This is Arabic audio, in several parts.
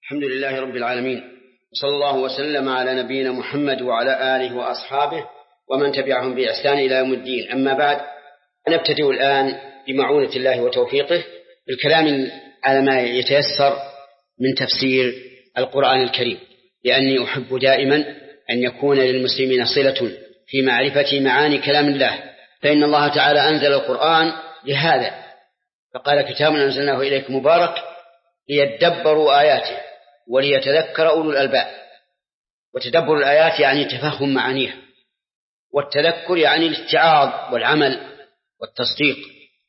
الحمد لله رب العالمين، صلى الله وسلم على نبينا محمد وعلى آله وأصحابه ومن تبعهم بإحسان إلى يوم الدين. أما بعد، نبتدئ الآن بمعونة الله وتوفيقه بالكلام على ما يتيسر من تفسير القرآن الكريم، لأني أحب دائما أن يكون للمسلمين صلة في معرفة معاني كلام الله، فإن الله تعالى أنزل القرآن لهذا، فقال: كتاب أنزلناه إليك مبارك ليدبروا آياته وليتذكر أولو الألباب. وتدبر الآيات يعني تفهم معانيها، والتذكر يعني الاتعاظ والعمل والتصديق.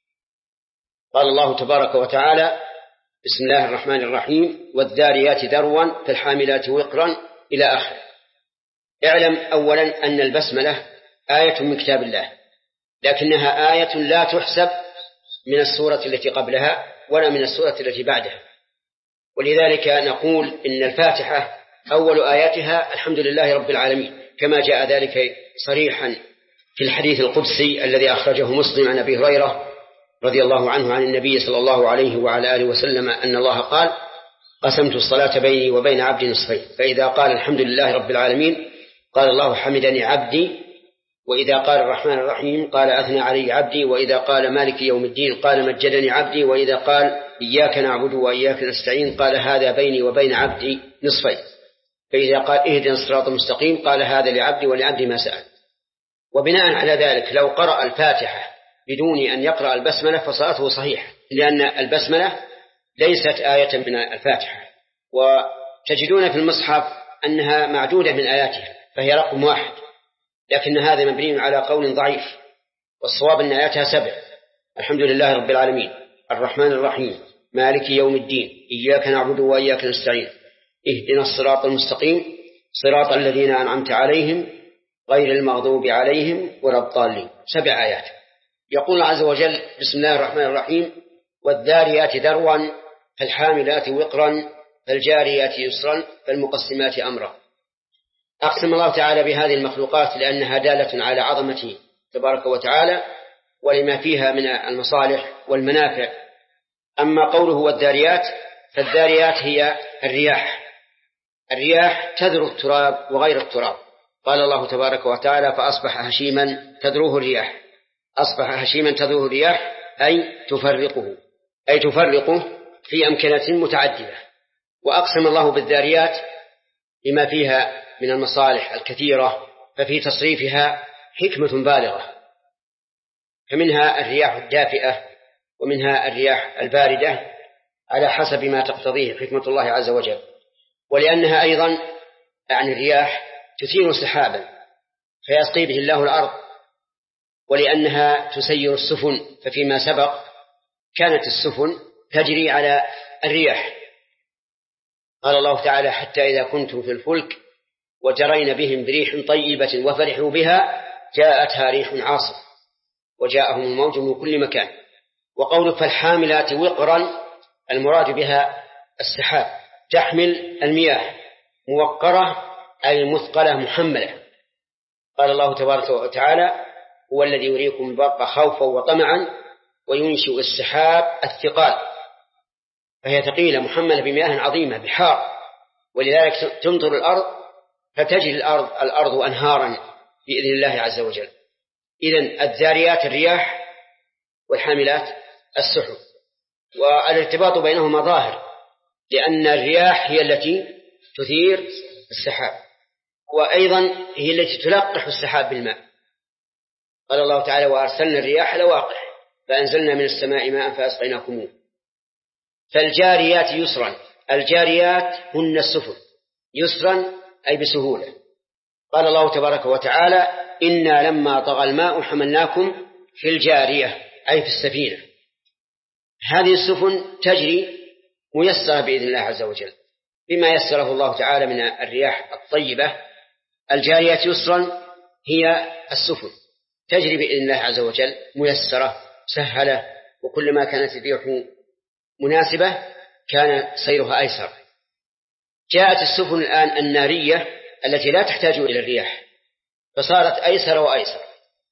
قال الله تبارك وتعالى: بسم الله الرحمن الرحيم: والذاريات ذروا فالحاملات وقرا إلى آخر. اعلم أولا أن البسملة آية من كتاب الله، لكنها آية لا تحسب من السورة التي قبلها ولا من السورة التي بعدها، ولذلك نقول إن الفاتحة أول آياتها الحمد لله رب العالمين، كما جاء ذلك صريحا في الحديث القدسي الذي أخرجه مسلم عن أبي هريرة رضي الله عنه عن النبي صلى الله عليه وعلى آله وسلم أن الله قال: قسمت الصلاة بيني وبين عبدي نصفين، فإذا قال الحمد لله رب العالمين قال الله حمدني عبدي، وإذا قال الرحمن الرحيم قال أثنى علي عبدي، وإذا قال مالك يوم الدين قال مجدني عبدي، وإذا قال إياك نعبد وإياك نستعين قال هذا بيني وبين عبدي نصفين، فإذا قال اهدنا الصراط المستقيم قال هذا لعبدي ولعبدي ما سأل. وبناء على ذلك لو قرأ الفاتحة بدون أن يقرأ البسملة فصلاته صحيحة، لأن البسملة ليست آية من الفاتحة، وتجدون في المصحف أنها معدودة من آياتها فهي رقم 1، لكن هذا مبني على قول ضعيف، والصواب أن آياتها 7: الحمد لله رب العالمين، الرحمن الرحيم، مالك يوم الدين، إياك نعبد وإياك نستعين، اهدنا الصراط المستقيم، صراط الذين أنعمت عليهم غير المغضوب عليهم ولا الضالين. 7 آيات. يقول الله عز وجل: بسم الله الرحمن الرحيم: والذاريات ذروا فالحاملات وقرا فالجاريات يسرا فالمقسمات أمرا. أقسم الله تعالى بهذه المخلوقات لأنها دالة على عظمته تبارك وتعالى ولما فيها من المصالح والمنافع. أما قوله والذاريات، فالذاريات هي الرياح تذر التراب وغير التراب. قال الله تبارك وتعالى: فأصبح هشيما تذروه الرياح. أصبح هشيما تذروه الرياح أي تفرقه في أمكنة متعددة. وأقسم الله بالذاريات لما فيها من المصالح الكثيرة، ففي تصريفها حكمة بالغة، فمنها الرياح الدافئة ومنها الرياح الباردة على حسب ما تقتضيه حكمة الله عز وجل. ولأنها أيضا الرياح تثير سحابا فيسقي به الله الأرض، ولأنها تسير السفن، ففيما سبق كانت السفن تجري على الرياح. قال الله تعالى: حتى إذا كنتم في الفلك وجرين بهم بريح طيبة وفرحوا بها جاءتها ريح عاصف وجاءهم الموج من كل مكان. وقول فالحاملات وقرا المراد بها السحاب، تحمل المياه، موقرة أي مثقلة محملة. قال الله تبارك وتعالى: هو الذي يريكم البرق خوفا وطمعا وينشئ السحاب الثقال، فهي ثقيلة محملة بمياه عظيمة بحار، ولذلك تمطر الأرض فتجري الأرض أنهارا بإذن الله عز وجل. إذن الذاريات الرياح والحاملات السحب، والارتباط بينهما ظاهر، لأن الرياح هي التي تثير السحاب، وأيضا هي التي تلقح السحاب بالماء. قال الله تعالى: وأرسلنا الرياح لواقح فأنزلنا من السماء ماء فأسقيناكموه. فالجاريات يسرا، الجاريات هن السفن، يسرا أي بسهولة. قال الله تبارك وتعالى: إنا لما طغى الماء حملناكم في الجارية أي في السفينة. هذه السفن تجري ميسرة بإذن الله عز وجل بما يسره الله تعالى من الرياح الطيبة. الجاريات يسرا هي السفن تجري بإذن الله عز وجل ميسرة سهلة، وكلما كانت الريح مناسبة كان سيرها أيسر. جاءت السفن الآن النارية التي لا تحتاج إلى الرياح فصارت أيسر وأيسر،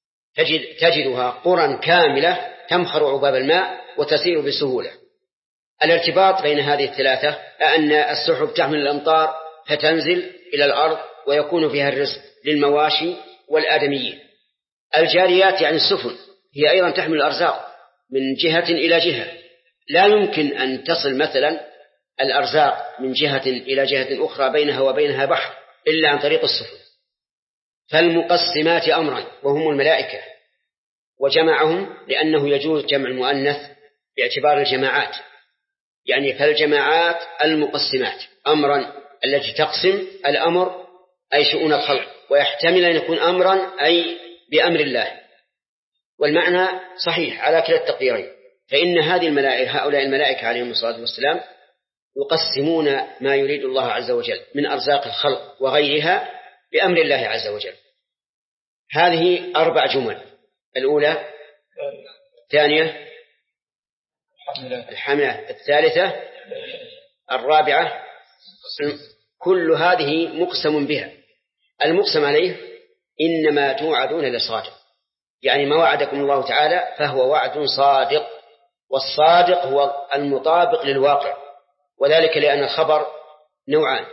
تجدها قرى كاملة تمخر عباب الماء وتسير بسهولة. الارتباط بين هذه الثلاثة أن السحب تحمل الأمطار فتنزل إلى الأرض ويكون فيها الرزق للمواشي والآدميين. الجاريات يعني السفن هي أيضا تحمل الأرزاق من جهة إلى جهة، لا يمكن أن تصل مثلا الأرزاق من جهة إلى جهة أخرى بينها وبينها بحر إلا عن طريق السفن. فالمقسمات أمرا وهم الملائكة، وجمعهم لأنه يجوز جمع المؤنث باعتبار الجماعات، يعني فالجماعات المقسمات أمرا التي تقسم الأمر أي شؤون الخلق، ويحتمل أن يكون أمرا أي بأمر الله، والمعنى صحيح على كلا التقديرين. فإن هؤلاء الملائكة عليهم الصلاة والسلام يقسمون ما يريد الله عز وجل من أرزاق الخلق وغيرها بأمر الله عز وجل. هذه 4 جمل: الأولى، الثانية الحملة، الثالثة، الرابعة، كل هذه مقسم بها. المقسم عليه إنما توعدون لصادق، يعني ما وعدكم الله تعالى فهو وعد صادق، والصادق هو المطابق للواقع، وذلك لأن الخبر نوعان: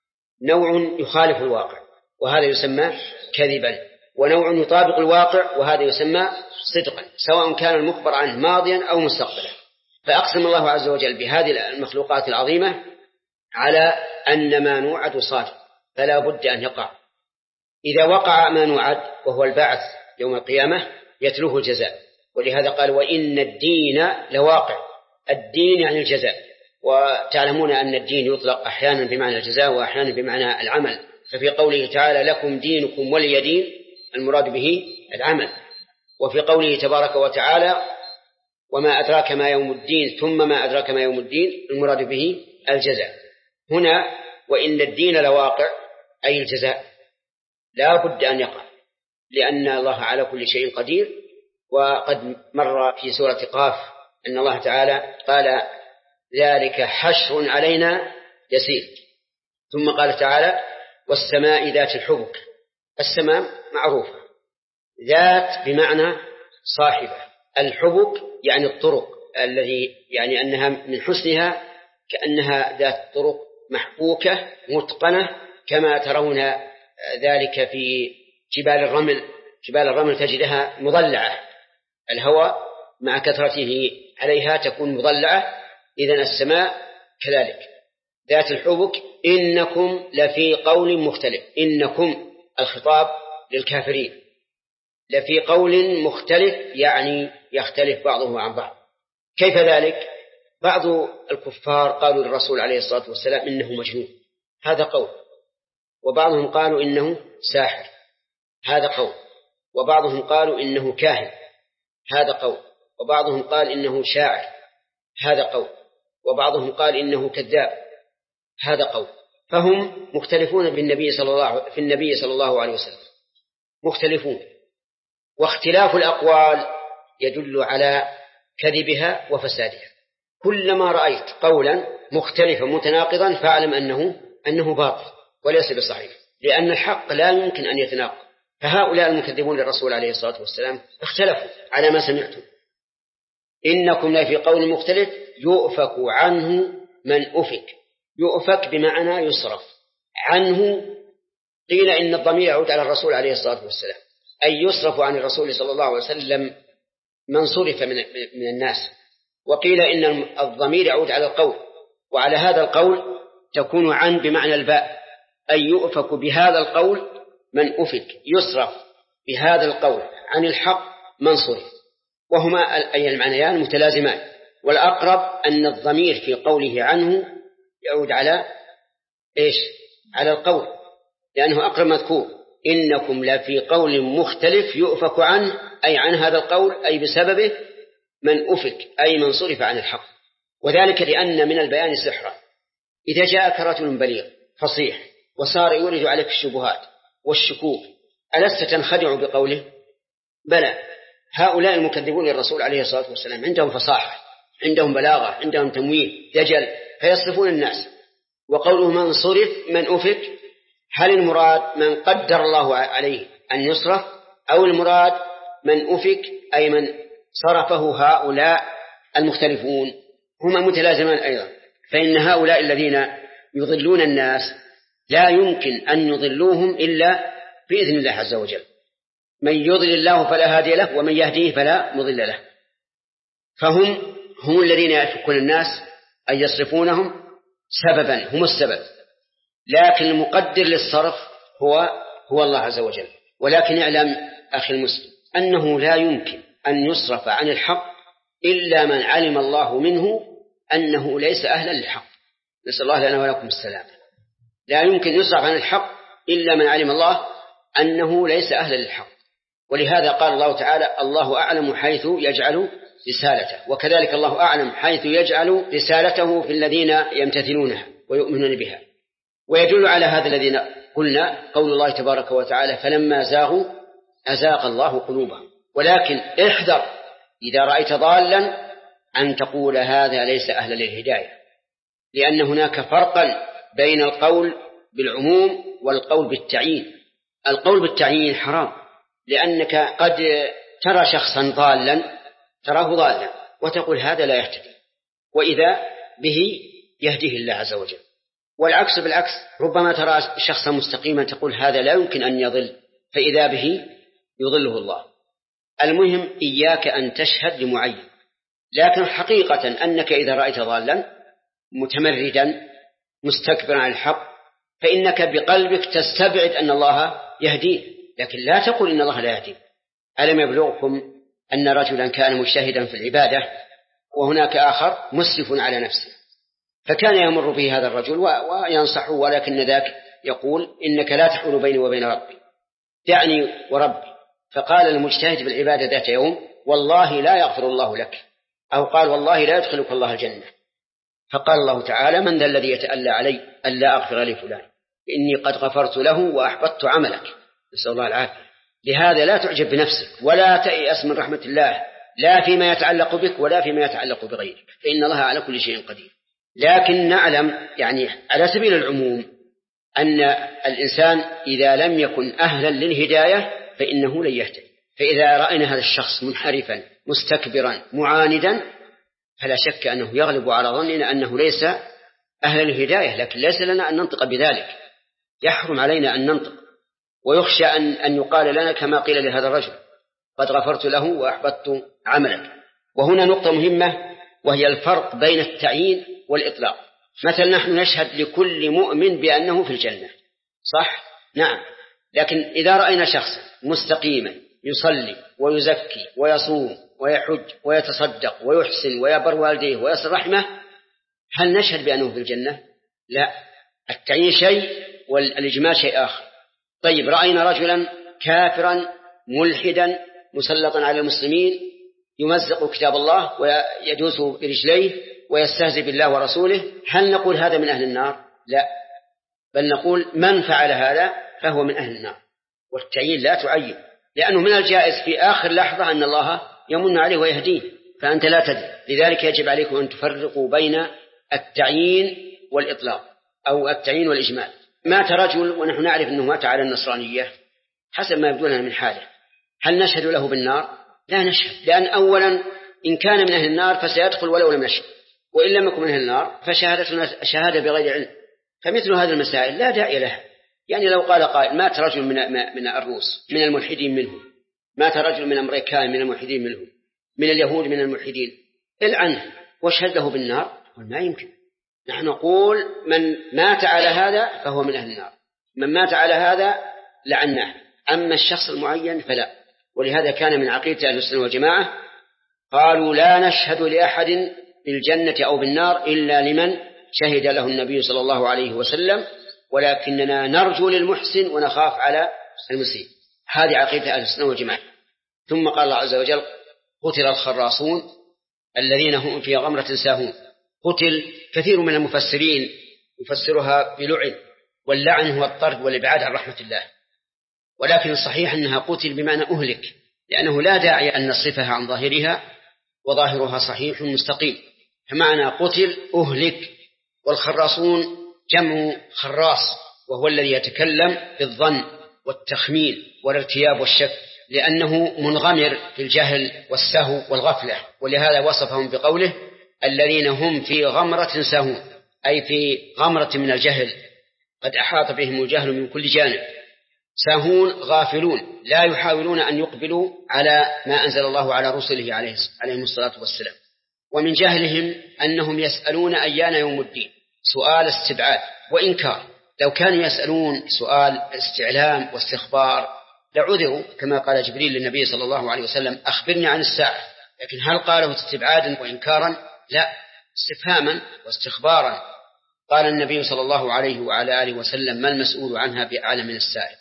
نوع يخالف الواقع وهذا يسمى كذبا، ونوع يطابق الواقع وهذا يسمى صدقا، سواء كان المخبر عنه ماضيا أو مستقبلا. فأقسم الله عز وجل بهذه المخلوقات العظيمة على أن ما نوعد صادق فلا بد أن يقع. إذا وقع ما نوعد وهو البعث يوم القيامة يتلوه الجزاء، ولهذا قال: وإن الدين لواقع. الدين يعني الجزاء، وتعلمون أن الدين يطلق أحيانا بمعنى الجزاء وأحيانا بمعنى العمل. ففي قوله تعالى: لكم دينكم ولي دين، المراد به العمل. وفي قوله تبارك وتعالى: وما أدراك ما يوم الدين، ثم ما أدراك ما يوم الدين، المراد به الجزاء. هنا وإن الدين لواقع أي الجزاء لا بد أن يقع، لأن الله على كل شيء قدير. وقد مر في سورة قاف أن الله تعالى قال: ذلك حشر علينا يسير. ثم قال تعالى: والسماء ذات الحبك. السماء معروفة، ذات بمعنى صاحبة، الحبك يعني الطرق، الذي يعني أنها من حسنها كأنها ذات طرق محبوكة متقنة، كما ترون ذلك في جبال الرمل. جبال الرمل تجدها مضلعة، الهواء مع كثرته عليها تكون مضلعة. إذن السماء كذلك ذات الحبك. إنكم لفي قول مختلف، إنكم الخطاب للكافرين، لفي قول مختلف يعني يختلف بعضه عن بعض. كيف ذلك؟ بعض الكفار قالوا للرسول عليه الصلاة والسلام: إنه مجنون، هذا قول. وبعضهم قالوا: إنه ساحر، هذا قول. وبعضهم قالوا: إنه كاهن، هذا قول. وبعضهم قال: إنه شاعر، هذا قول. وبعضهم قال: إنه كذاب، هذا قول. فهم مختلفون في النبي صلى الله عليه وسلم، مختلفون. واختلاف الأقوال يدل على كذبها وفسادها. كلما رأيت قولا مختلفا متناقضا فاعلم أنه باطل وليس بصحيح، لأن الحق لا يمكن أن يتناقض. فهؤلاء المكذبون للرسول عليه الصلاة والسلام اختلفوا على ما سمعتم. إنكم لا في قول مختلف يؤفك عنه من أفك. يؤفك بمعنى يصرف عنه. قيل إن الضمير يعود على الرسول عليه الصلاة والسلام، أي يصرف عن الرسول صلى الله عليه وسلم من صرف من الناس. وقيل إن الضمير يعود على القول، وعلى هذا القول تكون عن بمعنى الباء، أي يؤفك بهذا القول من أفك، يصرف بهذا القول عن الحق من صرف. وهما أي المعنيان متلازمان، والأقرب أن الضمير في قوله عنه يعود على إيش؟ على القول، لأنه أقرب مذكور. إنكم لا في قول مختلف يؤفك عنه أي عن هذا القول، أي بسببه من أفك أي من صرف عن الحق. وذلك لأن من البيان سحرا. إذا جاءك رجل بليغ فصيح وصار يورد عليك الشبهات والشكوك، ألست تنخدع بقوله؟ بلى. هؤلاء المكذبون للرسول عليه الصلاة والسلام عندهم فصاحة، عندهم بلاغة، عندهم تمويل دجل، فيصرفون الناس. وقوله من صرف من أفك، هل المراد من قدر الله عليه أن يصرف، أو المراد من أفك أي من صرفه هؤلاء المختلفون؟ هما متلازمان أيضا. فإن هؤلاء الذين يضلون الناس لا يمكن أن يضلوهم إلا بإذن الله عز وجل. من يضلل الله فلا هادي له ومن يهديه فلا مضل له. هم الذين يفكون الناس أن يصرفونهم سببا، هم السبب، لكن المقدر للصرف هو الله عز وجل. ولكن اعلم أخي المسلم أنه لا يمكن أن يصرف عن الحق إلا من علم الله منه أنه ليس أهلا للحق. نسأل الله لنا ولكم السلام. لا يمكن يصرف عن الحق إلا من علم الله أنه ليس أهلا للحق. ولهذا قال الله تعالى: الله أعلم حيث يجعل رسالته. وكذلك الله أعلم حيث يجعل رسالته في الذين يمتثلونها ويؤمنون بها. ويدل على هذا الذين قلنا قول الله تبارك وتعالى: فلما زاغوا أزاغ الله قلوبهم. ولكن احذر إذا رأيت ضالا أن تقول هذا ليس أهلا للهداية، لأن هناك فرقا بين القول بالعموم والقول بالتعيين. القول بالتعيين حرام، لأنك قد ترى شخصا تراه ضالا وتقول هذا لا يهتدي، وإذا به يهديه الله عز وجل. والعكس بالعكس، ربما ترى شخصا مستقيما تقول هذا لا يمكن أن يضل، فإذا به يضله الله. المهم إياك أن تشهد لمعين، لكن حقيقة أنك إذا رأيت ضالا متمردا مستكبرا عن الحق فإنك بقلبك تستبعد أن الله يهديه، لكن لا تقول إن الله لا يهديه. ألم يبلغكم أن رجلا كان مجتهدا في العبادة وهناك آخر مسرف على نفسه، فكان يمر به هذا الرجل وينصحه، ولكن ذاك يقول إنك لا تحول بيني وبين ربي، دعني وربي. فقال المجتهد في العبادة ذات يوم: والله لا يغفر الله لك، أو قال: والله لا يدخلك الله الجنة. فقال الله تعالى: من ذا الذي يتألى علي ألا أغفر لفلان إني قد غفرت له وأحبطت عملك. نسأل الله العافية. لهذا لا تعجب بنفسك ولا تيأس من رحمة الله، لا فيما يتعلق بك ولا فيما يتعلق بغيرك، فإن الله على كل شيء قدير. لكن نعلم يعني على سبيل العموم أن الإنسان إذا لم يكن أهلا للهداية فإنه لن يهتدي. فإذا رأينا هذا الشخص منحرفا مستكبرا معاندا فلا شك أنه يغلب على ظننا أنه ليس أهلا للهداية، لكن ليس لنا أن ننطق بذلك، يحرم علينا أن ننطق، ويخشى أن يقال لنا كما قيل لهذا الرجل: قد غفرت له وأحبطت عملك. وهنا نقطة مهمة، وهي الفرق بين التعيين والإطلاق. مثلا نحن نشهد لكل مؤمن بأنه في الجنة، صح؟ نعم. لكن إذا رأينا شخصا مستقيما يصلي ويزكي ويصوم ويحج ويتصدق ويحسن ويبر والديه ويصل رحمه، هل نشهد بأنه في الجنة؟ لا. التعيين شيء والإجمال شيء آخر. طيب، رأينا رجلا كافرا ملحدا مسلطا على المسلمين يمزق كتاب الله ويدوس برجليه ويستهزئ بالله ورسوله، هل نقول هذا من أهل النار؟ لا، بل نقول من فعل هذا فهو من أهل النار. والتعيين لا تعين، لأنه من الجائز في آخر لحظة أن الله يمن عليه ويهديه، فأنت لا تدري. لذلك يجب عليكم أن تفرقوا بين التعيين والإطلاق أو التعيين والإجمال. مات رجل ونحن نعرف أنه مات على النصرانية حسب ما يبدو لنا من حاله، هل نشهد له بالنار؟ لا نشهد، لأن أولا إن كان من أهل النار فسيدخل ولو لم نشهد، وإن لم يكن من أهل النار فشهادتنا شهادة بغير علم. فمثل هذه المسائل لا داعي لها. يعني لو قال قائل: مات رجل من الروس من الملحدين منهم، مات رجل من الأمريكان من الملحدين منهم، من اليهود من الملحدين، العنه واشهد له بالنار، ما يمكن. نحن نقول من مات على هذا فهو من أهل النار، من مات على هذا لعناه، أما الشخص المعين فلا. ولهذا كان من عقيدة أهل السنة والجماعة قالوا: لا نشهد لأحد بالجنة أو بالنار إلا لمن شهد له النبي صلى الله عليه وسلم، ولكننا نرجو للمحسن ونخاف على المسيء. هذه عقيدة أهل السنة والجماعة. ثم قال الله عز وجل: قتل الخراصون الذين هم في غمرة ساهون. قتل كثير من المفسرين يفسرها بلعن، واللعن هو الطرد والإبعاد عن رحمة الله، ولكن الصحيح أنها قتل بمعنى أهلك، لأنه لا داعي أن نصفها عن ظاهرها، وظاهرها صحيح مستقيم. فمعنى قتل أهلك. والخراصون جمع خراص، وهو الذي يتكلم بالظن والتخمين والارتياب والشك، لأنه منغمر في الجهل والسهو والغفلة، ولهذا وصفهم بقوله: الذين هم في غمرة ساهون، أي في غمرة من الجهل، قد أحاط بهم الجهل من كل جانب، ساهون غافلون لا يحاولون أن يقبلوا على ما أنزل الله على رسله عليهم الصلاة والسلام. ومن جهلهم أنهم يسألون أيان يوم الدين، سؤال استبعاد وإنكار. لو كانوا يسألون سؤال استعلام واستخبار لعذروا، كما قال جبريل للنبي صلى الله عليه وسلم أخبرني عن الساعة، لكن هل قاله استبعادا وإنكارا؟ لا، استفهاما واستخبارا. قال النبي صلى الله عليه وعلى آله وسلم ما المسؤول عنها بأعلم من السائل.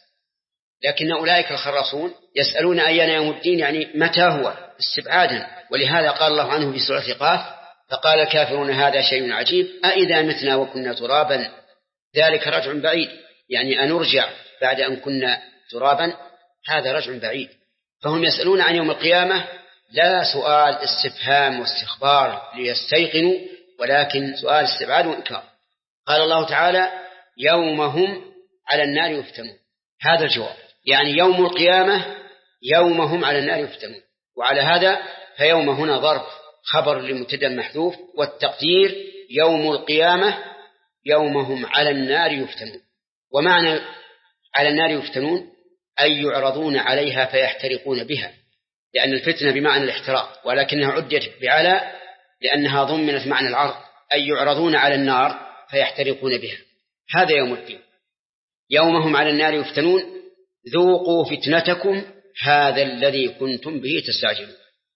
لكن أولئك الخراصون يسألون أيان يوم الدين، يعني متى هو، استبعادا. ولهذا قال الله عنه في سورة قاف فقال الكافرون هذا شيء عجيب أئذا متنا وكنا ترابا ذلك رجع بعيد، يعني أن نرجع بعد أن كنا ترابا، هذا رجع بعيد. فهم يسألون عن يوم القيامة لا سؤال استفهام واستخبار ليستيقنوا، ولكن سؤال استبعاد وإنكار. قال الله تعالى يوم هم على النار يفتنون، هذا الجواب، يعني يوم القيامة يوم هم على النار يفتنون. وعلى هذا فيوم هنا ظرف خبر لمبتدأ محذوف، والتقدير يوم القيامة يوم هم على النار يفتنون. ومعنى على النار يفتنون أي يعرضون عليها فيحترقون بها، لأن الفتنة بمعنى الاحتراق، ولكنها عدت بعلى لأنها ضمنت معنى العرض، أي يعرضون على النار فيحترقون بها. هذا يوم الدين. يوم هم على النار يفتنون ذوقوا فتنتكم هذا الذي كنتم به تستعجلون.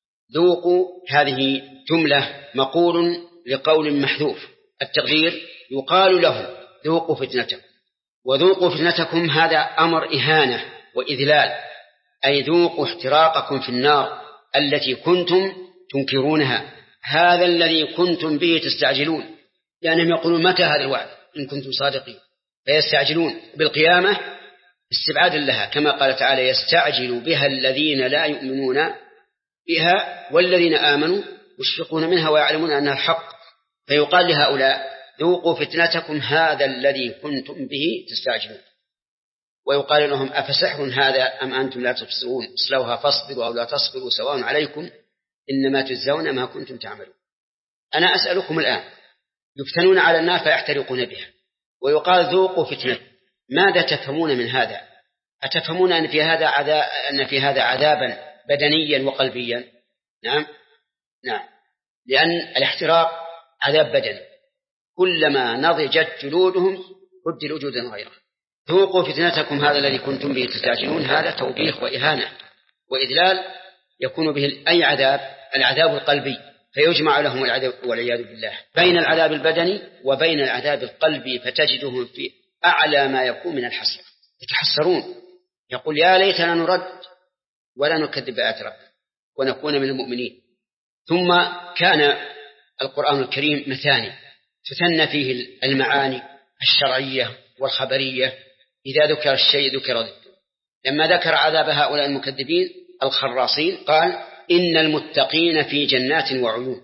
ذوقوا هذه جملة مقول لقول محذوف، التقدير يقال له ذوقوا فتنتكم. وذوقوا فتنتكم هذا أمر إهانة وإذلال، أي ذوقوا احتراقكم في النار التي كنتم تنكرونها، هذا الذي كنتم به تستعجلون، لأنهم يقولون متى هذا الوعد إن كنتم صادقين، فيستعجلون بالقيامة استبعادا لها، كما قال تعالى يستعجل بها الذين لا يؤمنون بها والذين آمنوا مشفقون منها ويعلمون أنها الحق، فيقال لهؤلاء ذوقوا فتنتكم هذا الذي كنتم به تستعجلون. ويقال لهم أفسحر هذا أم أنتم لا تبصرون اصلوها فاصبروا أو لا تصبروا سواء عليكم إنما تجزون ما كنتم تعملون. أنا أسألكم الآن يفتنون على النار فيحترقون بها، ويقال ذوقوا فتنة، ماذا تفهمون من هذا؟ أتفهمون أن في هذا عذابا بدنيا وقلبيا؟ نعم، لأن الاحتراق عذاب بدني، كلما نضجت جلودهم بدلوا جلودا غيره. ذوقوا فتنتكم هذا الذي كنتم به تستعجلون، هذا توبيخ وإهانة وإذلال يكون به أي عذاب، العذاب القلبي، فيجمع لهم العذاب والعياذ بالله بين العذاب البدني وبين العذاب القلبي، فتجدهم في أعلى ما يكون من الحسرة، يتحسرون، يقول يا ليتنا نرد ولا نكذب بآيات ربنا ونكون من المؤمنين. ثم كان القرآن الكريم مثاني تثنى فيه المعاني الشرعية والخبرية، إذا ذكر الشيء ذكر ضده. لما ذكر عذاب هؤلاء المكذبين الخراصين قال إن المتقين في جنات وعيون.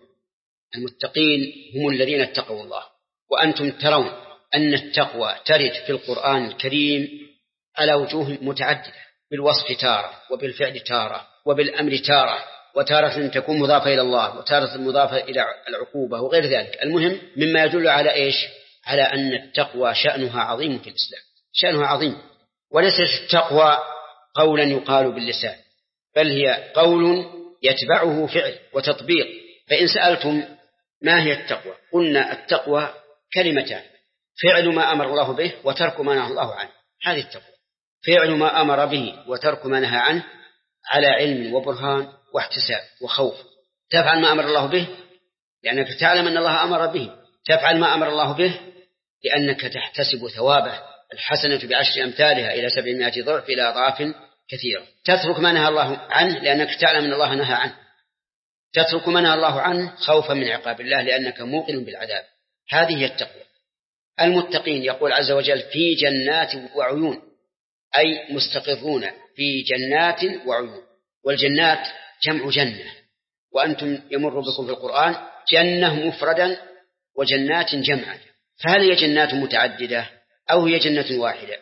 المتقين هم الذين اتقوا الله، وأنتم ترون أن التقوى ترد في القرآن الكريم على وجوه متعددة، بالوصف تارة، وبالفعل تارة، وبالأمر تارة، وتارة تكون مضافة إلى الله، وتارة مضافة إلى العقوبة وغير ذلك. المهم مما يدل على إيش؟ على أن التقوى شأنها عظيم في الإسلام، شأنها عظيم، وليست التقوى قولا يقال باللسان، بل هي قول يتبعه فعل وتطبيق. فإن سألتم ما هي التقوى قلنا التقوى كلمتان: فعل ما أمر الله به وترك ما نهى الله عنه، هذه التقوى. فعل ما أمر به وترك ما نهى عنه على علم وبرهان واحتساب وخوف. تفعل ما أمر الله به لأنك تعلم أن الله أمر به، تفعل ما أمر الله به لأنك تحتسب ثوابه، الحسنة بعشر أمثالها إلى 700 ضعف إلى أضعاف كثيرة. تترك ما نهى الله عنه لأنك تعلم أن الله نهى عنه، تترك ما نهى الله عنه خوفا من عقاب الله لأنك موقن بالعذاب. هذه هي التقوى. المتقين يقول عز وجل في جنات وعيون، أي مستقرون في جنات وعيون. والجنات جمع جنة، وأنتم يمر بكم في القرآن جنة مفردا وجنات جمعا، فهل هي جنات متعددة أو هي جنة واحدة؟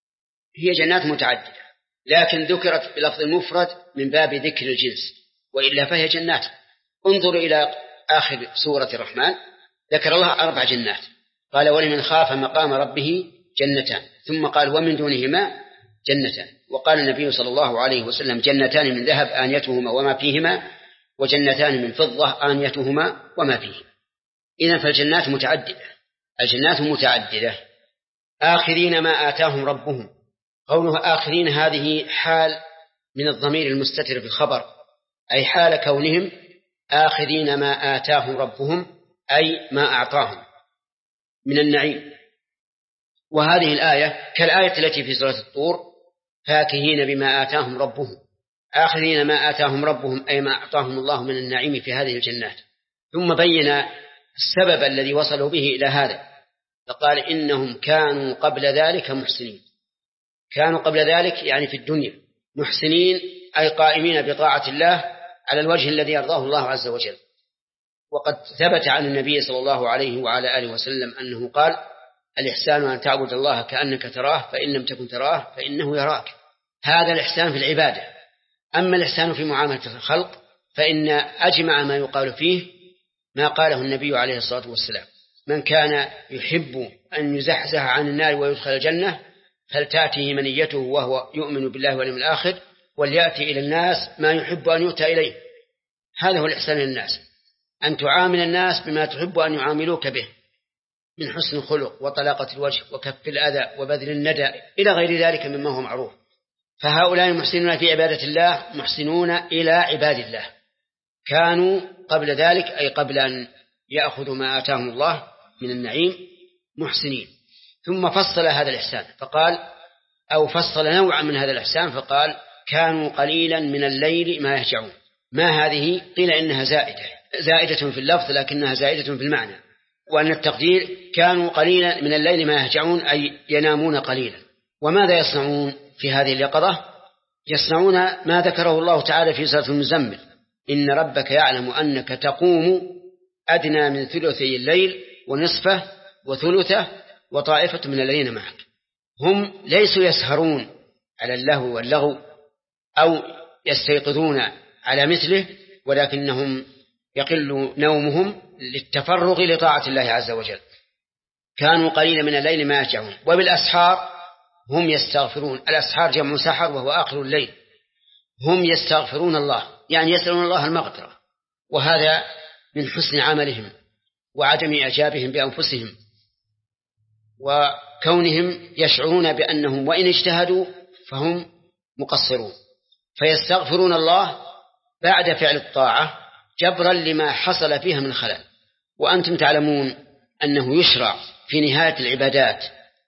هي جنات متعددة، لكن ذكرت بلفظ المفرد من باب ذكر الجنس، وإلا فهي جنات. انظر إلى آخر سورة الرحمن ذكر الله 4 جنات، قال ولمن خاف مقام ربه جنتان، ثم قال ومن دونهما جنتان، وقال النبي صلى الله عليه وسلم جنتان من ذهب آنيتهما وما فيهما، وجنتان من فضة آنيتهما وما فيه. إذن فالجنات متعددة، الجنات متعددة. آخذين ما آتاهم ربهم، قوله آخذين هذه حال من الضمير المستتر في الخبر، أي حال كونهم آخذين ما آتاهم ربهم، أي ما أعطاهم من النعيم. وهذه الآية كالآية التي في سورة الطور فاكهين بما آتاهم ربهم، آخذين ما آتاهم ربهم أي ما أعطاهم الله من النعيم في هذه الجنات. ثم بين السبب الذي وصلوا به إلى هذا، فقال إنهم كانوا قبل ذلك محسنين. كانوا قبل ذلك يعني في الدنيا محسنين، أي قائمين بطاعة الله على الوجه الذي يرضاه الله عز وجل. وقد ثبت عن النبي صلى الله عليه وعلى آله وسلم أنه قال الإحسان أن تعبد الله كأنك تراه فإن لم تكن تراه فإنه يراك. هذا الإحسان في العبادة. أما الإحسان في معاملة الخلق فإن أجمع ما يقال فيه ما قاله النبي عليه الصلاة والسلام: من كان يحب أن يزحزح عن النار ويدخل الجنة فلتأتيه منيته وهو يؤمن بالله واليوم الآخر وليأتي إلى الناس ما يحب أن يؤتى إليه. هذا هو الإحسان للناس، أن تعامل الناس بما تحب أن يعاملوك به من حسن الخلق وطلاقة الوجه وكف الأذى وبذل الندى إلى غير ذلك مما هو معروف. فهؤلاء محسنون في عبادة الله محسنون إلى عباد الله، كانوا قبل ذلك أي قبل أن يأخذوا ما آتاهم الله من النعيم محسنين. ثم فصل هذا الإحسان فقال، أو فصل نوعا من هذا الإحسان فقال كانوا قليلا من الليل ما يهجعون. ما هذه؟ قيل إنها زائدة في اللفظ لكنها زائدة في المعنى، وأن التقدير كانوا قليلا من الليل ما يهجعون أي ينامون قليلا. وماذا يصنعون في هذه اليقظة؟ يصنعون ما ذكره الله تعالى في سورة المزمل: إن ربك يعلم أنك تقوم أدنى من ثلثي الليل ونصفه وثلثه وطائفة من الذين معك. هم ليسوا يسهرون على اللهو واللغو أو يستيقظون على مثله، ولكنهم يقل نومهم للتفرغ لطاعة الله عز وجل. كانوا قليلا من الليل ما يهجعون وبالأسحار هم يستغفرون. الأسحار جمع سحر وهو آخر الليل. هم يستغفرون الله يعني يسألون الله المغفرة، وهذا من حسن عملهم وعدم إعجابهم بأنفسهم وكونهم يشعرون بأنهم وإن اجتهدوا فهم مقصرون، فيستغفرون الله بعد فعل الطاعة جبرا لما حصل فيها من خلل. وأنتم تعلمون أنه يشرع في نهاية العبادات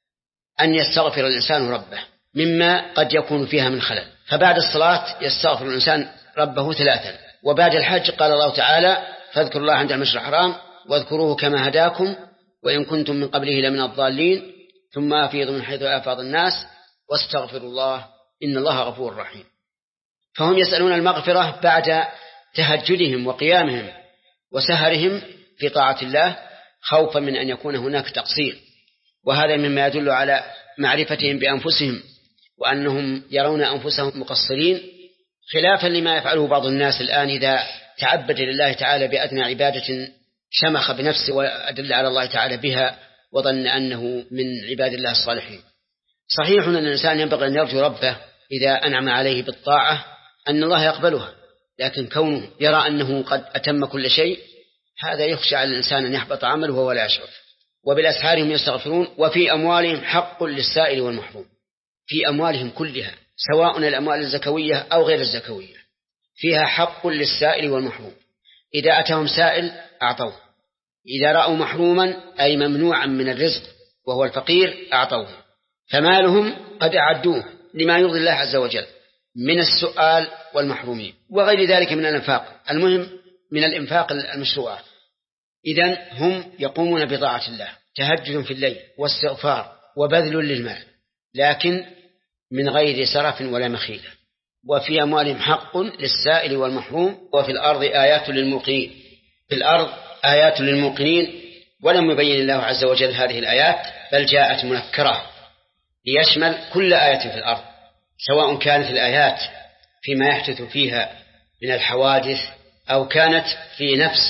أن يستغفر الإنسان ربه مما قد يكون فيها من خلل. فبعد الصلاة يستغفر الإنسان ربه 3، وبعد الحج قال الله تعالى فاذكروا الله عند المشعر الحرام واذكروه كما هداكم وإن كنتم من قبله لمن الضالين ثم أفيضوا من حيث أفاض الناس واستغفروا الله إن الله غفور رحيم. فهم يسألون المغفرة بعد تهجدهم وقيامهم وسهرهم في طاعة الله خوفا من أن يكون هناك تقصير، وهذا مما يدل على معرفتهم بأنفسهم وأنهم يرون أنفسهم مقصرين، خلافا لما يفعله بعض الناس الآن إذا تعبد لله تعالى بأدنى عبادة شمخ بنفسه وأدل على الله تعالى بها وظن أنه من عباد الله الصالحين. صحيح أن الإنسان ينبغي أن يرجو ربه إذا أنعم عليه بالطاعة أن الله يقبلها، لكن كونه يرى أنه قد أتم كل شيء هذا يخشى على الإنسان أن يحبط عمله وهو لا يشعر. وبالأسحار هم يستغفرون وفي أموالهم حق للسائل والمحروم. في أموالهم كلها سواء الأموال الزكوية أو غير الزكوية فيها حق للسائل والمحروم. إذا أتهم سائل أعطوه، إذا رأوا محروما أي ممنوعا من الرزق وهو الفقير أعطوه. فمالهم قد أعدوه لما يرضي الله عز وجل من السؤال والمحرومين وغير ذلك من الإنفاق، المهم من الإنفاق المشروع. إذن هم يقومون بطاعة الله، تهجد في الليل واستغفار وبذل للمال، لكن من غير سرف ولا مخيلة. وفي أموالهم حق للسائل والمحروم. وفي الأرض آيات للموقنين. في الأرض آيات للموقنين، ولم يبين الله عز وجل هذه الآيات بل جاءت منكرة ليشمل كل آية في الأرض، سواء كانت الآيات فيما يحدث فيها من الحوادث أو كانت في نفس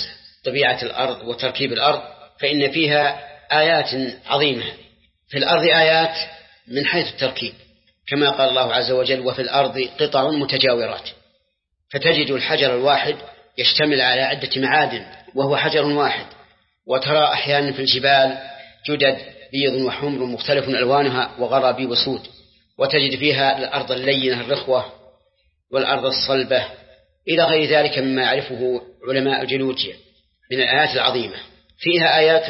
طبيعة الأرض وتركيب الأرض، فإن فيها آيات عظيمة. في الأرض آيات من حيث التركيب، كما قال الله عز وجل: وفي الأرض قطع متجاورات، فتجد الحجر الواحد يشتمل على عدة معادن وهو حجر واحد. وترى أحيانا في الجبال جدد بيض وحمر مختلف ألوانها وغرابيب وسود، وتجد فيها الأرض اللينة الرخوة والأرض الصلبة إلى غير ذلك مما يعرفه علماء الجيولوجيا من الآيات العظيمة. فيها آيات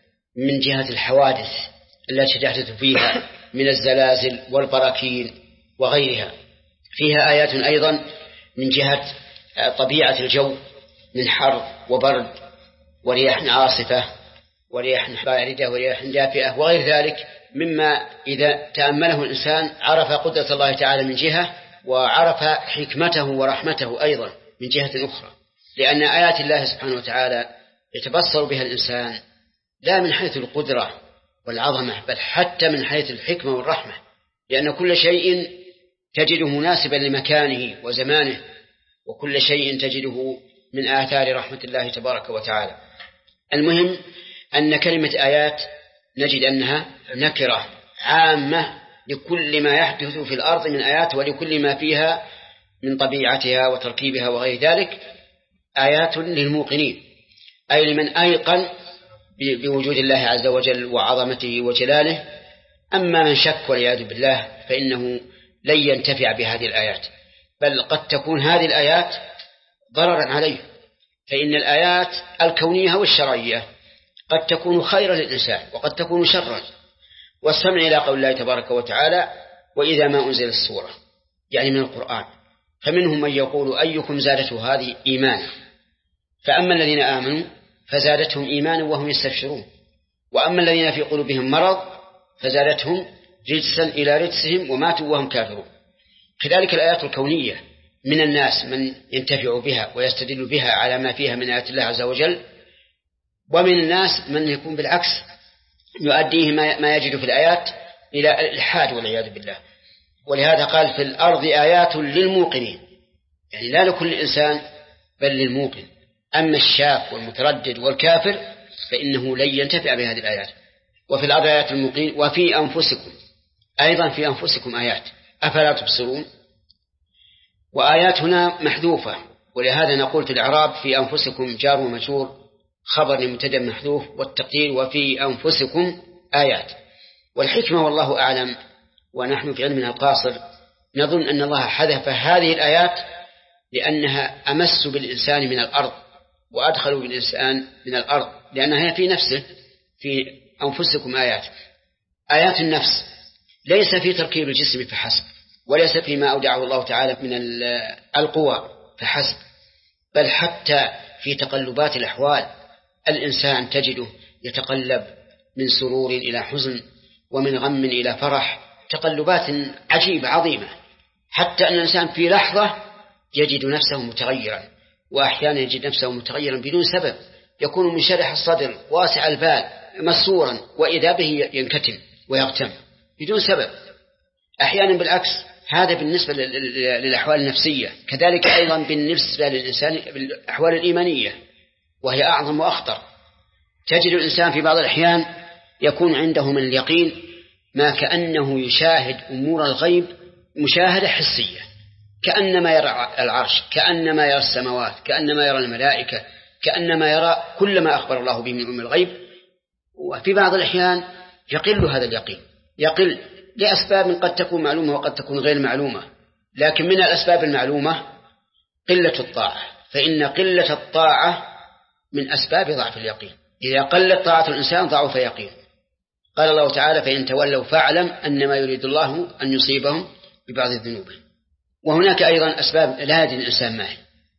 من جهة الحوادث التي تحدث فيها من الزلازل والبراكين وغيرها. فيها آيات أيضا من جهة طبيعة الجو من حر وبرد ورياح عاصفة ورياح باردة ورياح دافئة وغير ذلك، مما إذا تأمله الإنسان عرف قدرة الله تعالى من جهة، وعرف حكمته ورحمته أيضا من جهة أخرى. لأن آيات الله سبحانه وتعالى يتبصر بها الإنسان لا من حيث القدرة والعظمة، بل حتى من حيث الحكمة والرحمة، لأن كل شيء تجده مناسبا لمكانه وزمانه، وكل شيء تجده من آثار رحمة الله تبارك وتعالى. المهم أن كلمة آيات نجد أنها نكرة عامة لكل ما يحدث في الأرض من آيات، ولكل ما فيها من طبيعتها وتركيبها وغير ذلك. آيات للموقنين، أي لمن أيقن بوجود الله عز وجل وعظمته وجلاله. أما من شك والعياذ بالله فإنه لن ينتفع بهذه الآيات، بل قد تكون هذه الآيات ضررا عليه. فإن الآيات الكونية والشرعية قد تكون خيرا للإنسان وقد تكون شرا. والسمع إلى قول الله تبارك وتعالى: وإذا ما أنزل السورة، يعني من القرآن، فمنهم من يقول أيكم زادته هذه إيمانا، فأما الذين آمنوا فزادتهم إيمانا وهم يستبشرون، وأما الذين في قلوبهم مرض فزادتهم رجسا إلى رجسهم وماتوا وهم كافرون. كذلك الآيات الكونية من الناس من ينتفع بها ويستدل بها على ما فيها من آيات الله عز وجل، ومن الناس من يكون بالعكس يؤديه ما يجد في الآيات إلى الإلحاد والعياذ بالله. ولهذا قال: في الأرض آيات للموقنين، يعني لا لكل إنسان بل للموقن. أما الشاك والمتردد والكافر فإنه لن ينتفع بهذه الآيات. وفي الأرض آيات للموقنين وفي أنفسكم، أيضا في أنفسكم آيات أفلا تبصرون. وآيات هنا محذوفة، ولهذا نقول في الإعراب: في أنفسكم جار ومجرور خبر لمبتدأ محذوف، والتقدير وفي أنفسكم آيات. والحكمة والله أعلم، ونحن في علمنا القاصر نظن أن الله حذف هذه الآيات لأنها أمس بالإنسان من الأرض وأدخلوا بالإنسان من الأرض، لأنها هي في نفسه. في أنفسكم آيات، آيات النفس ليس في تركيب الجسم فحسب، وليس فيما أودعه الله تعالى من القوى فحسب، بل حتى في تقلبات الأحوال. الإنسان تجده يتقلب من سرور إلى حزن ومن غم إلى فرح، تقلبات عجيبة عظيمة، حتى أن الإنسان في لحظة يجد نفسه متغيرا، وأحيانا يجد نفسه متغيرا بدون سبب، يكون منشرح الصدر واسع البال مسرورا، وإذا به ينكتم ويغتم بدون سبب. أحيانا بالعكس، هذا بالنسبة للأحوال النفسية. كذلك أيضا بالنسبة للإنسان بالأحوال الإيمانية، وهي أعظم وأخطر. تجد الإنسان في بعض الأحيان يكون عنده من اليقين ما كأنه يشاهد أمور الغيب مشاهدة حسية، كأنما يرى العرش، كأنما يرى السماوات، كأنما يرى الملائكة، كأنما يرى كل ما أخبر الله به من الغيب. وفي بعض الأحيان يقل هذا اليقين، يقل لأسباب قد تكون معلومة وقد تكون غير معلومة. لكن من الأسباب المعلومة قلة الطاعة، فإن قلة الطاعة من أسباب ضعف اليقين. إذا قلت طاعة الإنسان ضعف يقين. قال الله تعالى: فإن تولوا فاعلم أنما يريد الله أن يصيبهم ببعض الذنوب. وهناك أيضا أسباب لا يدري الإنسان ما هي،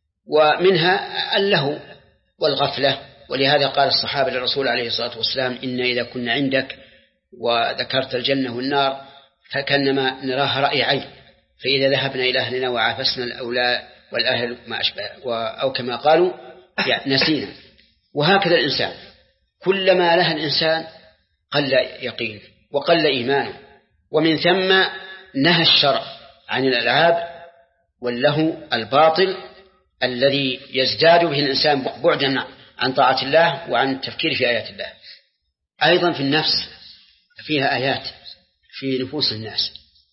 ومنها اللهو والغفلة. ولهذا قال الصحابة للرسول عليه الصلاة والسلام: إن إذا كنا عندك وذكرت الجنة والنار فكأنما نراها رأي عين، فإذا ذهبنا إلى أهلنا وعافسنا الأولاد والأهل ما أشبه، أو كما قالوا يعني نسينا. وهكذا الإنسان كلما لها الإنسان قل يقينه وقل إيمانه. ومن ثم نهى الشرع عن الألعاب واللهو الباطل الذي يزداد به الإنسان بعدا عن طاعة الله وعن التفكير في آيات الله. أيضا في النفس فيها آيات في نفوس الناس.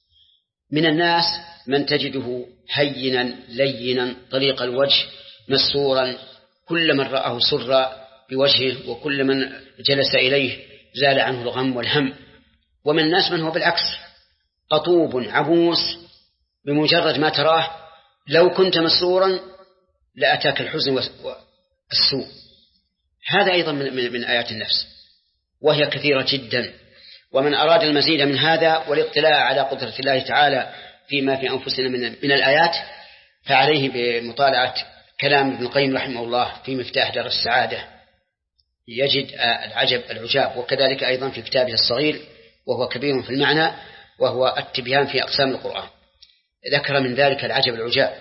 من الناس من تجده هينا لينا طليق الوجه مسرورا، كل من رآه سر بوجهه، وكل من جلس إليه زال عنه الغم والهم. ومن الناس من هو بالعكس قطوب عبوس، بمجرد ما تراه لو كنت مسرورا لأتاك الحزن والسوء. هذا أيضا من آيات النفس، وهي كثيرة جدا. ومن أراد المزيد من هذا والاطلاع على قدرة الله تعالى فيما في أنفسنا من الآيات فعليه بمطالعة كلام ابن القيم رحمه الله في مفتاح دار السعادة، يجد العجب العجاب. وكذلك أيضا في كتابه الصغير وهو كبير في المعنى، وهو التبيان في أقسام القرآن، ذكر من ذلك العجب العجاب.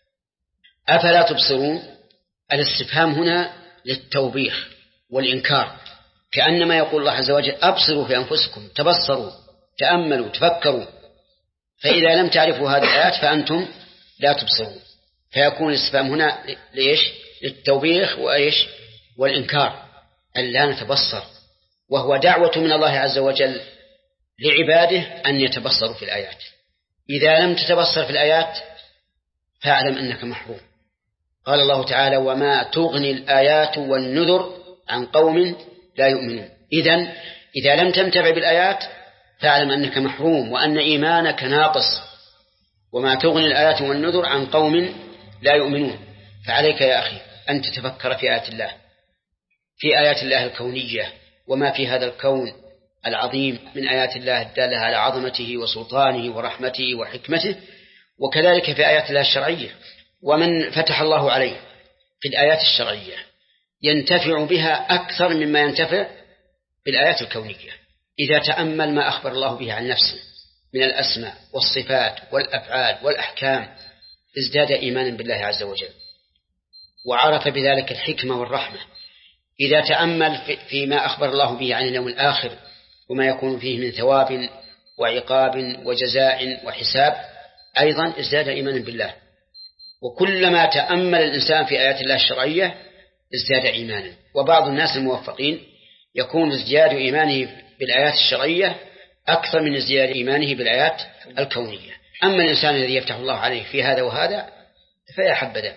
أفلا تبصرون؟ الاستفهام هنا للتوبيخ والإنكار، كأنما يقول الله عز وجل أبصروا في أنفسكم، تبصروا، تأملوا، تفكروا، فإذا لم تعرفوا هذه الآيات فأنتم لا تبصرون. فيكون الاستفهام هنا ليش؟ للتوبيخ وإيش؟ والإنكار، أن لا نتبصر، وهو دعوة من الله عز وجل لعباده أن يتبصروا في الآيات. إذا لم تتبصر في الآيات فاعلم أنك محروم. قال الله تعالى وما تغني الآيات والنذر عن قوم لا يؤمنون. إذا لم تنتفع بالآيات فاعلم أنك محروم وأن إيمانك ناقص. وما تغني الآيات والنذر عن قوم لا يؤمنون. فعليك يا أخي أن تتفكر في آيات الله، في آيات الله الكونية، وما في هذا الكون العظيم من آيات الله الدالة على عظمته وسلطانه ورحمته وحكمته، وكذلك في آيات الله الشرعية. ومن فتح الله عليه في الآيات الشرعية ينتفع بها أكثر مما ينتفع بالآيات الكونية. إذا تأمل ما أخبر الله به عن نفسه من الأسماء والصفات والأفعال والأحكام ازداد إيمانا بالله عز وجل، وعرف بذلك الحكمة والرحمة. إذا تأمل فيما أخبر الله به عن اليوم الآخر وما يكون فيه من ثواب وعقاب وجزاء وحساب أيضا ازداد إيمانا بالله. وكلما تأمل الإنسان في آيات الله الشرعية ازداد إيمانا. وبعض الناس الموفقين يكون ازدياد إيمانه بالآيات الشرعية أكثر من ازدياد إيمانه بالآيات الكونية. أما الإنسان الذي يفتح الله عليه في هذا وهذا فيا حبذا.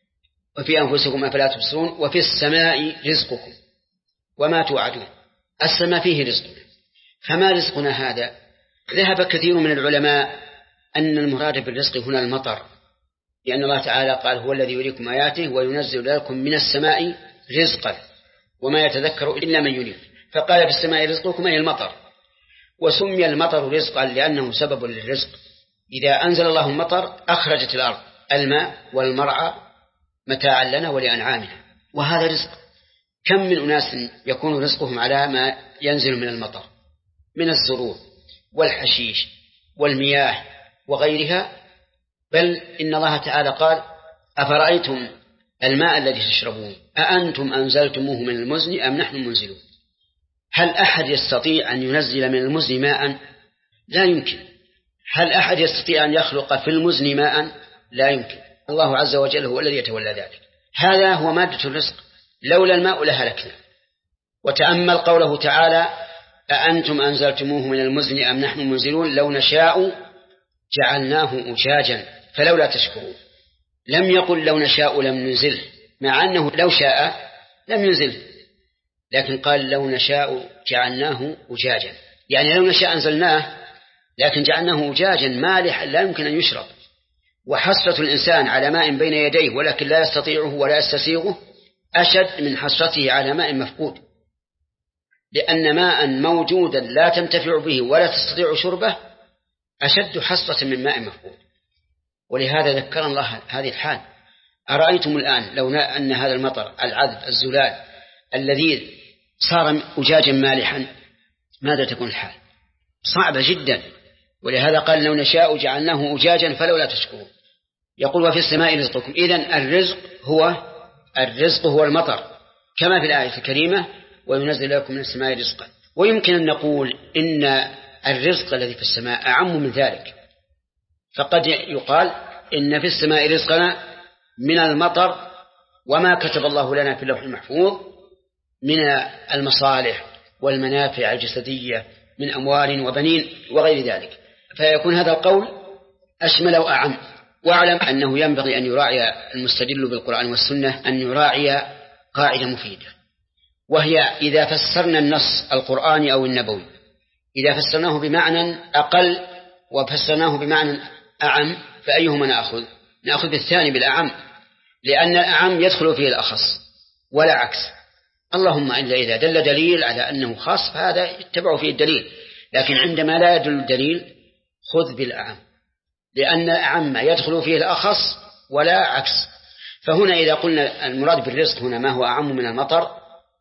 وفي أنفسكم أفلا تبصرون وفي السماء رزقكم وما توعدون. السماء فيه رزقنا، فما رزقنا هذا؟ ذهب كثير من العلماء أن المراد بالرزق هنا المطر، لأن الله تعالى قال هو الذي يريكم آياته وينزل لكم من السماء رزقا وما يتذكر إلا من ينيب. فقال في السماء رزقكم أي المطر. وسمي المطر رزقا لأنه سبب للرزق. إذا أنزل الله المطر أخرجت الأرض الماء والمرعى متاعا لنا ولأنعامنا، وهذا رزق. كم من أناس يكون رزقهم على ما ينزل من المطر من الزروع والحشيش والمياه وغيرها. بل إن الله تعالى قال أفرأيتم الماء الذي تشربون أأنتم أنزلتموه من المزن أم نحن المنزلون. هل أحد يستطيع أن ينزل من المزن ماء؟ لا يمكن. هل أحد يستطيع أن يخلق في المزن ماء؟ لا يمكن. الله عز وجل هو الذي يتولى ذلك. هذا هو مادة الرزق، لولا الماء لهلكنا. وتأمل قوله تعالى أأنتم أنزلتموه من المزن أم نحن المنزلون لو نشاء جعلناه أجاجا فلولا تشكرون. لم يقل لو نشاء لم ننزله، مع أنه لو شاء لم ينزله، لكن قال لو نشاء جعلناه أجاجا، يعني لو نشاء أنزلناه لكن جعلناه أجاجا مالحا لا يمكن أن يشرب. وحسرة الإنسان على ماء بين يديه ولكن لا يستطيعه ولا يستسيغه أشد من حسرته على ماء مفقود، لأن ماء موجودا لا تنتفع به ولا تستطيع شربه أشد حسرة من ماء مفقود. ولهذا ذكر الله هذه الحال. أرأيتم الآن لو أن هذا المطر العذب الزلال الذي صار أجاجا مالحا ماذا تكون الحال؟ صعبة جدا. ولهذا قال لو نشاء جعلناه أجاجا فلولا تشكرون. يقول وفي السماء رزقكم. إذن الرزق هو المطر كما في الآية الكريمة وينزل لكم من السماء رزقا. ويمكن أن نقول إن الرزق الذي في السماء أعم من ذلك، فقد يقال إن في السماء رزقنا من المطر وما كتب الله لنا في اللوح المحفوظ من المصالح والمنافع الجسدية من أموال وبنين وغير ذلك، فيكون هذا القول أشمل وأعم. واعلم أنه ينبغي أن يراعي المستدل بالقرآن والسنة أن يراعي قاعدة مفيدة، وهي إذا فسرنا النص القرآني أو النبوي، إذا فسرناه بمعنى أقل وفسرناه بمعنى أعم فأيهما نأخذ؟ نأخذ بالثاني بالأعم، لأن الأعم يدخل فيه الأخص ولا عكس. اللهم إلا إذا دل دليل على أنه خاص فهذا يتبع فيه الدليل، لكن عندما لا يدل الدليل خذ بالأعم، لأن الأعم يدخل فيه الأخص ولا عكس. فهنا إذا قلنا المراد بالرزق هنا ما هو أعم من المطر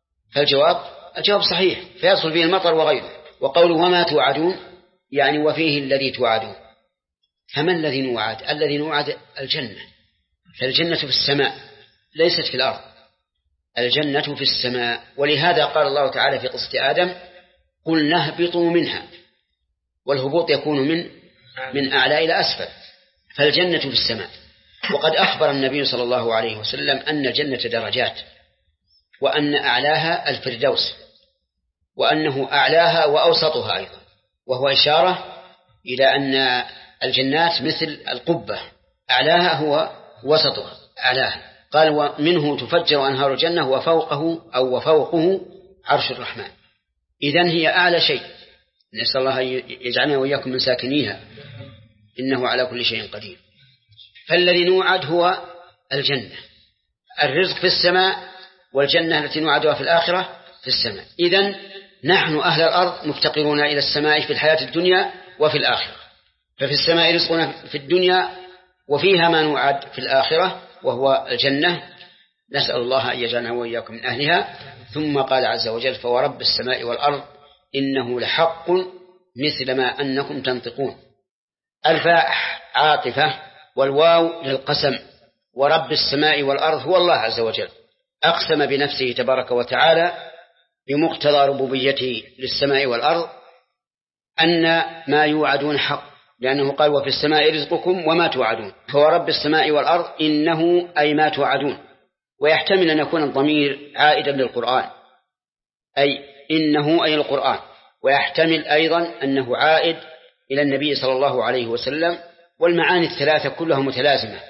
فالجواب صحيح، فيدخل فيه المطر وغيره. وقوله وما توعدون يعني وفيه الذي توعدون. فما الذي نوعد؟ الذي نوعد الجنة، فالجنة في السماء ليست في الأرض، الجنة في السماء. ولهذا قال الله تعالى في قصة آدم قل نهبطوا منها، والهبوط يكون من أعلى إلى أسفل، فالجنة في السماء. وقد أخبر النبي صلى الله عليه وسلم أن الجنة درجات، وأن أعلاها الفردوس، وأنه أعلاها وأوسطها أيضا، وهو إشارة إلى أن الجنات مثل القبة، أعلاها هو وسطها أعلاها. قال ومنه تفجر أنهار الجنة وفوقه عرش الرحمن. إذن هي أعلى شيء، نسأل الله يجعلنا وإياكم من ساكنيها إنه على كل شيء قدير. فالذي نوعد هو الجنة، الرزق في السماء، والجنة التي نوعدها في الآخرة في السماء. إذن نحن أهل الأرض مفتقرون إلى السماء في الحياة الدنيا وفي الآخرة، ففي السماء رزقنا في الدنيا وفيها ما نوعد في الآخرة وهو الجنة، نسأل الله أن يجعلنا وإياكم من أهلها. ثم قال عز وجل فورب السماء والأرض إنه لحق مثل ما أنكم تنطقون. الفاء عاطفة والواو للقسم، ورب السماء والأرض هو الله عز وجل، أقسم بنفسه تبارك وتعالى بمقتضى ربوبيته للسماء والأرض أن ما يوعدون حق، لأنه قال وفي السماء رزقكم وما توعدون. فورب السماء والأرض إنه أي ما توعدون، ويحتمل أن يكون الضمير عائدا للقرآن، أي إنه أي القرآن، ويحتمل أيضا أنه عائد إلى النبي صلى الله عليه وسلم، والمعاني الثلاثة كلها متلازمة.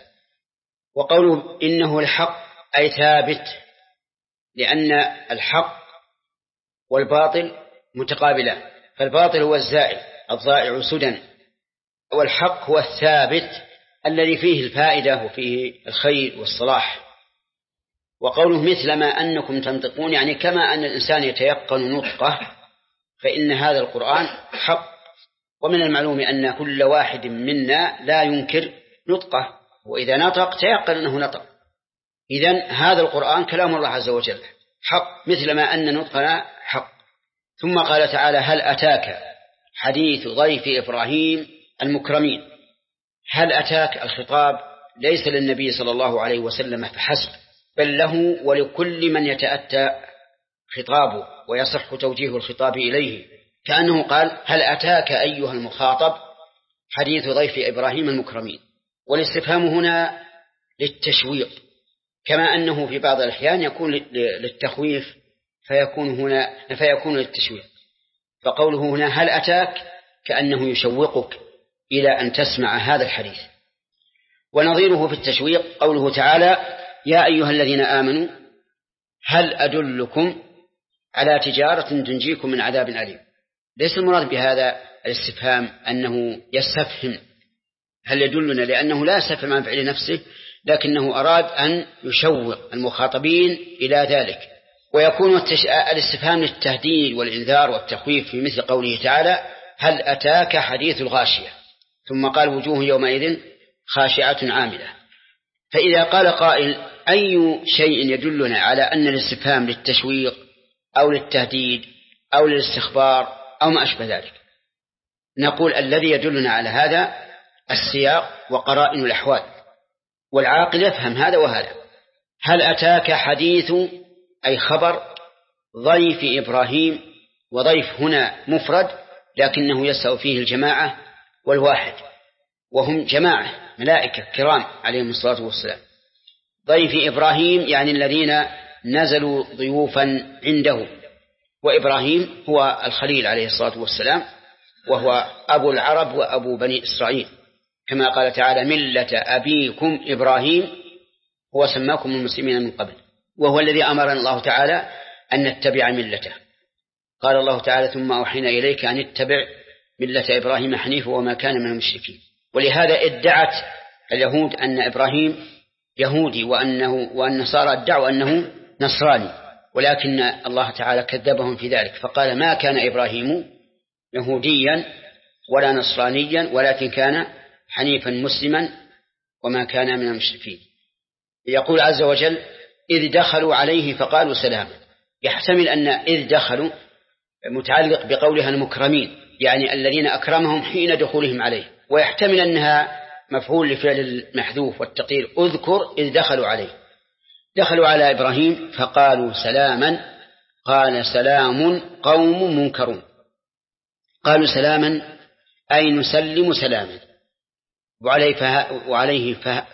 وقوله إنه الحق أي ثابت، لأن الحق والباطل متقابلان، فالباطل هو الزائل الضائع سدى، والحق هو الثابت الذي فيه الفائدة وفيه الخير والصلاح. وقوله مثل ما أنكم تنطقون يعني كما أن الإنسان يتيقن نطقه، فإن هذا القرآن حق، ومن المعلوم أن كل واحد منا لا ينكر نطقه، وإذا نطق تيقن أنه نطق. إذن هذا القرآن كلام الله عز وجل حق مثل ما أن نطقنا حق. ثم قال تعالى هل أتاك حديث ضيف إبراهيم المكرمين. هل أتاك الخطاب ليس للنبي صلى الله عليه وسلم فحسب، بل له ولكل من يتأتى خطابه ويصح توجيه الخطاب إليه، كأنه قال هل أتاك أيها المخاطب حديث ضيف إبراهيم المكرمين. والاستفهام هنا للتشويق، كما أنه في بعض الأحيان يكون للتخويف فيكون للتشويق. فقوله هنا هل أتاك كأنه يشوقك إلى أن تسمع هذا الحديث. ونظيره في التشويق قوله تعالى يا أيها الذين آمنوا هل أدلكم على تجارة تنجيكم من عذاب أليم. ليس المراد بهذا الاستفهام أنه يستفهم هل يدلنا، لأنه لا يستفهم عن فعل نفسه، لكنه أراد أن يشوق المخاطبين إلى ذلك. ويكون الاستفهام للتهديد والإنذار والتخويف في مثل قوله تعالى هل أتاك حديث الغاشية، ثم قال وجوه يومئذ خاشعة عاملة. فإذا قال قائل أي شيء يدلنا على أن الاستفهام للتشويق أو للتهديد أو للاستخبار أو ما أشبه ذلك، نقول الذي يدلنا على هذا السياق وقرائن الأحوال، والعاقل يفهم هذا وهذا. هل أتاك حديث أي خبر ضيف إبراهيم، وضيف هنا مفرد لكنه يسأل فيه الجماعة والواحد، وهم جماعة ملائكة كرام عليهم الصلاة والسلام. ضيف إبراهيم يعني الذين نزلوا ضيوفا عنده، وإبراهيم هو الخليل عليه الصلاة والسلام، وهو أبو العرب وأبو بني إسرائيل، كما قال تعالى ملة أبيكم إبراهيم هو سماكم المسلمين من قبل، وهو الذي أمرنا الله تعالى أن نتبع ملته. قال الله تعالى ثم أوحينا إليك أن اتبع ملة إبراهيم حنيفا وما كان من المشركين. ولهذا ادعت اليهود أن إبراهيم يهودي وأن النصارى ادعوا أنه نصراني، ولكن الله تعالى كذبهم في ذلك فقال ما كان إبراهيم يهوديا ولا نصرانيا ولكن كان حنيفا مسلما وما كان من المشركين. يقول عز وجل إذ دخلوا عليه فقالوا سلاما، يحتمل أن إذ دخلوا متعلق بقولها المكرمين، يعني الذين أكرمهم حين دخولهم عليه، ويحتمل أنها مفعول لفعل المحذوف والتقدير اذكر إذ دخلوا عليه. دخلوا على إبراهيم فقالوا سلاما، قال سلام قوم منكرون. قالوا سلاما أي نسلم سلاما، وعليه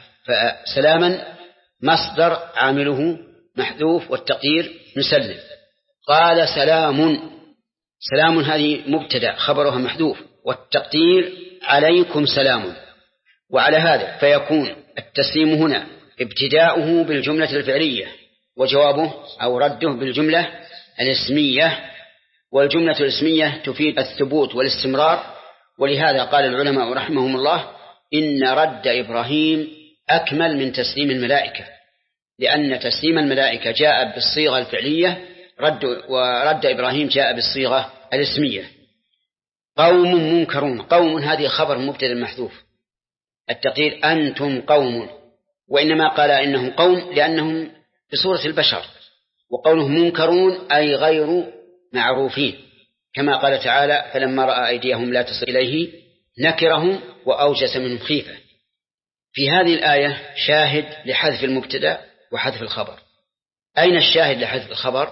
فسلاما مصدر عامله محذوف والتقدير نسلم. قال سلام، سلام هذه مبتدأ خبرها محذوف والتقدير عليكم سلام. وعلى هذا فيكون التسليم هنا ابتداؤه بالجملة الفعلية وجوابه أو رده بالجملة الاسمية، والجملة الاسمية تفيد الثبوت والاستمرار. ولهذا قال العلماء رحمهم الله إن رد إبراهيم أكمل من تسليم الملائكة، لأن تسليم الملائكة جاء بالصيغة الفعلية ورد إبراهيم جاء بالصيغة الاسمية. قوم منكرون، قوم هذه خبر مبتدأ محذوف، التقدير أنتم قوم، وإنما قال إنهم قوم لأنهم بصورة البشر، وقولهم منكرون أي غير معروفين، كما قال تعالى فلما رأى أيديهم لا تصل إليه نكرهم وأوجس منهم خيفة. في هذه الآية شاهد لحذف المبتدأ وحذف الخبر. أين الشاهد لحذف الخبر؟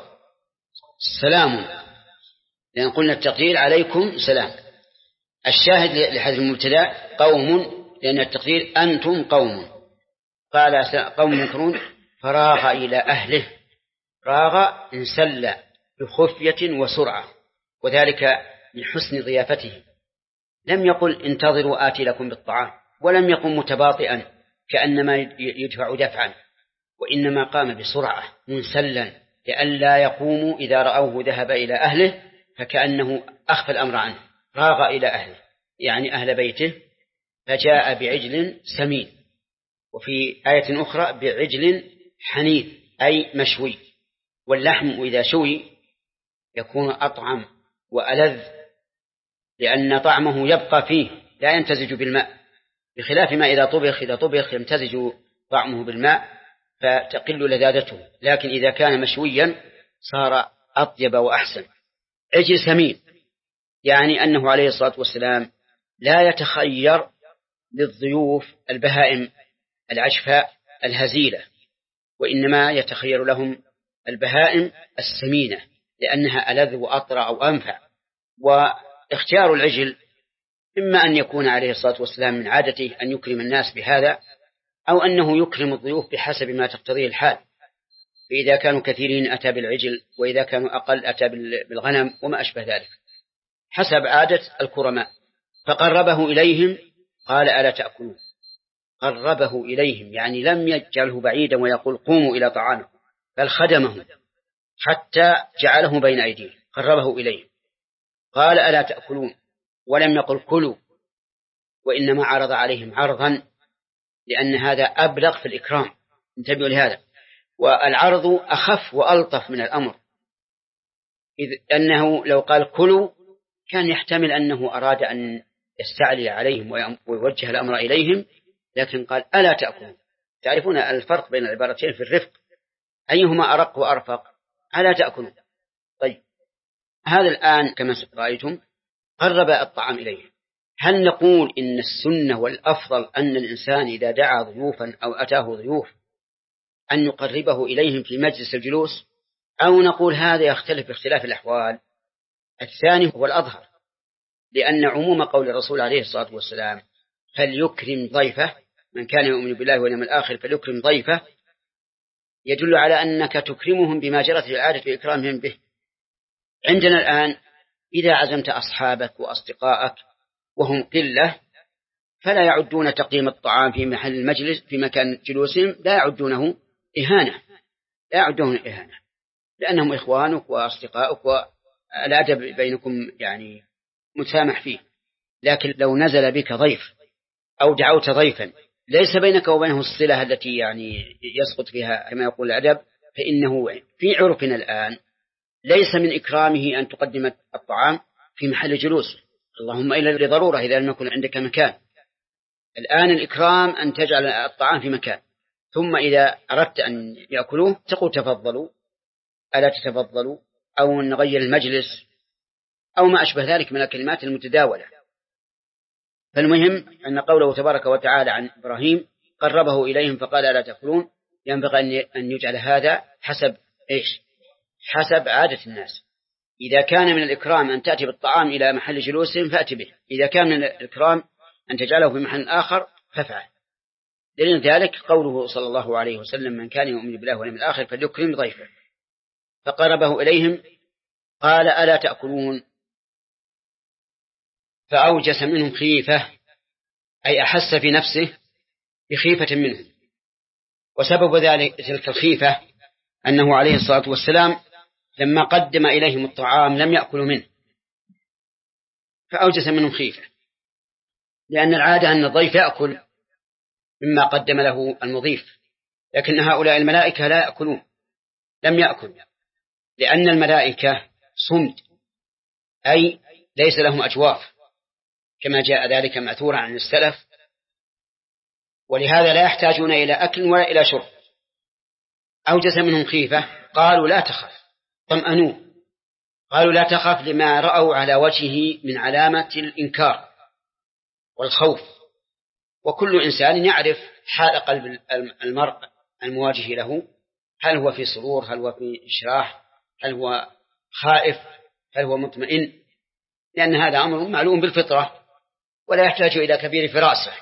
سلام، لأن قلنا التقدير عليكم سلام. الشاهد لحذف المبتدأ قوم، لأن التقدير أنتم قوم. قال قوم منكرون فراغ إلى أهله، راغ انسل بخفية وسرعة، وذلك من حسن ضيافته. لم يقل انتظروا آتي لكم بالطعام، ولم يقم متباطئا كأنما يدفع دفعا، وإنما قام بسرعة منسلا لئلا يقوموا إذا رأوه ذهب إلى أهله فكأنه أخفى الأمر عنه. راغ إلى أهله يعني أهل بيته، فجاء بعجل سمين، وفي آية أخرى بعجل حنيذ أي مشوي، واللحم إذا شوي يكون أطعم وألذ لأن طعمه يبقى فيه لا يمتزج بالماء، بخلاف ما إذا طبخ يمتزج طعمه بالماء فتقل لذاذته، لكن إذا كان مشويا صار أطيب وأحسن. عجل سمين يعني أنه عليه الصلاة والسلام لا يتخير للضيوف البهائم العشفاء الهزيلة، وإنما يتخير لهم البهائم السمينة لأنها ألذ وأطرى أو أنفع. واختيار العجل إما أن يكون عليه الصلاة والسلام من عادته أن يكرم الناس بهذا، أو أنه يكرم الضيوف بحسب ما تقتضيه الحال، فإذا كانوا كثيرين أتى بالعجل، وإذا كانوا أقل أتى بالغنم وما أشبه ذلك حسب عادة الكرماء. فقربه إليهم قال ألا تأكلون، قربه إليهم يعني لم يجعله بعيدا ويقول قوموا إلى طعامه، بل خدمه حتى جعله بين أيديهم، قربه إليهم. قال ألا تأكلون ولم يقل كلوا، وإنما عرض عليهم عرضا لأن هذا أبلغ في الإكرام، انتبهوا لهذا. والعرض أخف وألطف من الأمر، إذ أنه لو قال كلوا كان يحتمل أنه أراد أن يستعلي عليهم ويوجه الأمر إليهم، لكن قال ألا تأكلون. تعرفون الفرق بين العبارتين في الرفق، أيهما أرق وأرفق؟ ألا تأكلون. طيب هذا الآن كما رأيتم قرب الطعام إليه. هل نقول إن السنة والأفضل أن الإنسان إذا دعا ضيوفا أو أتاه ضيوف أن يقربه إليهم في مجلس الجلوس، أو نقول هذا يختلف باختلاف الأحوال؟ الثاني هو الأظهر، لأن عموم قول الرسول عليه الصلاة والسلام فليكرم ضيفه، من كان يؤمن بالله واليوم الآخر فليكرم ضيفه، يدل على أنك تكرمهم بما جرت العادة إكرامهم به. عندنا الآن إذا عزمت أصحابك وأصدقائك وهم قلة فلا يعدون تقييم الطعام في محل المجلس في مكان جلوسهم لا يعدونه إهانة، لا يعدونه إهانة، لأنهم إخوانك وأصدقائك والأدب بينكم يعني متسامح فيه. لكن لو نزل بك ضيف أو دعوت ضيفا ليس بينك وبينه الصلة التي يعني يسقط فيها كما يقول الأدب، فإنه في عرفنا الآن ليس من إكرامه أن تقدم الطعام في محل جلوس، اللهم إلا لضرورة إذا لم يكن عندك مكان. الآن الإكرام أن تجعل الطعام في مكان، ثم إذا أردت أن يأكلوه تقول تفضلوا ألا تتفضلوا، أو نغير المجلس أو ما أشبه ذلك من الكلمات المتداولة. فالمهم أن قوله تبارك وتعالى عن إبراهيم قربه إليهم فقال ألا تأكلون، ينبغي أن يجعل هذا حسب إيش؟ حسب عادة الناس. إذا كان من الإكرام أن تأتي بالطعام إلى محل جلوسهم فأتي به، إذا كان من الإكرام أن تجعله في محل آخر فافعل. دليل ذلك قوله صلى الله عليه وسلم من كان يؤمن بالله واليوم الآخر فليكرم ضيفه، فقربه إليهم قال ألا تأكلون، فأوجس منهم خيفة، أي أحس في نفسه بخيفة منهم. وسبب ذلك تلك الخيفة أنه عليه الصلاة والسلام لما قدم إليهم الطعام لم يأكلوا منه، فأوجس منهم خيفة، لأن العادة أن الضيف يأكل مما قدم له المضيف، لكن هؤلاء الملائكة لا يأكلون، لم يأكل، لأن الملائكة صمد، أي ليس لهم أجواف كما جاء ذلك مأثورا عن السلف، ولهذا لا يحتاجون إلى أكل ولا إلى شرب. أوجس منهم خيفة، قالوا لا تخف، طمأنوا، قالوا لا تخف لما رأوا على وجهه من علامة الإنكار والخوف. وكل إنسان يعرف حال قلب المرء المواجه له، هل هو في سرور، هل هو في إشراح، هل هو خائف، هل هو مطمئن، لأن هذا أمر معلوم بالفطرة ولا يحتاج إلى كبير فراسة.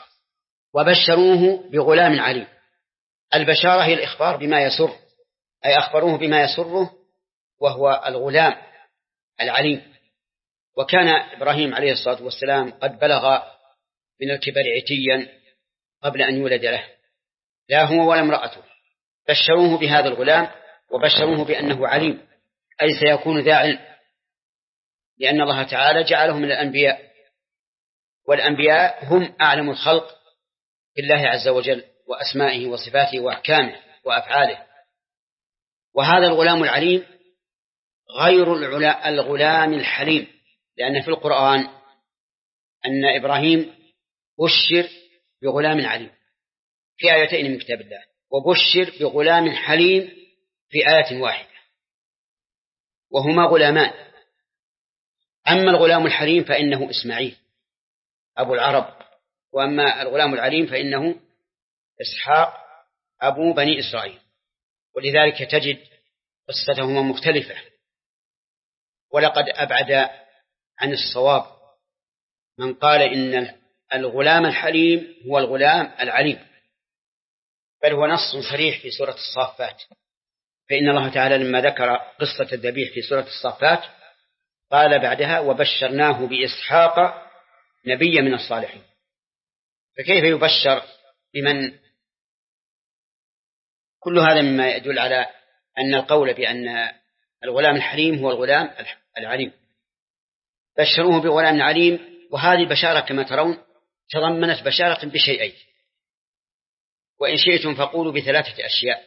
وبشروه بغلام عليم، البشارة هي الإخبار بما يسر، أي أخبروه بما يسره وهو الغلام العليم. وكان إبراهيم عليه الصلاة والسلام قد بلغ من الكبر عتيا قبل أن يولد له، لا هو ولا امرأته. بشروه بهذا الغلام وبشروه بأنه عليم، أي سيكون ذا علم، لأن الله تعالى جعله من الأنبياء، والأنبياء هم أعلم الخلق بالله عز وجل وأسمائه وصفاته وأحكامه وأفعاله. وهذا الغلام العليم غير الغلام الحليم، لأن في القرآن أن إبراهيم بشر بغلام عليم في آيتين من كتاب الله، وبشر بغلام حليم في آية واحدة، وهما غلامان. أما الغلام الحليم فإنه إسماعيل أبو العرب، وأما الغلام العليم فإنه إسحاق أبو بني إسرائيل، ولذلك تجد قصتهما مختلفة. ولقد أبعد عن الصواب من قال إن الغلام الحليم هو الغلام العليم، بل هو نص صريح في سورة الصافات. فإن الله تعالى لما ذكر قصة الذبيح في سورة الصافات قال بعدها وبشرناه بإسحاق نبيا من الصالحين. فكيف يبشر بمن؟ كل هذا مما يدل على أن القول بأن الغلام الحليم هو الغلام العليم. بشروه بغلام عليم، وهذه بشارة كما ترون تضمنت بشارة بشيئين، وإن شئتم فقولوا بثلاثة أشياء.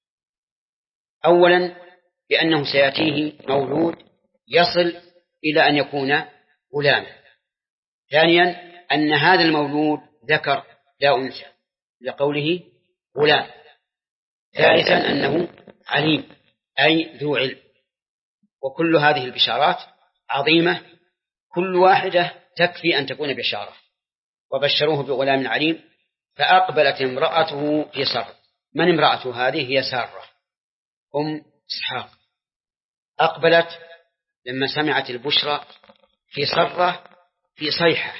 أولا بأنه سيأتيه مولود يصل إلى أن يكون غلاما. ثانيا أن هذا المولود ذكر لا أنثى لقوله غلام. ثالثا أنه عليم أي ذو علم. وكل هذه البشارات عظيمة، كل واحدة تكفي أن تكون بشارة. وبشروه بغلام عليم، فأقبلت امرأته في صر. من امرأته هذه؟ هي سارة أم إسحاق. أقبلت لما سمعت البشرى في صرة، في صيحة،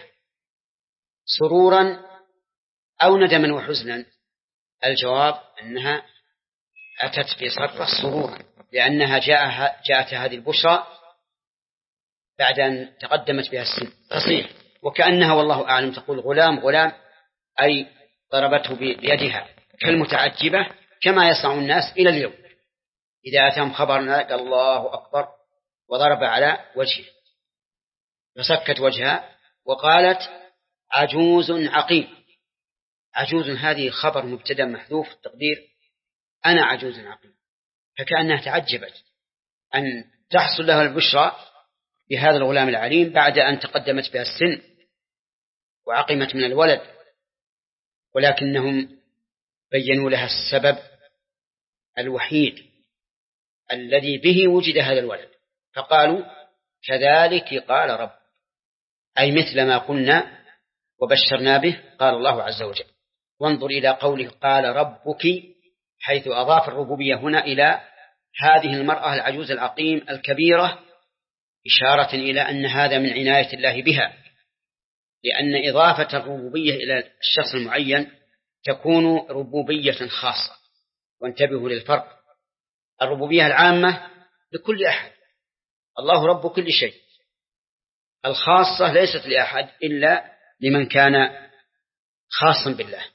سرورا أو ندما وحزنا. الجواب أنها أتت في صرة سرورا، لأنها جاءت هذه البشرى بعد أن تقدمت بها السن تصيح، وكأنها والله أعلم تقول غلام غلام، أي ضربته بيدها كالمتعجبة، كما يصنع الناس إلى اليوم إذا أتهم خبرنا قال الله أكبر وضرب على وجهه، فسكت وجهها وقالت عجوز عقيم. عجوز هذه خبر مبتدأ محذوف التقدير أنا عجوز عقيم، فكأنها تعجبت أن تحصل لها البشرى بهذا الغلام العليم بعد أن تقدمت بها السن وعقمت من الولد، ولكنهم بينوا لها السبب الوحيد الذي به وجد هذا الولد، فقالوا كذلك قال رب، أي مثل ما قلنا وبشرنا به قال الله عز وجل. وانظر إلى قوله قال ربك، حيث أضاف الربوبية هنا إلى هذه المرأة العجوز العقيم الكبيرة، إشارة إلى أن هذا من عناية الله بها، لأن إضافة الربوبية إلى الشخص المعين تكون ربوبية خاصة. وانتبهوا للفرق، الربوبية العامة لكل أحد، الله رب كل شيء، الخاصة ليست لأحد إلا لمن كان خاصا بالله.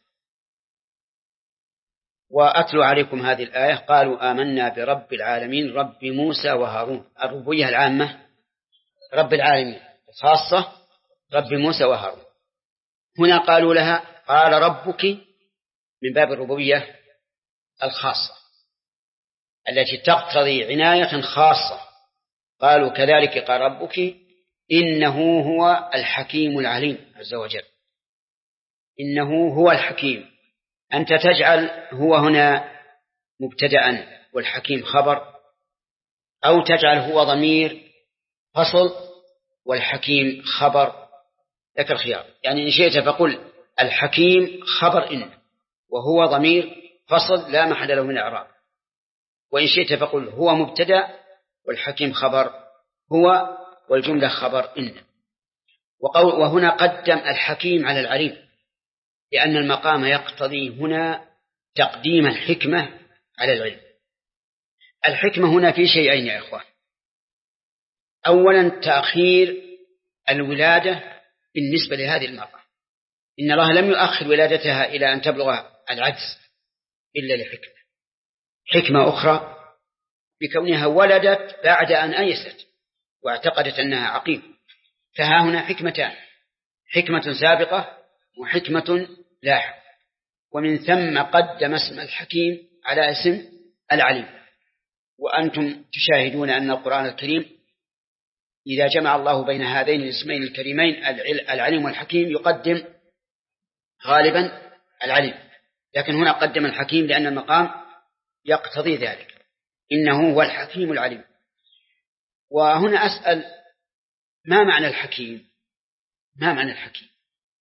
وأتلو عليكم هذه الآية قالوا آمنا برب العالمين رب موسى وهارون. الربوبية العامة رب العالمين، الخاصة رب موسى وهارون. هنا قالوا لها قال ربك من باب الربوبية الخاصة التي تقتضي عناية خاصة. قالوا كذلك قال ربك إنه هو الحكيم العليم عز وجل. إنه هو الحكيم، أنت تجعل هو هنا مبتدأ والحكيم خبر، أو تجعل هو ضمير فصل والحكيم خبر، لك الخيار. يعني إن شئت فقل الحكيم خبر إن، وهو ضمير فصل لا محل له من الإعراب، وإن شئت فقل هو مبتدأ والحكيم خبر هو والجملة خبر إن. وهنا قدم الحكيم على العليم لأن المقام يقتضي هنا تقديم الحكمة على العلم. الحكمة هنا في شيئين يا إخوة، أولا تأخير الولادة بالنسبة لهذه المرأة، إن الله لم يؤخر ولادتها إلى أن تبلغ العجز إلا لحكمة. حكمة أخرى بكونها ولدت بعد أن أيست واعتقدت أنها عقيم، فها هنا حكمتان، حكمة سابقة وحكمة لاحقة، ومن ثم قدم اسم الحكيم على اسم العليم. وأنتم تشاهدون أن القرآن الكريم إذا جمع الله بين هذين الاسمين الكريمين العليم والحكيم يقدم غالبا العليم، لكن هنا قدم الحكيم لأن المقام يقتضي ذلك، إنه هو الحكيم العليم. وهنا أسأل ما معنى الحكيم؟ ما معنى الحكيم؟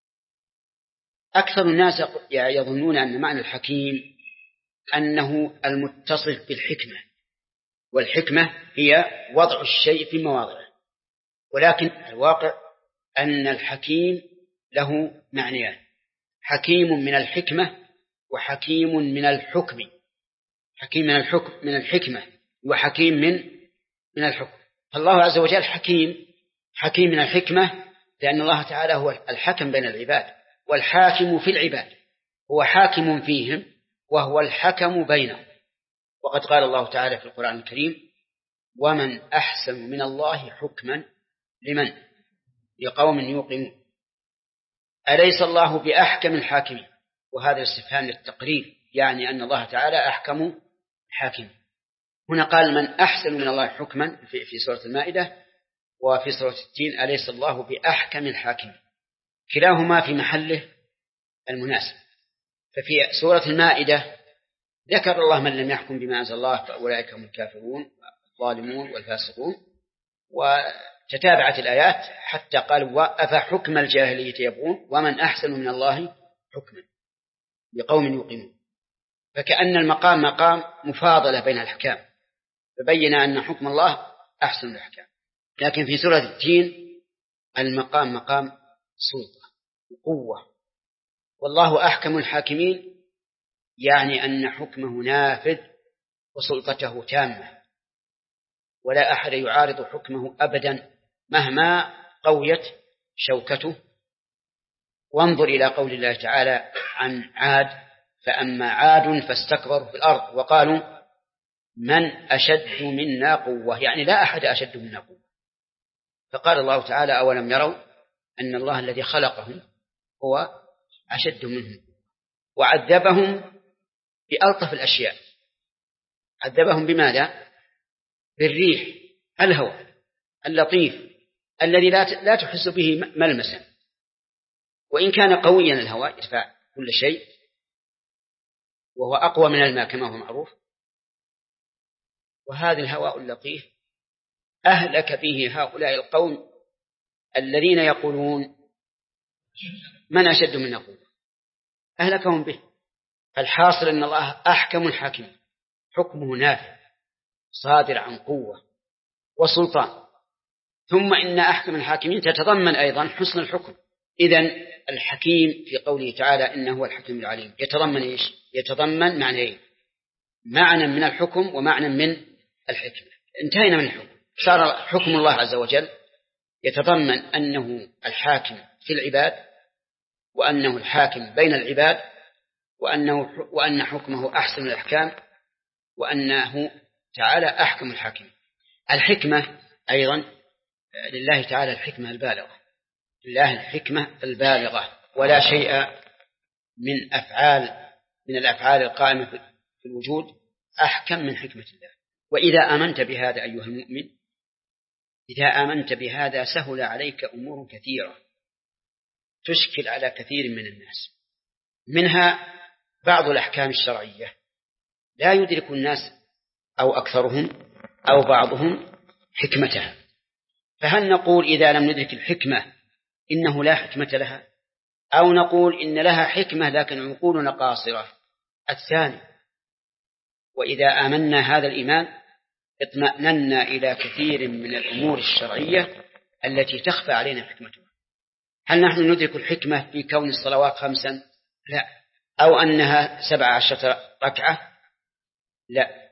أكثر الناس يظنون أن معنى الحكيم أنه المتصف بالحكمة، والحكمة هي وضع الشيء في مواضعه، ولكن الواقع أن الحكيم له معنيان، حكيم من الحكمة وحكيم من الحكم. حكيم من الحكمة وحكيم من الحكم. الله عز وجل حكيم من الحكمة لأن الله تعالى هو الحكم بين العباد والحاكم في العباد، هو حاكم فيهم وهو الحكم بينهم. وقد قال الله تعالى في القرآن الكريم ومن أحسن من الله حكما لمن؟ لقوم يوقنون. أليس الله بأحكم الحاكمين؟ وهذا الاستفهام للتقرير، يعني أن الله تعالى أحكم حاكم. هنا قال من أحسن من الله حكما في سورة المائدة، وفي سورة التين أليس الله بأحكم الحاكم، كلاهما في محله المناسب. ففي سورة المائدة ذكر الله من لم يحكم بما أنزل الله فأولئك هم الكافرون الظالمون والفاسقون، وتتابعت الآيات حتى قال وأفحكم الجاهلية يبغون ومن أحسن من الله حكما لقوم يوقنون. فكأن المقام مقام مفاضلة بين الأحكام، فبين أن حكم الله أحسن الأحكام. لكن في سورة التين المقام مقام سلطة وقوة، والله أحكم الحاكمين، يعني أن حكمه نافذ وسلطته تامة، ولا أحد يعارض حكمه أبدا مهما قويت شوكته. وانظر إلى قول الله تعالى عن عاد: فأما عاد فاستكبروا في الأرض وقالوا من أشد منا قوة، يعني لا أحد أشد منا قوة. فقال الله تعالى: أولم يروا أن الله الذي خلقهم هو أشد منهم. وعذبهم بألطف الأشياء. عذبهم بماذا؟ بالريح، الهواء اللطيف الذي لا تحس به ملمسا، وإن كان قويا الهواء يدفع كل شيء، وهو أقوى من الماء كما هو معروف. وهذا الهواء اللطيف أهلك به هؤلاء القوم الذين يقولون من أشد منا قوة، أهلكهم به. فالحاصل أن الله أحكم الحاكم، حكمه نافع صادر عن قوة وسلطان. ثم إن أحكم الحاكمين تتضمن أيضا حسن الحكم. إذن الحكيم في قوله تعالى إنه هو الحكيم العليم يتضمن إيش؟ يتضمن معنيين: معنى من الحكم ومعنى من الحكمة. انتهينا من الحكم، صار حكم الله عز وجل يتضمن أنه الحاكم في العباد، وأنه الحاكم بين العباد، وأن حكمه أحسن الأحكام، وأنه تعالى أحكم الحاكم. الحكمة أيضا لله تعالى الحكمة البالغة، لله الحكمة البالغة، ولا شيء من الأفعال القائمة في الوجود أحكم من حكمة الله. وإذا آمنت بهذا أيها المؤمن، إذا آمنت بهذا سهل عليك أمور كثيرة تشكل على كثير من الناس، منها بعض الأحكام الشرعية لا يدرك الناس أو أكثرهم أو بعضهم حكمتها. فهل نقول إذا لم ندرك الحكمة إنه لا حكمة لها، أو نقول إن لها حكمة لكن عقولنا قاصرة؟ الثاني. وإذا آمنا هذا الإيمان اطمأننا إلى كثير من الأمور الشرعية التي تخفى علينا حكمتها. هل نحن ندرك الحكمة في كون الصلوات 5؟ لا. أو أنها 17 ركعة؟ لا.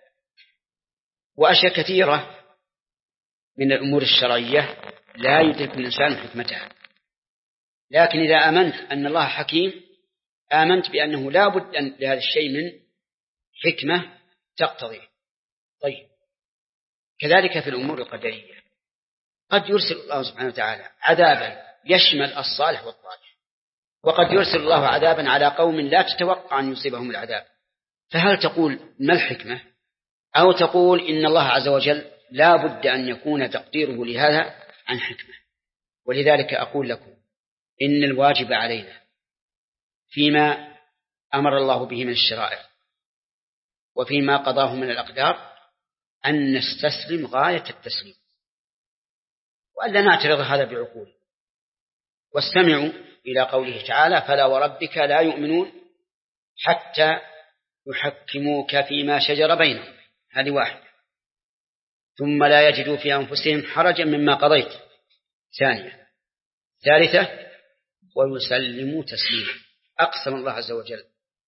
وأشياء كثيرة من الأمور الشرعية لا يدرك الإنسان حكمتها. لكن إذا آمنت أن الله حكيم آمنت بأنه لا بد لهذا الشيء من حكمة تقتضي. طيب، كذلك في الأمور القدرية قد يرسل الله سبحانه وتعالى عذابا يشمل الصالح والطالح، وقد يرسل الله عذابا على قوم لا تتوقع أن يصيبهم العذاب. فهل تقول ما الحكمة، أو تقول إن الله عز وجل لا بد أن يكون تقديره لهذا عن حكمة؟ ولذلك أقول لكم إن الواجب علينا فيما أمر الله به من الشرائع وفيما قضاه من الأقدار أن نستسلم غاية التسليم، وألا نعترض هذا بعقول. واستمعوا إلى قوله تعالى: فلا وربك لا يؤمنون حتى يحكموك فيما شجر بينهم. هذه واحدة. ثم لا يجدوا في أنفسهم حرجا مما قضيت. ثانية. ثالثة: ويسلموا تسليما. أقسم الله عز وجل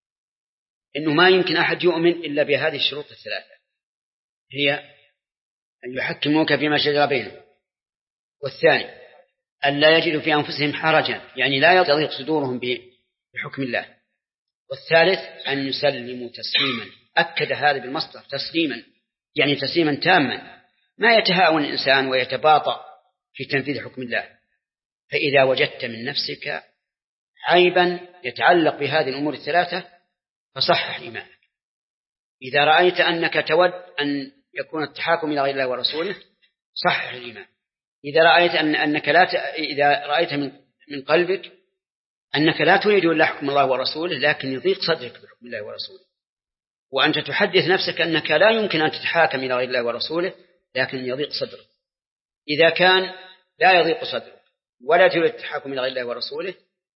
إنه ما يمكن أحد يؤمن إلا بهذه الشروط الثلاثة، هي أن يحكموك فيما شجر بينهم، والثاني أن لا يجدوا في أنفسهم حرجا يعني لا يضيق صدورهم بحكم الله، والثالث أن يسلموا تسليما. أكد هذا بالمصدر تسليما، يعني تسليما تاما، ما يتهاون الإنسان ويتباطأ في تنفيذ حكم الله. فإذا وجدت من نفسك عيبا يتعلق بهذه الأمور الثلاثة فصحح إيمانك. إذا رأيت أنك تود أن يكون التحاكم إلى غير الله ورسوله صحح الإيمان. إذا رأيت إذا رأيت من قلبك أنك لا تريد إلا حكم الله ورسوله لكن يضيق صدرك بحكم الله ورسوله، وأنت تحدث نفسك أنك لا يمكن أن تتحاكم إلى غير الله ورسوله لكن يضيق صدرك. إذا كان لا يضيق صدرك ولا تريد التحاكم إلى غير الله ورسوله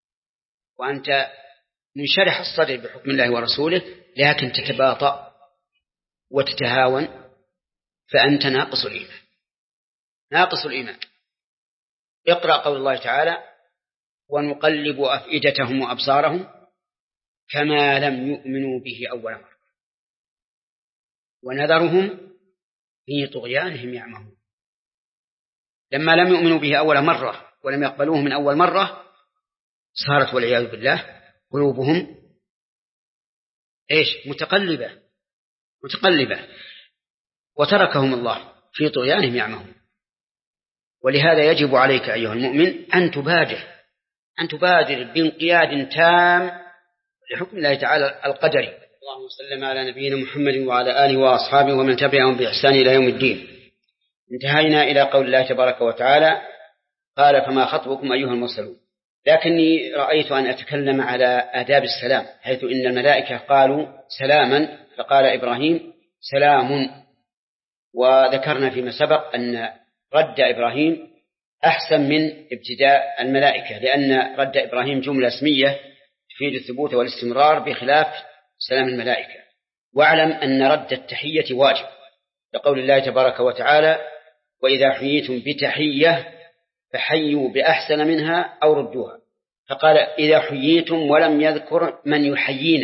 وأنت منشرح الصدر بحكم الله ورسوله لكن تتباطأ وتتهاون فأنت ناقص الإيمان. ناقص الإيمان. اقرأ قول الله تعالى: ونقلب أفئدتهم وأبصارهم كما لم يؤمنوا به أول مرة. ونذرهم في طغيانهم يعمهون. لما لم يؤمنوا به أول مرة ولم يقبلوه من أول مرة صارت والعياذ بالله قلوبهم متقلبة وتركهم الله في طغيانهم يعمهون. ولهذا يجب عليك أيها المؤمن أن تبادر بانقياد تام لحكم الله تعالى القدري. اللهم صل على نبينا محمد وعلى آله وأصحابه ومن تبعهم بإحسان إلى يوم الدين. انتهينا إلى قول الله تبارك وتعالى قال فما خطبكم أيها المرسلون. لكني رأيت أن أتكلم على آداب السلام، حيث إن الملائكة قالوا سلاما فقال إبراهيم سلام. وذكرنا فيما سبق أن رد إبراهيم أحسن من ابتداء الملائكة، لأن رد إبراهيم جملة اسمية تفيد الثبوت والاستمرار بخلاف سلام الملائكة. واعلم أن رد التحية واجب، لقول الله تبارك وتعالى وإذا حييتم بتحية فحيوا بأحسن منها أو ردوها. فقال إذا حييتم ولم يذكر من يحيينا،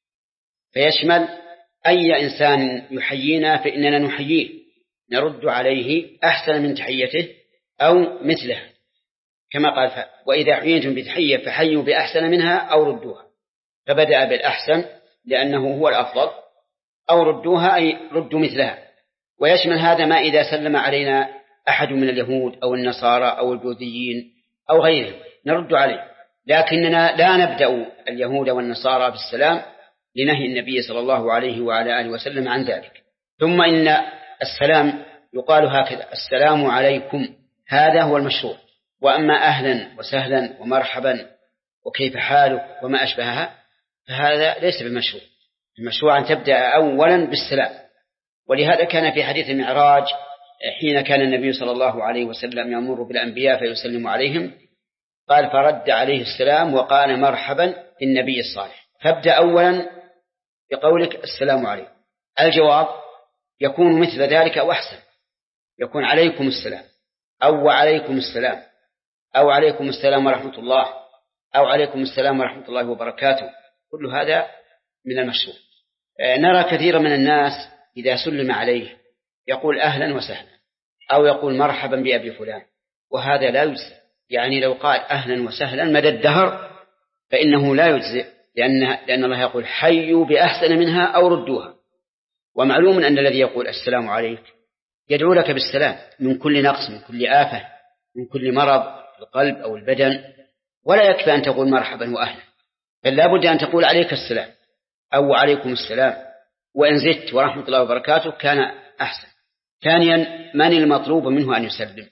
فيشمل أي إنسان يحيينا فإننا نحييه نرد عليه أحسن من تحيته أو مثله، كما قال وإذا حييتم بتحية فحيوا بأحسن منها أو ردوها، فبدأ بالأحسن لأنه هو الأفضل، أو ردوها أي ردوا مثلها. ويشمل هذا ما إذا سلم علينا أحد من اليهود أو النصارى أو البوذيين أو غيرهم نرد عليه، لكننا لا نبدأ اليهود والنصارى بالسلام لنهي النبي صلى الله عليه وعلى آله وسلم عن ذلك. ثم إن السلام يقال هكذا السلام عليكم، هذا هو المشروع. وأما أهلا وسهلا ومرحبا وكيف حالك وما أشبهها فهذا ليس بالمشروع. المشروع أن تبدأ أولا بالسلام. ولهذا كان في حديث المعراج حين كان النبي صلى الله عليه وسلم يمر بالأنبياء فيسلم عليهم قال فرد عليه السلام وقال مرحبا بالنبي الصالح. فابدأ أولا بقولك السلام عليكم. الجواب يكون مثل ذلك أو أحسن، يكون عليكم السلام أو وعليكم السلام أو عليكم السلام ورحمة الله أو عليكم السلام ورحمة الله وبركاته. كل هذا من المشروع. نرى كثيرا من الناس إذا سلم عليه يقول أهلا وسهلا أو يقول مرحبا بأبي فلان، وهذا لا يجزئ. يعني لو قال أهلا وسهلا مدى الدهر فإنه لا يجزئ، لأن الله يقول حيوا بأحسن منها أو ردوها. ومعلوم أن الذي يقول السلام عليك يدعو لك بالسلام من كل نقص، من كل آفة، من كل مرض في القلب أو البدن، ولا يكفي أن تقول مرحبا وأهلا، بل لا بد أن تقول عليك السلام أو عليكم السلام، وإن زدت ورحمة الله وبركاته كان أحسن. ثانيا من المطلوب منه أن يسلم؟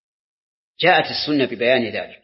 جاءت السنة ببيان ذلك.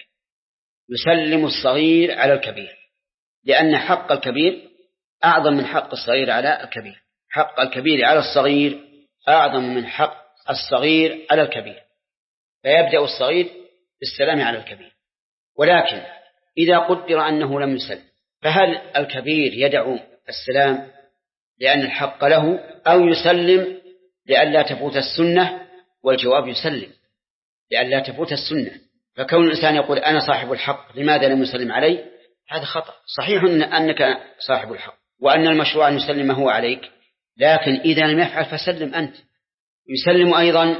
يسلم الصغير على الكبير، لأن حق الكبير أعظم من حق الصغير على الكبير. حق الكبير على الصغير أعظم من حق الصغير على الكبير، فيبدأ الصغير بالسلام على الكبير. ولكن إذا قدر أنه لم يسلم فهل الكبير يدعو السلام لأن الحق له أو يسلم لئلا تفوت السنة؟ والجواب يسلم لئلا تفوت السنة. فكون الإنسان يقول أنا صاحب الحق لماذا لم يسلم علي؟ هذا خطأ. صحيح أنك صاحب الحق وأن المشروع أن يسلم هو عليك، لكن إذا لم يفعل فسلم أنت. يسلم أيضا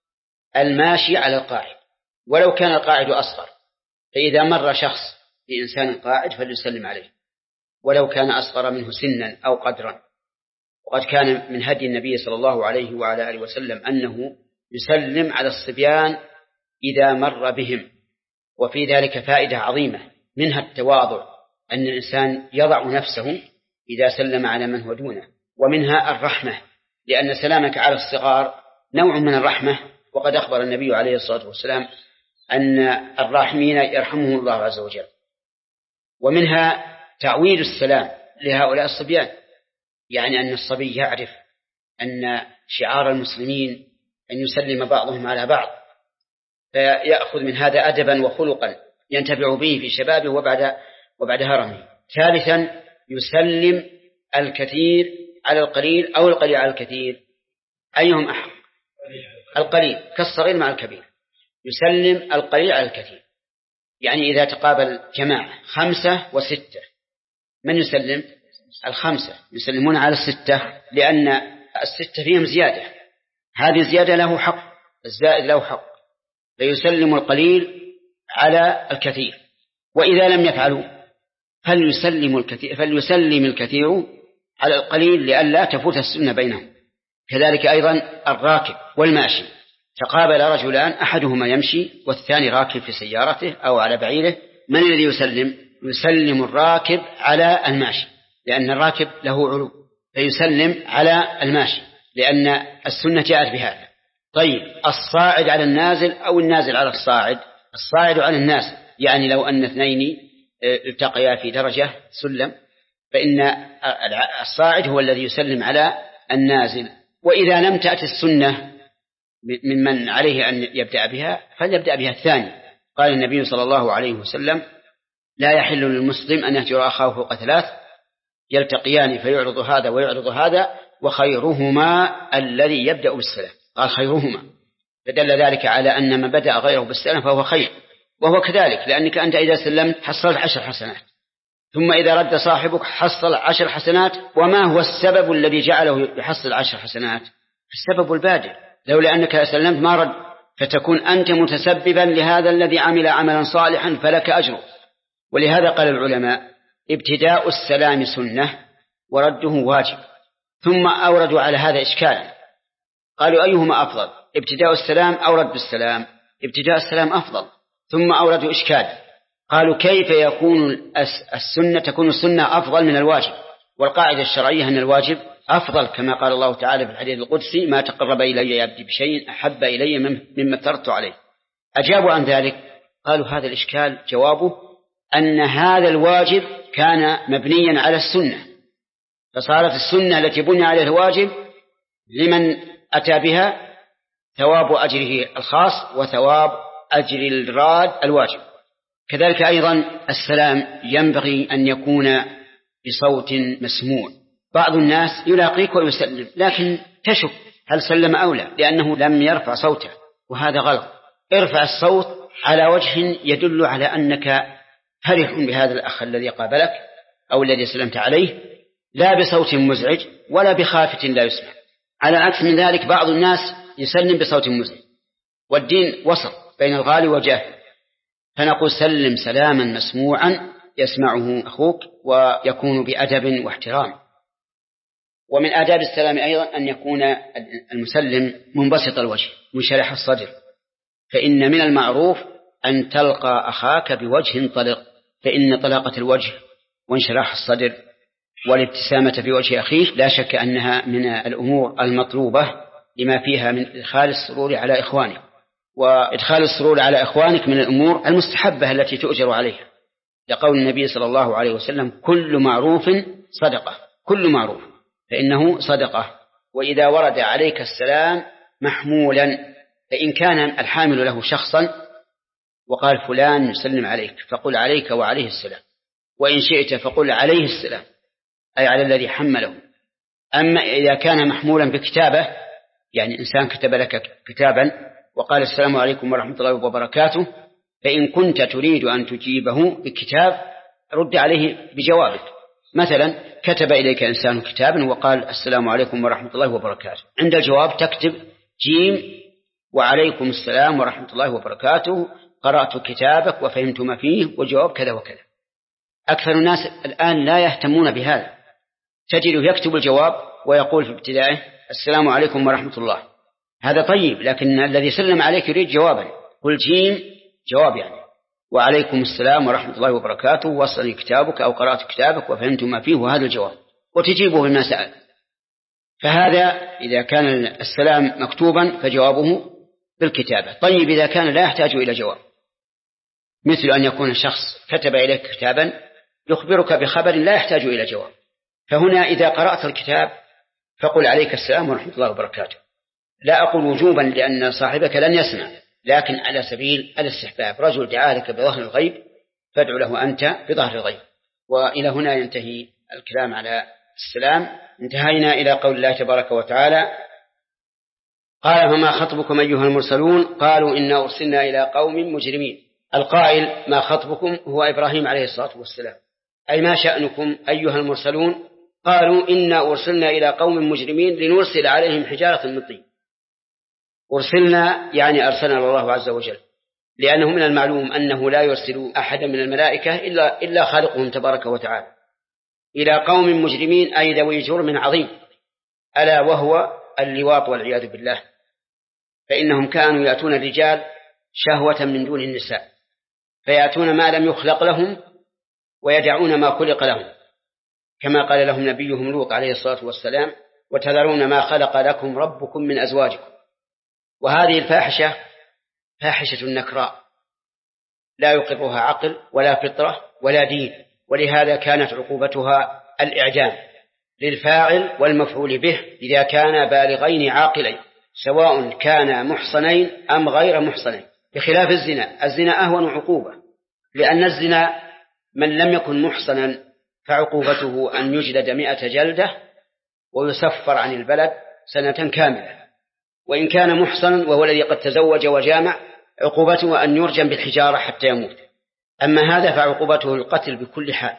الماشي على القاعد ولو كان القاعد أصغر، فإذا مر شخص بإنسان قاعد فليسلم عليه ولو كان أصغر منه سنا أو قدرا. وقد كان من هدي النبي صلى الله عليه وعلى آله وسلم أنه يسلم على الصبيان إذا مر بهم، وفي ذلك فائدة عظيمة، منها التواضع، أن الإنسان يضع نفسه إذا سلم على من هو دونه، ومنها الرحمة، لأن سلامك على الصغار نوع من الرحمة، وقد أخبر النبي عليه الصلاة والسلام أن الراحمين يرحمهم الله عز وجل. ومنها تعويد السلام لهؤلاء الصبيان، يعني أن الصبي يعرف أن شعار المسلمين أن يسلم بعضهم على بعض، فيأخذ من هذا أدبا وخلقا ينتفع به في شبابه وبعد هرمه. ثالثا يسلم الكثير على القليل أو القليل على الكثير، أيهم أحق؟ القليل، كالصغير مع الكبير. يسلم القليل على الكثير، يعني إذا تقابل جماعة 5 و6 من يسلم؟ 5 يسلمون على 6، لأن الستة فيهم زيادة، هذه الزيادة له حق، الزائد له حق، فيسلم القليل على الكثير. وإذا لم يفعلوا فليسلم الكثير على القليل لئلا تفوت السنة بينهم. كذلك أيضا الراكب والماشي، تقابل رجلان أحدهما يمشي والثاني راكب في سيارته أو على بعيره، من الذي يسلم الراكب على الماشي، لأن الراكب له علو، فيسلم على الماشي لأن السنة جاءت بهذا. طيب الصاعد على النازل أو النازل على الصاعد؟ الصاعد على النازل، يعني لو أن اثنين التقيا في درجة سلم فإن الصاعد هو الذي يسلم على النازل. وإذا لم تأتي السنة ممن عليه أن يبدأ بها فليبدأ بها الثاني. قال النبي صلى الله عليه وسلم: لا يحل للمسلم أن يهجر أخاه فوق ثلاث يلتقيان فيعرض هذا ويعرض هذا وخيرهما الذي يبدأ بالسلام. قال خيرهما، فدل ذلك على أن من بدأ غيره بالسلام فهو خير، وهو كذلك، لأنك أنت إذا سلمت حصلت 10 حسنات، ثم إذا رد صاحبك حصل 10 حسنات. وما هو السبب الذي جعله يحصل 10 حسنات؟ السبب البادئ، لولا أنك سلمت ما رد، فتكون أنت متسببا لهذا الذي عمل عملا صالحا فلك أجر. ولهذا قال العلماء: ابتداء السلام سنة ورده واجب. ثم أوردوا على هذا إشكالا، قالوا: أيهما أفضل، ابتداء السلام أو رد السلام؟ ابتداء السلام أفضل. ثم أوردوا إشكال، قالوا: كيف يكون تكون السنة أفضل من الواجب؟ والقاعدة الشرعية أن الواجب أفضل، كما قال الله تعالى في الحديث القدسي: ما تقرب إلي عبدي بشيء أحب إلي مما افترضت عليه. أجابوا عن ذلك، قالوا: هذا الإشكال جوابه أن هذا الواجب كان مبنيا على السنة، فصارت السنة التي بني عليها الواجب لمن أتى بها ثواب أجره الخاص وثواب أجر الراد الواجب. كذلك أيضا السلام ينبغي أن يكون بصوت مسموع. بعض الناس يلاقيك ويسلم لكن تشك هل سلم أو لا، لأنه لم يرفع صوته، وهذا غلط. ارفع الصوت على وجه يدل على أنك فرح بهذا الأخ الذي قابلك أو الذي سلمت عليه، لا بصوت مزعج ولا بخافت لا يسمع. على عكس من ذلك بعض الناس يسلم بصوت مزعج، والدين وسط بين الغالي والجاهل، فنقول: سلم سلاما مسموعا يسمعه أخوك ويكون بأدب واحترام. ومن آداب السلام أيضا أن يكون المسلم منبسط الوجه منشرح الصدر، فإن من المعروف أن تلقى أخاك بوجه طلق، فإن طلاقة الوجه وانشراح الصدر والابتسامة في وجه أخيك لا شك أنها من الأمور المطلوبة لما فيها من إدخال السرور على إخوانك، وإدخال السرور على إخوانك من الأمور المستحبة التي تؤجر عليها، لقول النبي صلى الله عليه وسلم: كل معروف صدقة، كل معروف فإنه صدقة. وإذا ورد عليك السلام محمولا، فإن كان الحامل له شخصا وقال: فلان يسلم عليك، فقل: عليك وعليه السلام، وإن شئت فقل: عليه السلام، أي على الذي حمله. أما إذا كان محمولا بكتابة، يعني إنسان كتب لك كتابا وقال: السلام عليكم ورحمة الله وبركاته، فإن كنت تريد أن تجيبه بكتاب رد عليه بجوابك. مثلا كتب إليك إنسان كتابا وقال: السلام عليكم ورحمة الله وبركاته، عند الجواب تكتب جيم: وعليكم السلام ورحمة الله وبركاته، قرأت كتابك وفهمت ما فيه، والجواب كذا وكذا. أكثر الناس الآن لا يهتمون بهذا، تجده يكتب الجواب ويقول في ابتدائه: السلام عليكم ورحمة الله. هذا طيب، لكن الذي سلم عليك يريد جوابا، قل جيم جواب يعني: وعليكم السلام ورحمة الله وبركاته، وصلني كتابك أو قرأت كتابك وفهمت ما فيه، وهذا الجواب، وتجيبه بما سأل. فهذا إذا كان السلام مكتوبا فجوابه بالكتابة. طيب إذا كان لا يحتاج إلى جواب، مثل أن يكون شخص كتب إليك كتابا يخبرك بخبر لا يحتاج إلى جواب، فهنا إذا قرأت الكتاب فقل: عليك السلام ورحمة الله وبركاته. لا أقول وجوبا لأن صاحبك لن يسمع، لكن على سبيل الاستحباب. رجل دعا لك بظهر الغيب فادعو له أنت بظهر الغيب. وإلى هنا ينتهي الكلام على السلام. انتهينا إلى قول الله تبارك وتعالى: قال: فما خطبكم أيها المرسلون؟ قالوا: إنا أرسلنا إلى قوم مجرمين. القائل ما خطبكم هو إبراهيم عليه الصلاة والسلام، أي ما شأنكم أيها المرسلون قالوا إنا أرسلنا إلى قوم مجرمين لنرسل عليهم حجارة من طين. أرسلنا يعني أرسلنا الله عز وجل، لأنه من المعلوم أنه لا يرسل أحدا من الملائكة إلا خالقهم تبارك وتعالى، إلى قوم مجرمين أي ذوي جرم عظيم، ألا وهو اللواط والعياذ بالله. فإنهم كانوا يأتون الرجال شهوة من دون النساء، فيأتون ما لم يخلق لهم ويدعون ما خلق لهم، كما قال لهم نبيهم لوط عليه الصلاة والسلام: وتذرون ما خلق لكم ربكم من أزواجكم. وهذه الفاحشة فاحشة نكراء لا يقرها عقل ولا فطرة ولا دين، ولهذا كانت عقوبتها الإعدام للفاعل والمفعول به إذا كان بالغين عاقلين، سواء كان محصنين أم غير محصنين، بخلاف الزنا أهون عقوبة، لأن الزنا من لم يكن محصنا فعقوبته أن يجلد 100 جلدة ويسفر عن البلد سنة كاملة، وإن كان محصنا وهو الذي قد تزوج وجامع عقوبته أن يرجم بالحجارة حتى يموت. أما هذا فعقوبته القتل بكل حال،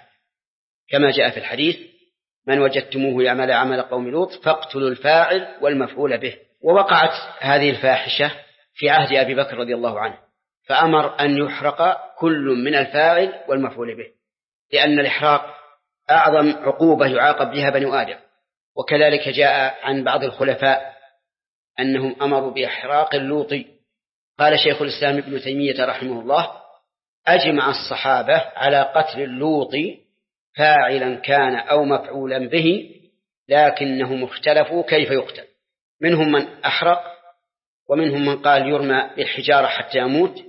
كما جاء في الحديث: من وجدتموه يعمل عمل قوم لوط فاقتلوا الفاعل والمفعول به. ووقعت هذه الفاحشة في عهد أبي بكر رضي الله عنه، فأمر أن يحرق كل من الفاعل والمفعول به، لأن الإحراق أعظم عقوبة يعاقب بها بنو آدم. وكذلك جاء عن بعض الخلفاء أنهم أمروا بإحراق اللوطي. قال شيخ الإسلام ابن تيمية رحمه الله: أجمع الصحابة على قتل اللوطي فاعلا كان أو مفعولا به، لكنهم اختلفوا كيف يقتل. منهم من أحرق، ومنهم من قال يرمى بالحجارة حتى يموت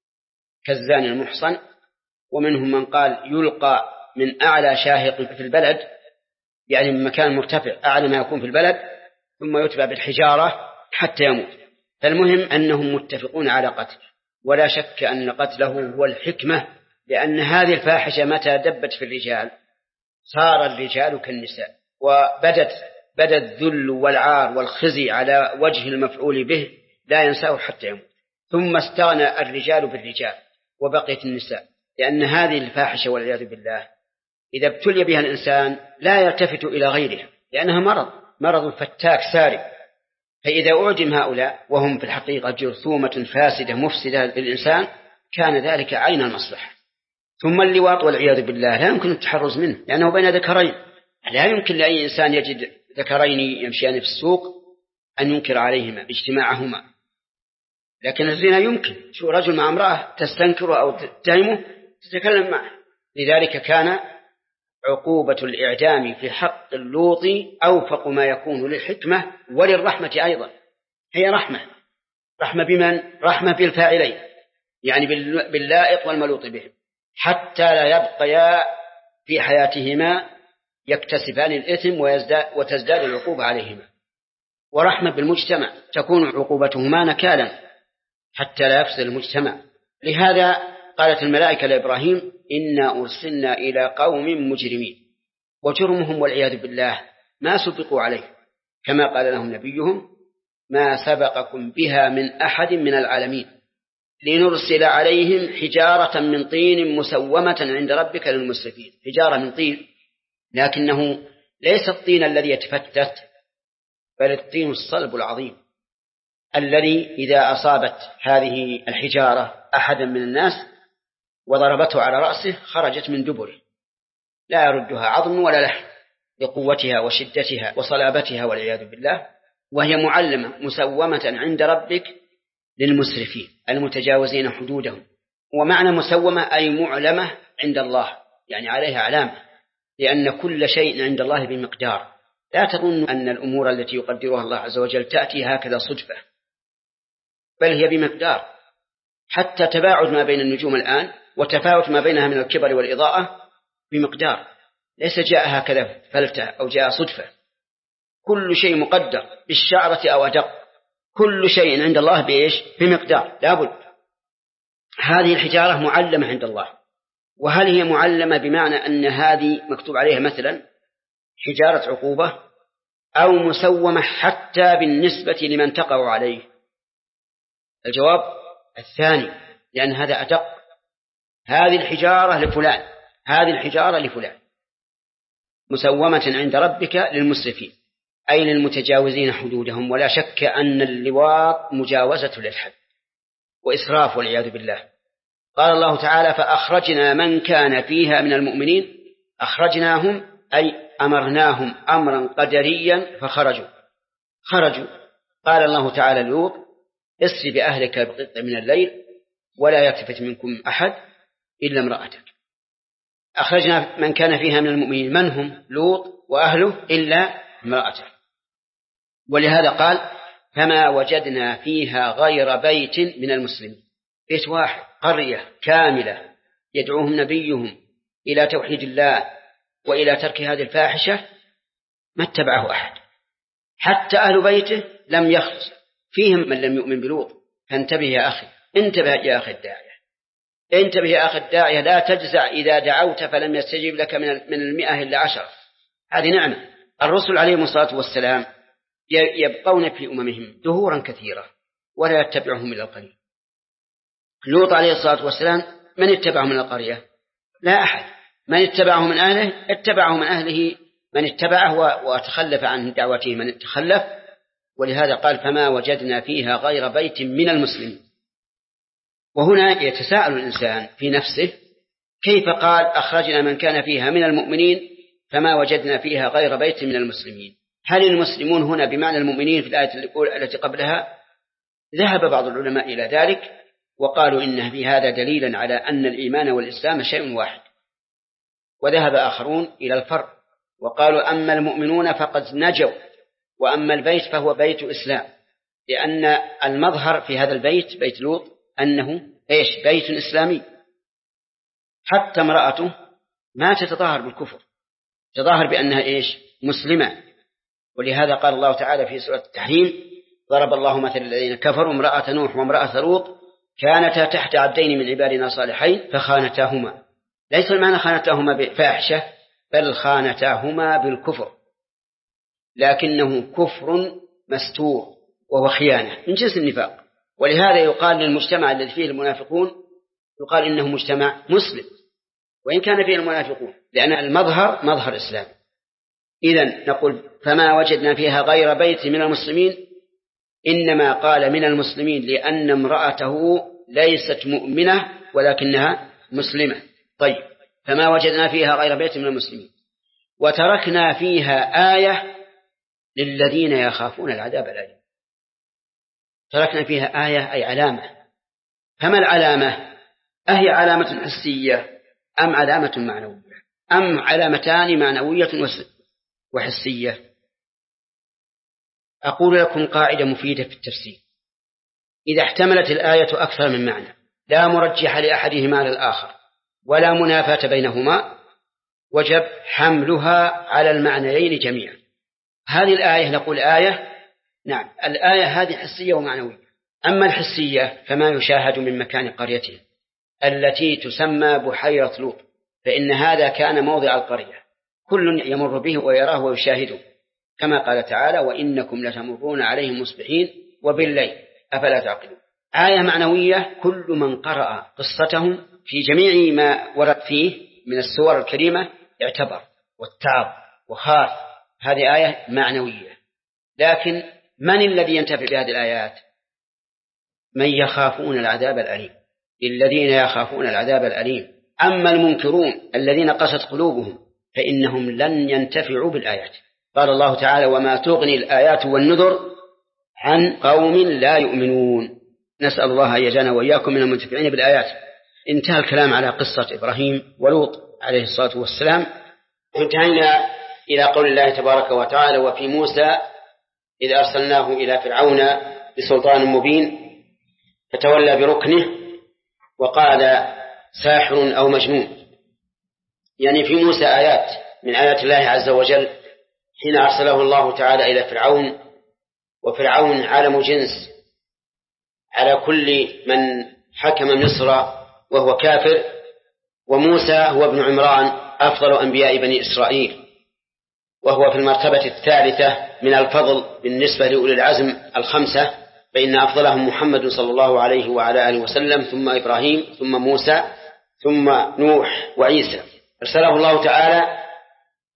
كالزاني المحصن، ومنهم من قال يلقى من أعلى شاهق في البلد، يعني من مكان مرتفع أعلى ما يكون في البلد، ثم يتبع بالحجارة حتى يموت. فالمهم أنهم متفقون على قتله، ولا شك أن قتله هو الحكمة، لأن هذه الفاحشة متى دبت في الرجال صار الرجال كالنساء، وبدت الذل والعار والخزي على وجه المفعول به لا ينساه حتى يموت. ثم استغنى الرجال بالرجال وبقيت النساء، لأن هذه الفاحشة والعياذ بالله إذا ابتلي بها الإنسان لا يلتفت إلى غيرها، لأنها مرض فتاك ساري. فإذا أعدم هؤلاء وهم في الحقيقة جرثومة فاسدة مفسدة للإنسان كان ذلك عين المصلحة. ثم اللواط والعياذ بالله لا يمكن التحرز منه، لأنه بين ذكرين، لا يمكن لأي إنسان يجد ذكرين يمشيان في السوق أن ينكر عليهما باجتماعهما. لكن الزنا يمكن، شو رجل مع امرأة تستنكر أو تتهمه تتكلم معه. لذلك كان عقوبة الإعدام في حق اللوط أوفق ما يكون للحكمة وللرحمة أيضا. هي رحمة بمن؟ رحمة بالفاعلين، يعني باللائق والملوط بهم، حتى لا يبقيا في حياتهما يكتسبان الإثم وتزداد العقوبة عليهما. ورحمة بالمجتمع، تكون عقوبتهما نكالا حتى لا يفسد المجتمع. لهذا قالت الملائكة لإبراهيم: إنا أرسلنا إلى قوم مجرمين. وجرمهم والعياذ بالله ما سبقوا عليه، كما قال لهم نبيهم: ما سبقكم بها من أحد من العالمين لنرسل عليهم حجارة من طين مسومة عند ربك للمسرفين. حجارة من طين، لكنه ليس الطين الذي يتفتت، بل الطين الصلب العظيم الذي إذا أصابت هذه الحجارة أحدا من الناس وضربته على رأسه خرجت من دبره، لا يردها عظم ولا لحم لقوتها وشدتها وصلابتها والعياذ بالله. وهي معلمة مسومة عند ربك للمسرفين المتجاوزين حدودهم. ومعنى مسومة أي معلمة عند الله، يعني عليها علامة، لأن كل شيء عند الله بمقدار. لا تظن أن الأمور التي يقدرها الله عز وجل تأتي هكذا صدفة، بل هي بمقدار. حتى تباعد ما بين النجوم الآن وتفاوت ما بينها من الكبر والإضاءة بمقدار، ليس جاء هكذا فلتة أو جاء صدفة. كل شيء مقدر بالشعرة أو أدق، كل شيء عند الله بإيش؟ بمقدار، لابد. هذه الحجارة معلمة عند الله. وهل هي معلمة بمعنى أن هذه مكتوب عليها مثلا حجارة عقوبة، أو مسومة حتى بالنسبة لمن تقع عليه؟ الجواب الثاني، لأن هذا أدق. هذه الحجارة لفلان، هذه الحجارة لفلان. مسومة عند ربك للمسرفين، أي للمتجاوزين حدودهم. ولا شك أن اللواط مجاوزة للحد وإسراف والعياذ بالله. قال الله تعالى: فأخرجنا من كان فيها من المؤمنين. أخرجناهم أي أمرناهم أمرا قدريا فخرجوا. قال الله تعالى لوط: اسر بأهلك بقطع من الليل ولا يلتفت منكم أحد إلا امرأتك. أخرجنا من كان فيها من المؤمنين، من هم؟ لوط وأهله إلا امرأته. ولهذا قال: فما وجدنا فيها غير بيت من المسلمين. بيت واحد، قرية كاملة يدعوهم نبيهم إلى توحيد الله وإلى ترك هذه الفاحشة، ما اتبعه أحد، حتى أهل بيته لم يخلص فيهم من لم يؤمن بلوط. فانتبه يا أخي، انتبه يا أخي الداعية، انتبه يا أخي الداعية، لا تجزع إذا دعوت فلم يستجيب لك من 100 إلا 10. هذه نعمة. الرسل عليهم الصلاة والسلام يبقون في أممهم دهورا كثيرة ولا يتبعهم إلا القليل. لوط عليه الصلاة والسلام من اتبعه من القرية؟ لا أحد. من اتبعه من أهله؟ اتبعه من أهله من اتبعه وتخلف عن دعوته من تخلف. ولهذا قال: فما وجدنا فيها غير بيت من المسلمين. وهنا يتساءل الإنسان في نفسه: كيف قال أخرجنا من كان فيها من المؤمنين فما وجدنا فيها غير بيت من المسلمين؟ هل المسلمون هنا بمعنى المؤمنين في الآية التي قبلها؟ ذهب بعض العلماء إلى ذلك وقالوا إن في هذا دليلا على أن الإيمان والإسلام شيء واحد. وذهب آخرون إلى الفرق وقالوا: أما المؤمنون فقد نجوا، وأما البيت فهو بيت إسلام، لأن المظهر في هذا البيت بيت لوط أنه بيت إسلامي. حتى امرأته ما تتظاهر بالكفر، تظاهر بأنها مسلمة. ولهذا قال الله تعالى في سورة التحريم: ضرب الله مثل الذين كفروا امرأة نوح وامرأة لوط كانتا تحت عبدين من عبادنا صالحين فخانتاهما. ليس المعنى خانتاهما بفاحشة، بل خانتاهما بالكفر، لكنه كفر مستور وهو خيانة من جنس النفاق. ولهذا يقال للمجتمع الذي فيه المنافقون يقال إنه مجتمع مسلم وإن كان فيه المنافقون، لأن المظهر مظهر إسلام. إذن نقول: فما وجدنا فيها غير بيت من المسلمين. إنما قال من المسلمين لأن امرأته ليست مؤمنة ولكنها مسلمة. طيب، فما وجدنا فيها غير بيت من المسلمين. وتركنا فيها آية للذين يخافون العذاب الأليم. تركنا فيها آية أي علامة. فما العلامة؟ أهي علامة حسية أم علامة معنوية أم علامتان معنوية وحسية؟ أقول لكم قاعدة مفيدة في التفسير: إذا احتملت الآية أكثر من معنى لا مرجح لأحدهما على الآخر ولا منافاة بينهما وجب حملها على المعنيين جميعا. هذه الآية نقول آية، نعم الآية هذه حسية ومعنوية. أما الحسية فما يشاهد من مكان قريته التي تسمى بحيرة لوط، فإن هذا كان موضع القرية، كل يمر به ويراه ويشاهده، كما قال تعالى: وإنكم لتمرون عليهم مصبحين وبالليل أفلا تعقلون. آية معنوية: كل من قرأ قصتهم في جميع ما ورد فيه من السور الكريمة اعتبر واتعظ وخاف. هذه آية معنوية. لكن من الذي ينتفع بهذه الآيات؟ من يخافون العذاب الأليم، الذين يخافون العذاب الأليم. أما المنكرون الذين قست قلوبهم فإنهم لن ينتفعوا بالآيات. قال الله تعالى: وما تغني الآيات والنذر عن قوم لا يؤمنون. نسأل الله أن يجعلنا وإياكم من المنتفعين بالآيات. انتهى الكلام على قصة إبراهيم ولوط عليه الصلاة والسلام. انتهينا إلى قول الله تبارك وتعالى: وفي موسى إذ أرسلناه إلى فرعون بسلطان مبين فتولى بركنه وقال ساحر أو مجنون. يعني في موسى آيات من آيات الله عز وجل حين أرسله الله تعالى إلى فرعون، وفرعون عالم جنس على كل من حكم مصر وهو كافر، وموسى هو ابن عمران أفضل أنبياء بني إسرائيل، وهو في المرتبة الثالثة من الفضل بالنسبة لأولي العزم الخمسة، فإن أفضلهم محمد صلى الله عليه وعلى آله وسلم، ثم إبراهيم، ثم موسى، ثم نوح وعيسى. أرسله الله تعالى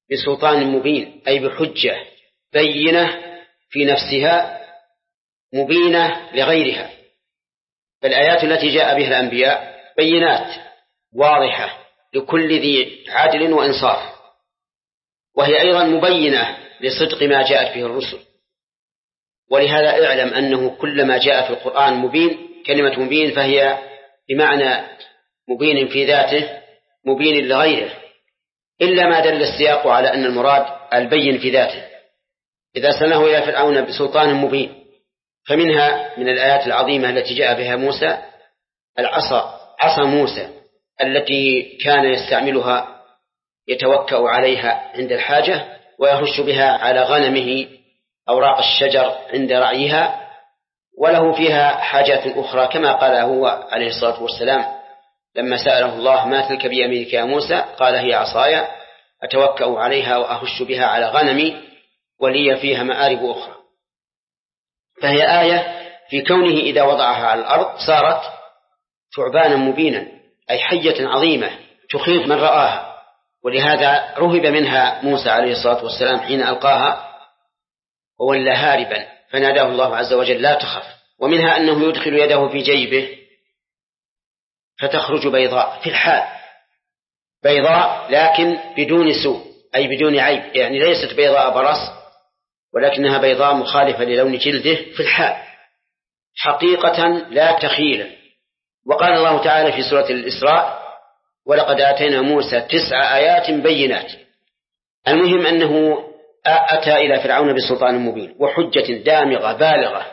بسلطان مبين، أي بحجة بينة في نفسها مبينة لغيرها. فالآيات التي جاء بها الأنبياء بينات واضحة لكل ذي عدل وإنصاف، وهي أيضا مبينة لصدق ما جاءت به الرسل. ولهذا اعلم أنه كلما جاء في القرآن مبين، كلمة مبين فهي بمعنى مبين في ذاته مبين لغيره، إلا ما دل السياق على أن المراد البين في ذاته. إذا سماه إلى فرعون بسلطان مبين، فمنها من الآيات العظيمة التي جاء بها موسى عصا موسى التي كان يستعملها يتوكأ عليها عند الحاجة ويهش بها على غنمه أوراق الشجر عند رعيها، وله فيها حاجات أخرى، كما قال هو عليه الصلاة والسلام لما سأله الله ما تلك بيمينك يا موسى؟ قال هي عصاي أتوكأ عليها وأهش بها على غنمي ولي فيها مآرب أخرى. فهي آية في كونه إذا وضعها على الأرض صارت ثعبانا مبينا، أي حية عظيمة تخيف من رآها. ولهذا رهب منها موسى عليه الصلاة والسلام حين ألقاها وولى هاربا، فناداه الله عز وجل لا تخف. ومنها أنه يدخل يده في جيبه فتخرج بيضاء في الحال، بيضاء لكن بدون سوء، أي بدون عيب، يعني ليست بيضاء برص، ولكنها بيضاء مخالفة للون جلده في الحال حقيقة لا تخيلا. وقال الله تعالى في سورة الإسراء ولقد آتينا موسى 9 آيات بينات. المهم أنه أتى إلى فرعون بسلطان مبين وحجة دامغة بالغة،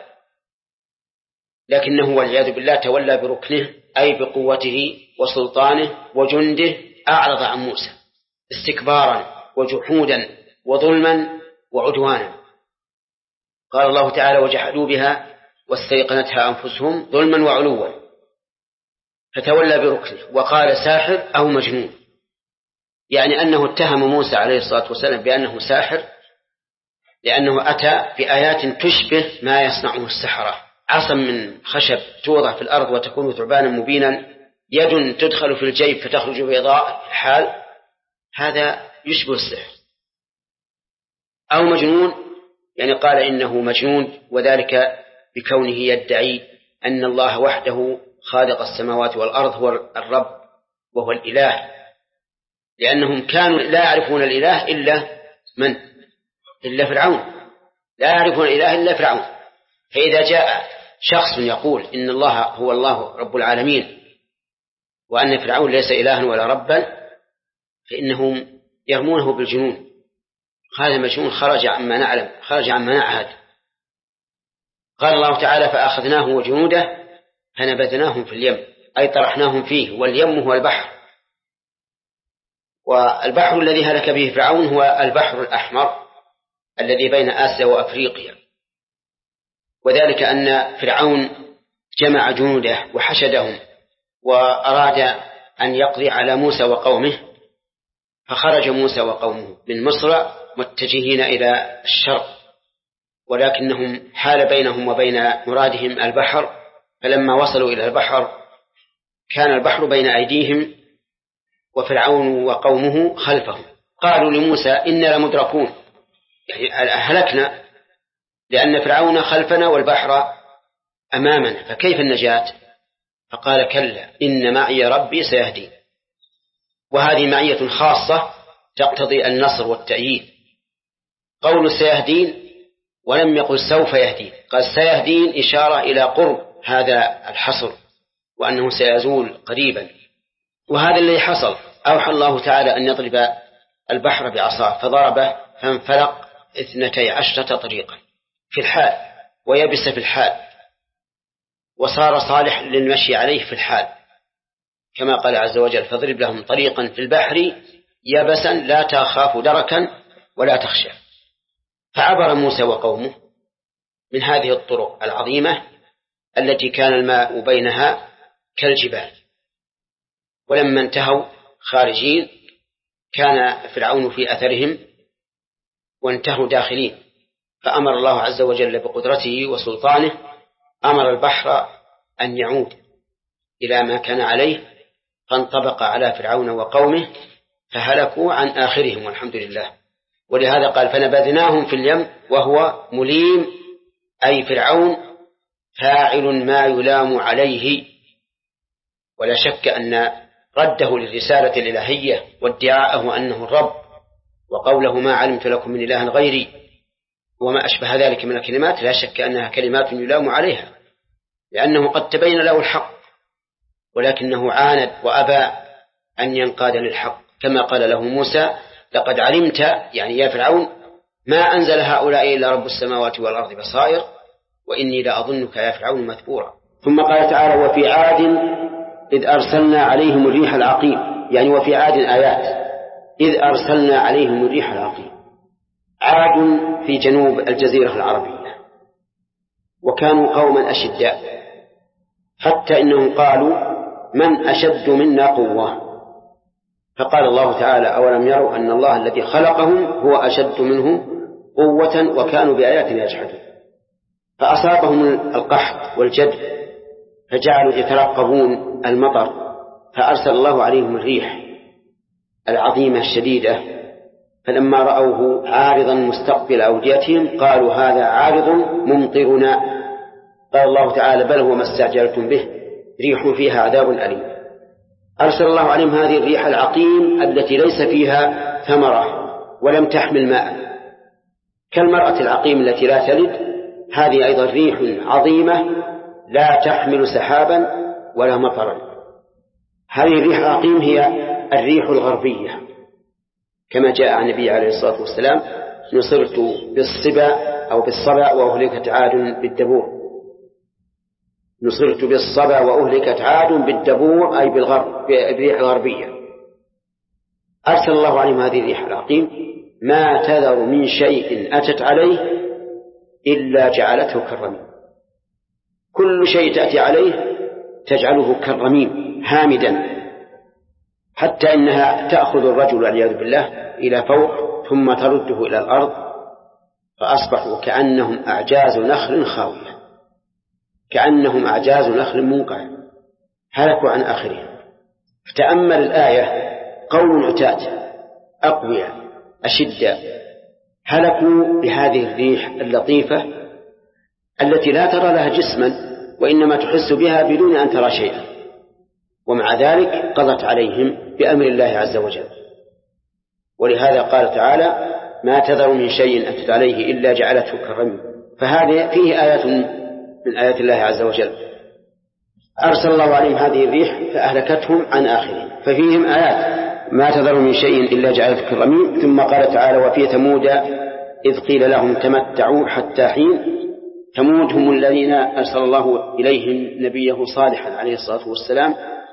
لكنه والعياذ بالله تولى بركنه، أي بقوته وسلطانه وجنده، أعرض عن موسى استكبارا وجحودا وظلما وعدوانا. قال الله تعالى وجحدوا بها واستيقنتها أنفسهم ظلما وعلوا، فتولى بركنه وقال ساحر أو مجنون، يعني أنه اتهم موسى عليه الصلاة والسلام بأنه ساحر، لأنه أتى بآيات تشبه ما يصنعه السحرة، عصا من خشب توضع في الأرض وتكون ثعبانا مبينا، يد تدخل في الجيب فتخرج بيضاء في الحال، هذا يشبه السحر. أو مجنون، يعني قال إنه مجنون، وذلك بكونه يدعي أن الله وحده خالق السماوات والأرض هو الرب وهو الإله، لأنهم كانوا لا يعرفون الإله إلا فرعون، لا يعرفون الإله إلا فرعون. فإذا جاء شخص يقول إن الله هو الله رب العالمين وأن فرعون ليس إلها ولا ربا، فإنهم يرمونه بالجنون، هذا مجنون خرج عما نعلم، خرج عما نعهد. قال الله تعالى فأخذناه وجنوده فنبذناهم في اليم، أي طرحناهم فيه، واليم هو البحر، والبحر الذي هلك به فرعون هو البحر الأحمر الذي بين آسيا وأفريقيا. وذلك أن فرعون جمع جنوده وحشدهم وأراد أن يقضي على موسى وقومه، فخرج موسى وقومه من مصر متجهين إلى الشرق، ولكنهم حال بينهم وبين مرادهم البحر، فلما وصلوا إلى البحر كان البحر بين أيديهم وفرعون وقومه خلفهم. قالوا لموسى إنا لمدركون، يعني هلكنا، لأن فرعون خلفنا والبحر أمامنا، فكيف النجاة؟ فقال كلا إن معي ربي سيهدين. وهذه معية خاصة تقتضي النصر والتأييد. قول سيهدين ولم يقل سوف يهدين، قال سيهدين إشارة إلى قرب هذا الحصر وأنه سيزول قريبا. وهذا الذي حصل، أوحى الله تعالى أن يضرب البحر بعصاه فضربه فانفلق 12 طريقا في الحال، ويبس في الحال، وصار صالح للمشي عليه في الحال، كما قال عز وجل فاضرب لهم طريقا في البحر يبسا لا تخاف دركا ولا تخشى. فعبر موسى وقومه من هذه الطرق العظيمة التي كان الماء بينها كالجبال. ولما انتهوا خارجين كان فرعون في أثرهم وانتهوا داخلين، فأمر الله عز وجل بقدرته وسلطانه، أمر البحر أن يعود إلى ما كان عليه، فانطبق على فرعون وقومه فهلكوا عن آخرهم، والحمد لله. ولهذا قال فنبذناهم في اليم وهو مليم، أي فرعون فاعل ما يلام عليه. ولا شك أن رده للرسالة الإلهية وادعاءه أنه الرب وقوله ما علمت لكم من إله غيري وما أشبه ذلك من الكلمات لا شك أنها كلمات يلام عليها، لأنه قد تبين له الحق ولكنه عاند وأبى أن ينقاد للحق، كما قال له موسى لقد علمت يعني يا فرعون ما أنزل هؤلاء إلا رب السماوات والأرض بصائر وإني لأظنك يا فرعون مثبورا. ثم قال تعالى وفي عاد إذ أرسلنا عليهم الريح العقيم، يعني وفي عاد آيات إذ أرسلنا عليهم الريح العقيم. عاد في جنوب الجزيرة العربية، وكانوا قوما أشداء، حتى إنهم قالوا من أشد منا قوة، فقال الله تعالى أولم يروا أن الله الذي خلقهم هو أشد منه قوة وكانوا بآياتنا يجحدون. فأصابهم القحط والجد فجعلوا يترقبون المطر، فأرسل الله عليهم الريح العظيمة الشديدة، فلما رأوه عارضا مستقبل أوديتهم قالوا هذا عارض ممطرنا. قال الله تعالى بل هو ما استعجلتم به ريح فيها عذاب أليم. أرسل الله عليهم هذه الريح العقيم التي ليس فيها ثمرة ولم تحمل ماء، كالمرأة العقيم التي لا تلد، هذه أيضا ريح عظيمة لا تحمل سحابا ولا مطرا. هذه الريح العقيم هي الريح الغربية، كما جاء عن النبي عليه الصلاة والسلام نصرت بالصبا أو بالصبا وأهلكت عاد بالدبور. نصرت بالصبا وأهلكت عاد بالدبور أي بالريح الغربية. أرسل الله عليهم هذه الريح العقيم ما تذر من شيء أتت عليه إلا جعلته كالرميم. كل شيء تأتي عليه تجعله كالرميم هامدا، حتى إنها تأخذ الرجل والعياذ بالله إلى فوق ثم ترده إلى الأرض، فأصبحوا كأنهم أعجاز نخل خاوية، كأنهم أعجاز نخل منقع، هلكوا عن آخرهم. فتأمل الآية قوم عتاة أقوياء أشداء هلكوا بهذه الريح اللطيفة التي لا ترى لها جسما وإنما تحس بها بدون أن ترى شيئا، ومع ذلك قضت عليهم بأمر الله عز وجل. ولهذا قال تعالى ما تذر من شيء أتت عليه إلا جعلته كالرميم. فهذا فيه آيات من آيات الله عز وجل. أرسل الله عليهم هذه الريح فأهلكتهم عن آخرهم، ففيهم آيات ما تذر من شيء إلا جعلته كالرميم. ثم قال تعالى وفي ثمود إذ قيل لهم تمتعوا حتى حين. ثمود هم الذين أرسل الله إليهم نبيه صالحا عليه الصلاة والسلام،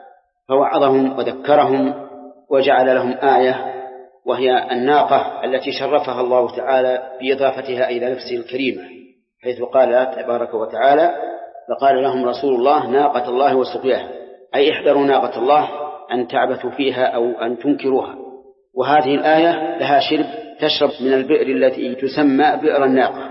فوعظهم وذكرهم وجعل لهم آية وهي الناقة التي شرفها الله تعالى بإضافتها إلى نفسه الكريمة، حيث قال تبارك وتعالى فقال لهم رسول الله ناقة الله وسقياها، أي احذروا ناقة الله أن تعبثوا فيها أو أن تنكروها. وهذه الآية لها شرب تشرب من البئر التي تسمى بئر الناقة،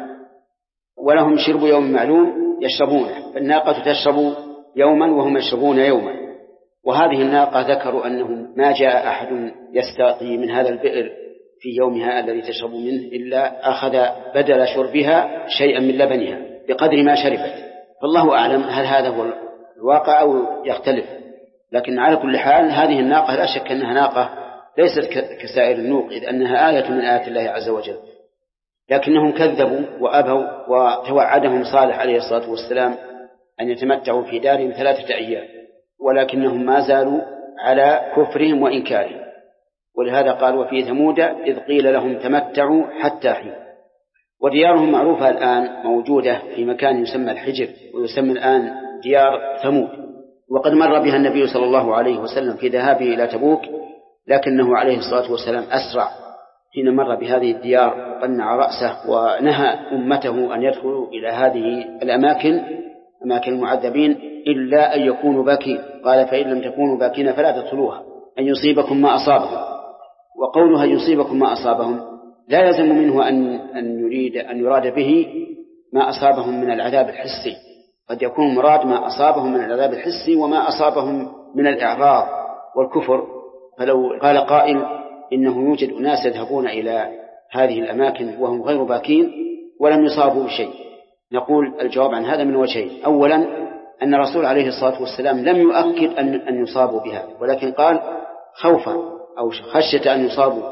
ولهم شرب يوم معلوم يشربونه، فالناقة تشرب يوما وهم يشربون يوما. وهذه الناقة ذكروا أنهم ما جاء أحد يستقي من هذا البئر في يومها الذي تشرب منه إلا أخذ بدل شربها شيئا من لبنها بقدر ما شربت. فالله أعلم هل هذا هو الواقع أو يختلف، لكن على كل حال هذه الناقة لا شك أنها ناقة ليست كسائر النوق، إذ أنها آية من آيات الله عز وجل. لكنهم كذبوا وأبوا، وتوعدهم صالح عليه الصلاة والسلام أن يتمتعوا في دارهم 3 أيام، ولكنهم ما زالوا على كفرهم وإنكارهم. ولهذا قال وفي ثمود إذ قيل لهم تمتعوا حتى حين. وديارهم معروفة الآن موجودة في مكان يسمى الحجر، ويسمى الآن ديار ثمود. وقد مر بها النبي صلى الله عليه وسلم في ذهابه إلى تبوك، لكنه عليه الصلاة والسلام أسرع حين مر بهذه الديار، قنع رأسه ونهى أمته أن يدخلوا إلى هذه الأماكن أماكن المعذبين إلا أن يكونوا باكين. قال فإن لم تكونوا باكين فلا تدخلوها أن يصيبكم ما أصابهم. وقولها يصيبكم ما أصابهم لا يلزم منه أن يراد به ما أصابهم من العذاب الحسي، قد يكون مراد ما أصابهم من العذاب الحسي وما أصابهم من الإعراض والكفر. فلو قال قائل إنه يوجد أناس يذهبون إلى هذه الأماكن وهم غير باكين ولم يصابوا بشيء؟ نقول الجواب عن هذا من وجهين. أولا أن الرسول عليه الصلاة والسلام لم يؤكد أن يصابوا بها، ولكن قال خوفا أو خشية أن يصابوا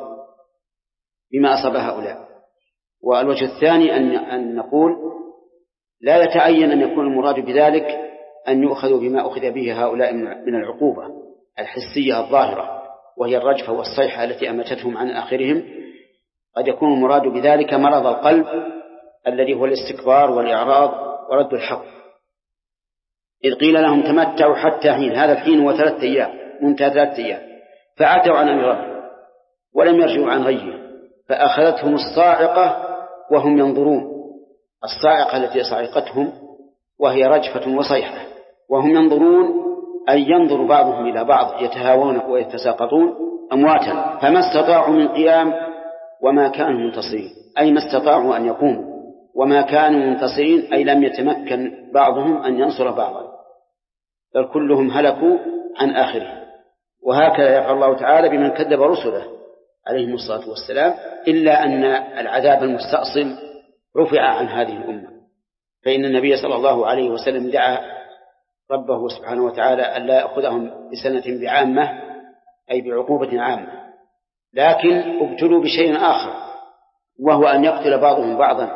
بما أصاب هؤلاء. والوجه الثاني أن نقول لا يتعين أن يكون المراد بذلك أن يؤخذوا بما أخذ به هؤلاء من العقوبة الحسية الظاهرة، وهي الرجفة والصيحة التي أمتتهم عن آخرهم. قد يكون المراد بذلك مرض القلب الذي هو الاستكبار والإعراض ورد الحق، إذ قيل لهم تمتعوا حتى حين، هذا الحين هو 3 أيام، منتهى 3 أيام، فعتوا عن أمر ربهم ولم يرجعوا عن غيه، فأخذتهم الصاعقة وهم ينظرون، الصاعقة التي صعقتهم وهي رجفة وصيحة وهم ينظرون، أي ينظر بعضهم إلى بعض يتهاوون ويتساقطون أمواتا، فما استطاعوا من قيام وما كانوا منتصرين، أي ما استطاعوا أن يقوموا وما كانوا منتصرين، أي لم يتمكن بعضهم أن ينصر بعضا، بل كلهم هلكوا عن آخره. وهكذا يفعل الله تعالى بمن كذب رسله عليهم الصلاة والسلام، إلا أن العذاب المستأصل رفع عن هذه الأمة، فإن النبي صلى الله عليه وسلم دعا ربه سبحانه وتعالى ألا يأخذهم بسنة بعامة، أي بعقوبة عامة، لكن ابتلوا بشيء آخر، وهو أن يقتل بعضهم بعضا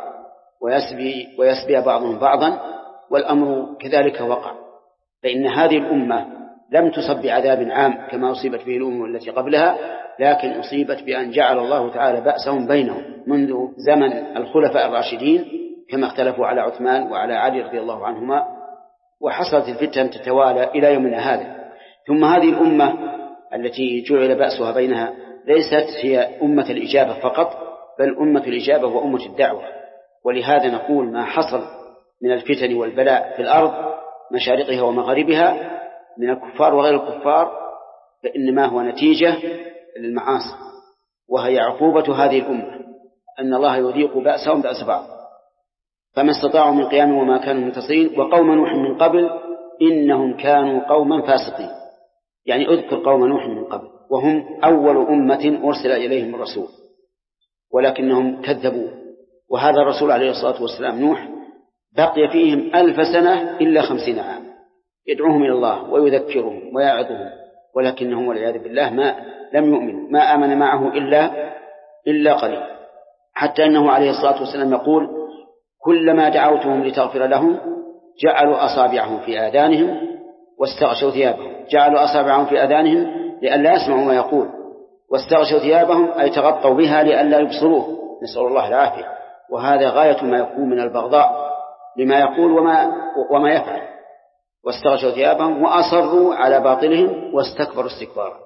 ويسبي بعضهم بعضا، والأمر كذلك وقع. فإن هذه الأمة لم تصب بعذاب عام كما أصيبت به الأمم التي قبلها، لكن أصيبت بأن جعل الله تعالى بأسهم بينهم منذ زمن الخلفاء الراشدين، كما اختلفوا على عثمان وعلى علي رضي الله عنهما، وحصلت الفتن تتوالى إلى يومنا هذا. ثم هذه الأمة التي جعل بأسها بينها ليست هي أمة الإجابة فقط، بل أمة الإجابة وأمة الدعوة. ولهذا نقول ما حصل من الفتن والبلاء في الأرض مشارقها ومغاربها من الكفار وغير الكفار، فإنما هو نتيجة للمعاصي، وهي عقوبة هذه الأمة أن الله يذيق بأسهم بأس بعض، فما استطاعوا من قيام وما كانوا منتصرين. وقوم نوح من قبل إنهم كانوا قوما فاسقين، يعني أذكر قوم نوح من قبل، وهم أول أمة أرسل إليهم الرسول ولكنهم كذبوا. وهذا الرسول عليه الصلاة والسلام نوح بقي فيهم 1000 سنة إلا 50 عام يدعوهم إلى الله ويذكرهم ويعظهم، ولكنهم والعياذ بالله لم يؤمنوا، ما آمن معه إلا قليل، حتى أنه عليه الصلاة والسلام يقول كلما دعوتهم لتغفر لهم جعلوا أصابعهم في آذانهم واستغشوا ثيابهم، جعلوا أصابعهم في آذانهم لئلا يسمعوا ما يقول، واستغشوا ثيابهم أي تغطوا بها لئلا يبصروه، نسأل الله العافية. وهذا غاية ما يكون من البغضاء لما يقول وما يفعل. واستغشوا ثيابهم وأصروا على باطلهم واستكبروا استكبارا.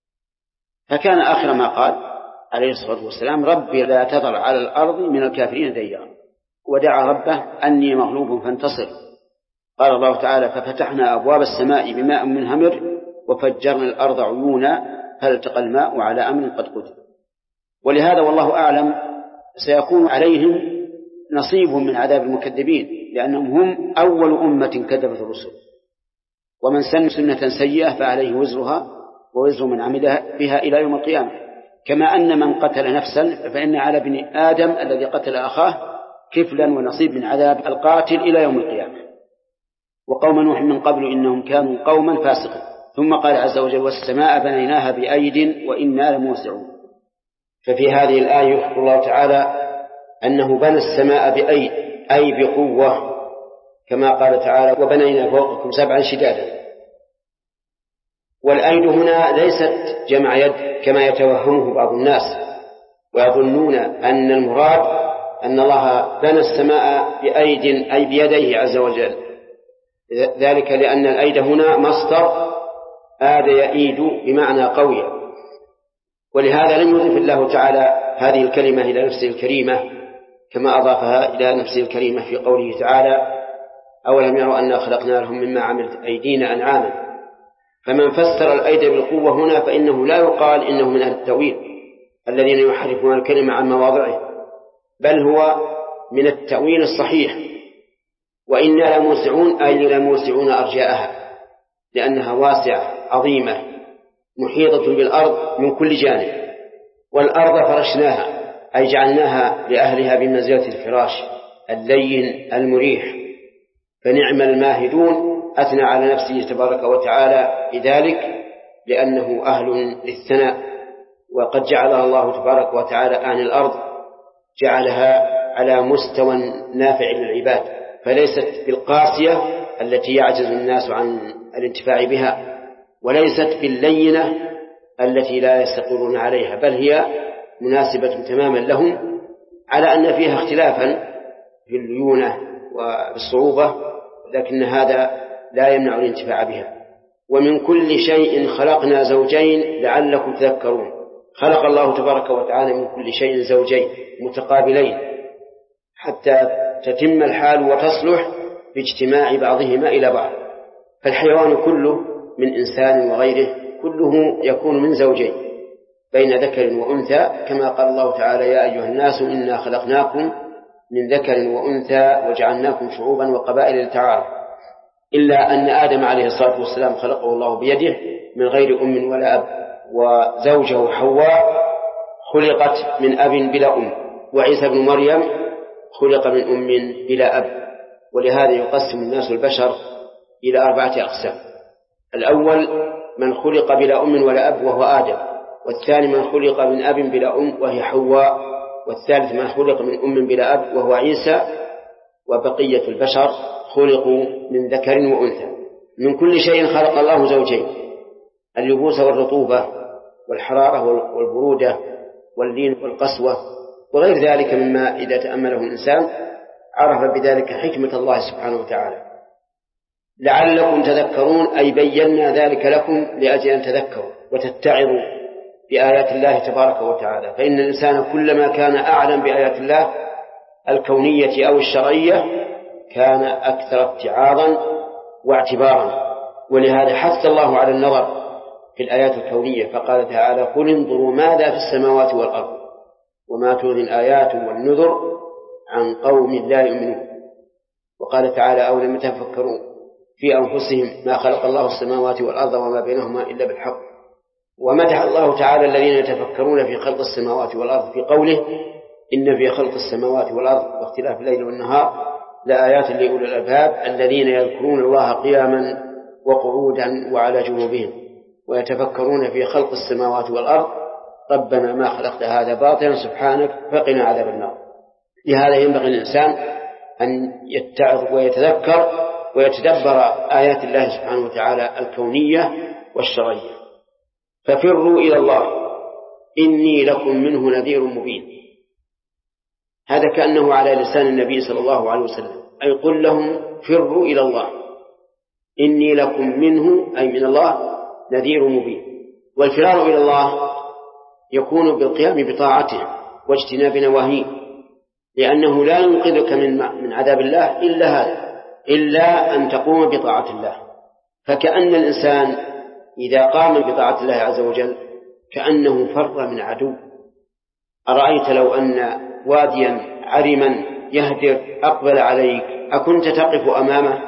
فكان آخر ما قال عليه الصلاة والسلام ربي لا تذر على الأرض من الكافرين ديارا، ودعا ربه أني مغلوب فانتصر. قال الله تعالى ففتحنا أبواب السماء بماء منهمر وفجرنا الأرض عيونا فالتقى الماء على أمر قد قدر. ولهذا والله أعلم سيكون عليهم نصيب من عذاب المكذبين، لأنهم هم أول أمة كذبت الرسل، ومن سن سنة سيئة فعليه وزرها ووزر من عمل بها إلى يوم القيامة. كما أن من قتل نفسا فإن على ابن آدم الذي قتل أخاه كفلا ونصيب من عذاب القاتل إلى يوم القيامة. وقوم نوح من قبل إنهم كانوا قوما فاسقين. ثم قال عز وجل والسماء بنيناها بأيد وإنا لموسعون. ففي هذه الآية يخبر الله تعالى أنه بنى السماء بأيد أي بقوة، كما قال تعالى وبنينا فوقكم 7 شدادا. والأيد هنا ليست جمع يد كما يتوهمه بعض الناس ويظنون أن المراد أن الله بنى السماء بأيد أي بيديه عز وجل، ذلك لأن الأيد هنا مصدر آد يأيد بمعنى قوي، ولهذا لم يضف الله تعالى هذه الكلمة إلى نفسه الكريمة كما أضافها إلى نفسه الكريمة في قوله تعالى أولم يروا أنا خلقنا لهم مما عملت أيدينا أنعاما. فمن فسر الأيد بالقوة هنا فإنه لا يقال إنه من أهل التأويل الذين يحرفون الكلمة عن مواضعه، بل هو من التأويل الصحيح. وإنا لموسعون أي لموسعون أرجاءها، لأنها واسعة عظيمة محيطة بالأرض من كل جانب، والأرض فرشناها أي جعلناها لأهلها بمنزلة الفراش اللين المريح، فنعم الماهدون أثنى على نفسه تبارك وتعالى بذلك لأنه أهل للثناء. وقد جعلها الله تبارك وتعالى عن الأرض جعلها على مستوى نافع للعباد، فليست بالقاسية التي يعجز الناس عن الانتفاع بها، وليست باللينة التي لا يستقرون عليها، بل هي مناسبة تماما لهم، على أن فيها اختلافا في الليونة والصعوبة، لكن هذا لا يمنع الانتفاع بها. ومن كل شيء خلقنا زوجين لعلكم تذكرون. خلق الله تبارك وتعالى من كل شيء زوجين متقابلين حتى تتم الحال وتصلح باجتماع بعضهما إلى بعض. فالحيوان كله من إنسان وغيره كله يكون من زوجين بين ذكر وأنثى، كما قال الله تعالى: يا أيها الناس إنا خلقناكم من ذكر وأنثى وجعلناكم شعوبا وقبائل لتعارفوا، إلا أن آدم عليه الصلاة والسلام خلقه الله بيده من غير أم ولا أب، وزوجه حواء خلقت من أب بلا أم، وعيسى بن مريم خلق من أم بلا أب. ولهذا يقسم الناس البشر إلى 4 أقسام: الأول من خلق بلا أم ولا أب وهو آدم، والثاني من خلق من أب بلا أم وهي حواء، والثالث من خلق من أم بلا أب وهو عيسى، وبقية البشر خلقوا من ذكر وأنثى. من كل شيء خلق الله زوجين: اللبوس والرطوبة، والحرارة والبرودة، واللين والقسوة، وغير ذلك مما إذا تأمله الإنسان عرف بذلك حكمة الله سبحانه وتعالى. لعلكم تذكرون، أي بينا ذلك لكم لأجل أن تذكروا وتتعظوا بآيات الله تبارك وتعالى. فإن الإنسان كلما كان أعلم بآيات الله الكونية أو الشرعية كان أكثر اتعاظا واعتبارا. ولهذا حث الله على النظر في الآيات الكونية، فقال تعالى: قل انظروا ماذا في السماوات والأرض وما تغني الآيات والنذر عن قوم لا يؤمنون. وقال تعالى: أولم يتفكروا في أنفسهم ما خلق الله السماوات والأرض وما بينهما إلا بالحق. ومدح الله تعالى الذين يتفكرون في خلق السماوات والأرض في قوله: إن في خلق السماوات والأرض واختلاف الليل والنهار لآيات لأولي الألباب الذين يذكرون الله قياما وقعودا وعلى جنوبهم ويتفكرون في خلق السماوات والأرض ربنا ما خلقت هذا باطلا سبحانك فقنا عذاب النار. لهذا ينبغي الإنسان أن يتعظ ويتذكر ويتدبر آيات الله سبحانه وتعالى الكونية والشرعية. ففروا إلى الله إني لكم منه نذير مبين. هذا كأنه على لسان النبي صلى الله عليه وسلم، أي قل لهم فروا إلى الله إني لكم منه، أي من الله، نذير مبين. والفرار إلى الله يكون بالقيام بطاعته واجتناب نواهيه، لأنه لا ينقذك من عذاب الله إلا هذا، إلا أن تقوم بطاعة الله. فكأن الإنسان إذا قام بطاعة الله عز وجل كأنه فر من عدو. أرأيت لو أن واديا عرما يهدر أقبل عليك أكنت تقف أمامه؟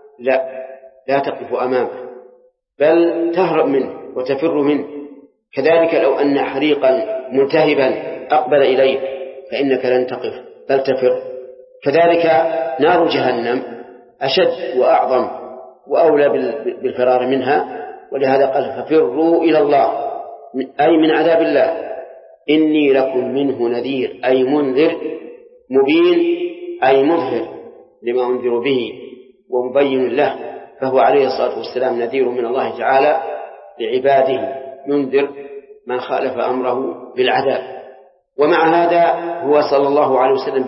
لا تقف أمامه، بل تهرب منه وتفر منه. كذلك لو أن حريقا ملتهبا أقبل إليك فإنك لن تقف بل تفر. كذلك نار جهنم أشد وأعظم وأولى بالفرار منها. ولهذا قال ففروا إلى الله أي من عذاب الله إني لكم منه نذير، أي منذر، مبين أي مظهر لما أنذر به ومبين له. فهو عليه الصلاة والسلام نذير من الله تعالى لعباده، ينذر من خالف أمره بالعذاب. ومع هذا هو صلى الله عليه وسلم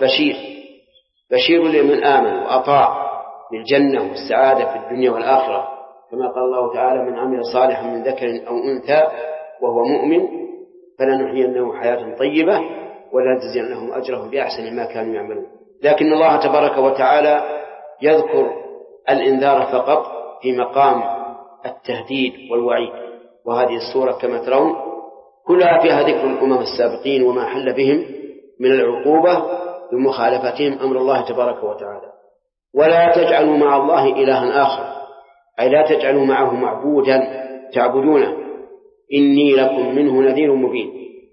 بشير لمن آمن وأطاع بالجنة والسعادة في الدنيا والآخرة، كما قال الله تعالى من عمل صالحا من ذكر أو أنثى وهو مؤمن فلنحيينه حياة طيبة ولنجزينهم أجرهم بأحسن ما كانوا يعملون. لكن الله تبارك وتعالى يذكر الإنذار فقط في مقام التهديد والوعيد. وهذه السورة كما ترون كلها فيها ذكر الأمم السابقين وما حل بهم من العقوبة بمخالفتهم أمر الله تبارك وتعالى. ولا تجعلوا مع الله إلها آخر، أي لا تجعلوا معه معبودا تعبدونه. إني لكم منه نذير مبين.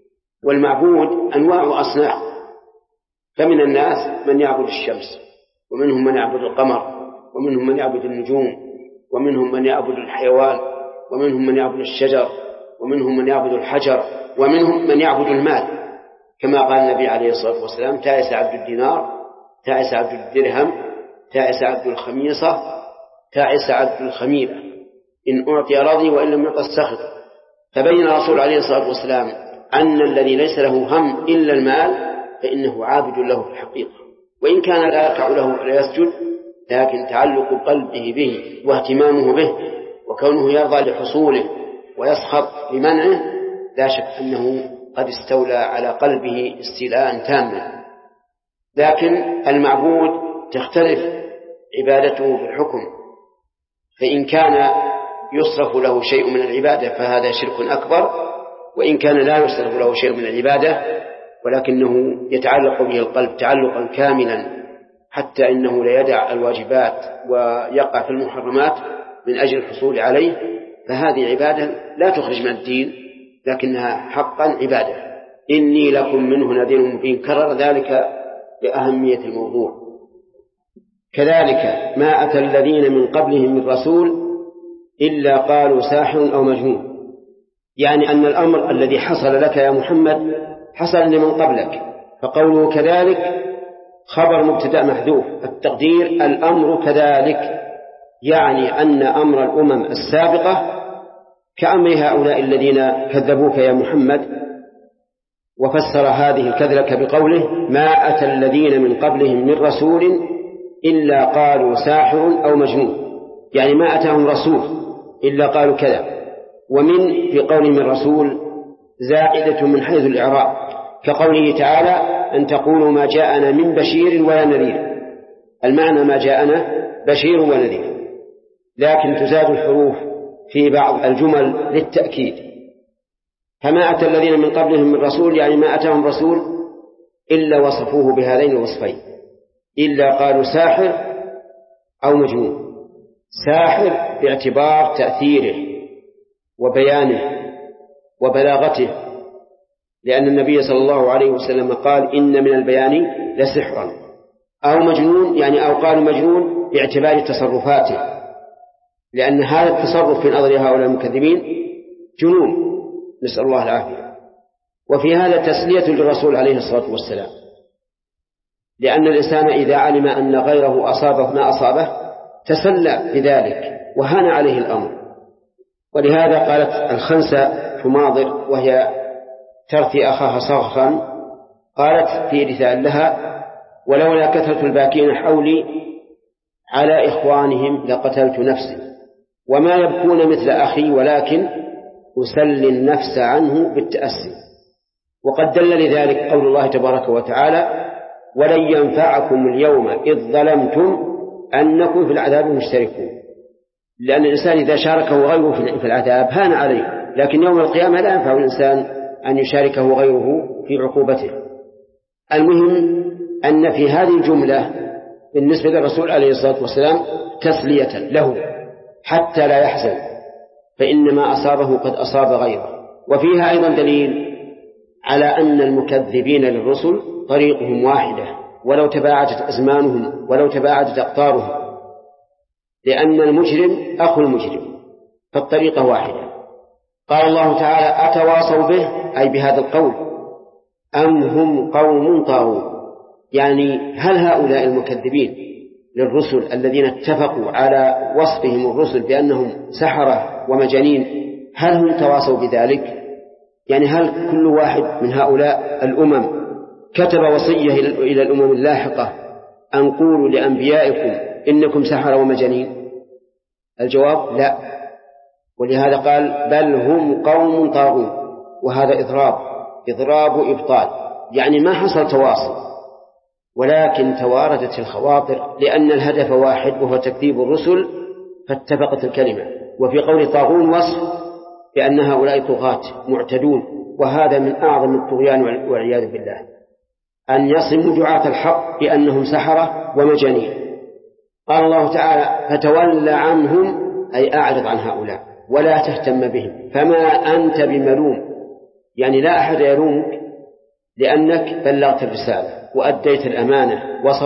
والمعبود أنواع وأصناف، فمن الناس من يعبد الشمس، ومنهم من يعبد القمر، ومنهم من يعبد النجوم، ومنهم من يعبد الحيوان، ومنهم من يعبد الشجر، ومنهم من يعبد الحجر، ومنهم من يعبد المال، كما قال النبي عليه الصلاة والسلام: تعس عبد الدينار، تعس عبد الدرهم، تعس عبد الخميصة، تعس عبد الخميلة، إن أعطي رضي وإن لم يعطى سخط. فبين الرسول عليه الصلاة والسلام أن الذي ليس له هم إلا المال فإنه عابد له في الحقيقة، وإن كان لا يركع له ولا يسجد، لكن تعلق قلبه به واهتمامه به وكونه يرضى لحصوله ويسخط لمنعه لا شك أنه قد استولى على قلبه استيلاء تاما. لكن المعبود تختلف عبادته بالحكم، فإن كان يصرف له شيء من العبادة فهذا شرك أكبر، وإن كان لا يصرف له شيء من العبادة ولكنه يتعلق به القلب تعلقا كاملا حتى إنه لا يدع الواجبات ويقع في المحرمات من أجل الحصول عليه، فهذه عبادة لا تخرج من الدين لكنها حقا عبادة. إني لكم منه نذير مبين، كرر ذلك لأهمية الموضوع. كذلك ما أتى الذين من قبلهم من رسول إلا قالوا ساحر أو مجنون، يعني أن الأمر الذي حصل لك يا محمد حصل لمن قبلك، فقوله كذلك خبر مبتدأ محذوف، التقدير الأمر كذلك، يعني أن أمر الأمم السابقة كأمر هؤلاء الذين كذبوك يا محمد. وفسر هذه الكذلك بقوله ما أتى الذين من قبلهم من رسول إلا قالوا ساحر أو مجنون، يعني ما أتاهم رسول إلا قالوا كذا. ومن في قولهم الرسول زائدة من حيث الإعراب، كقوله تعالى أن تقولوا ما جاءنا من بشير ولا نذير، المعنى ما جاءنا بشير ونذير، لكن تزاد الحروف في بعض الجمل للتأكيد. فما أتى الذين من قبلهم من رسول يعني ما أتاهم رسول إلا وصفوه بهذين الوصفين، إلا قالوا ساحر أو مجنون. ساحر باعتبار تأثيره وبيانه وبلاغته، لأن النبي صلى الله عليه وسلم قال إن من البيان لسحرا. أو مجنون يعني أو قالوا مجنون باعتبار تصرفاته، لأن هذا التصرف في نظر هؤلاء المكذبين جنون، نسأل الله العافية. وفي هذا تسلية للرسول عليه الصلاة والسلام، لأن الإنسان إذا علم أن غيره أصابه ما أصابه تسلى بذلك وهان عليه الأمر. ولهذا قالت الخنسة حماضر وهي ترثي أخاها صغرا، قالت في رثاء لها ولولا كثرة الباكين حولي على إخوانهم لقتلت نفسي، وما يبكون مثل أخي ولكن أسلي النفس عنه بالتأسي. وقد دل لذلك قول الله تبارك وتعالى ولن ينفعكم اليوم إذ ظلمتم أنكم في العذاب مشتركون، لأن الإنسان إذا شاركه غيره في العذاب هان عليه، لكن يوم القيامة لا ينفع الإنسان أن يشاركه غيره في عقوبته. المهم أن في هذه الجملة بالنسبة للرسول عليه الصلاة والسلام تسلية له حتى لا يحزن، فإنما أصابه قد أصاب غيره. وفيها أيضا دليل على أن المكذبين للرسل طريقهم واحدة ولو تباعدت أزمانهم ولو تباعدت أقطارهم، لأن المجرم أخو المجرم، فالطريقة واحدة. قال الله تعالى أتواصوا به أي بهذا القول أم هم قوم طاغون، يعني هل هؤلاء المكذبين للرسل الذين اتفقوا على وصفهم الرسل بأنهم سحرة ومجانين هل هم تواصوا بذلك؟ يعني هل كل واحد من هؤلاء الأمم كتب وصية إلى الأمم اللاحقة أن قولوا لأنبيائكم إنكم سحرة ومجانين؟ الجواب لا. ولهذا قال بل هم قوم طاغون، وهذا إضراب إبطال، يعني ما حصل تواصل ولكن تواردت الخواطر، لأن الهدف واحد وهو تكذيب الرسل فاتفقت الكلمة. وفي قول طاغون وصف بأن هؤلاء طغاة معتدون، وهذا من أعظم الطغيان والعياذ بالله أن يصموا دعاة الحق بأنهم سحرة ومجانين. قال الله تعالى فتولى عنهم أي أعرض عن هؤلاء ولا تهتم بهم فما أنت بملوم، يعني لا أحد يلومك لأنك بلغت الرسالة وأديت الأمانة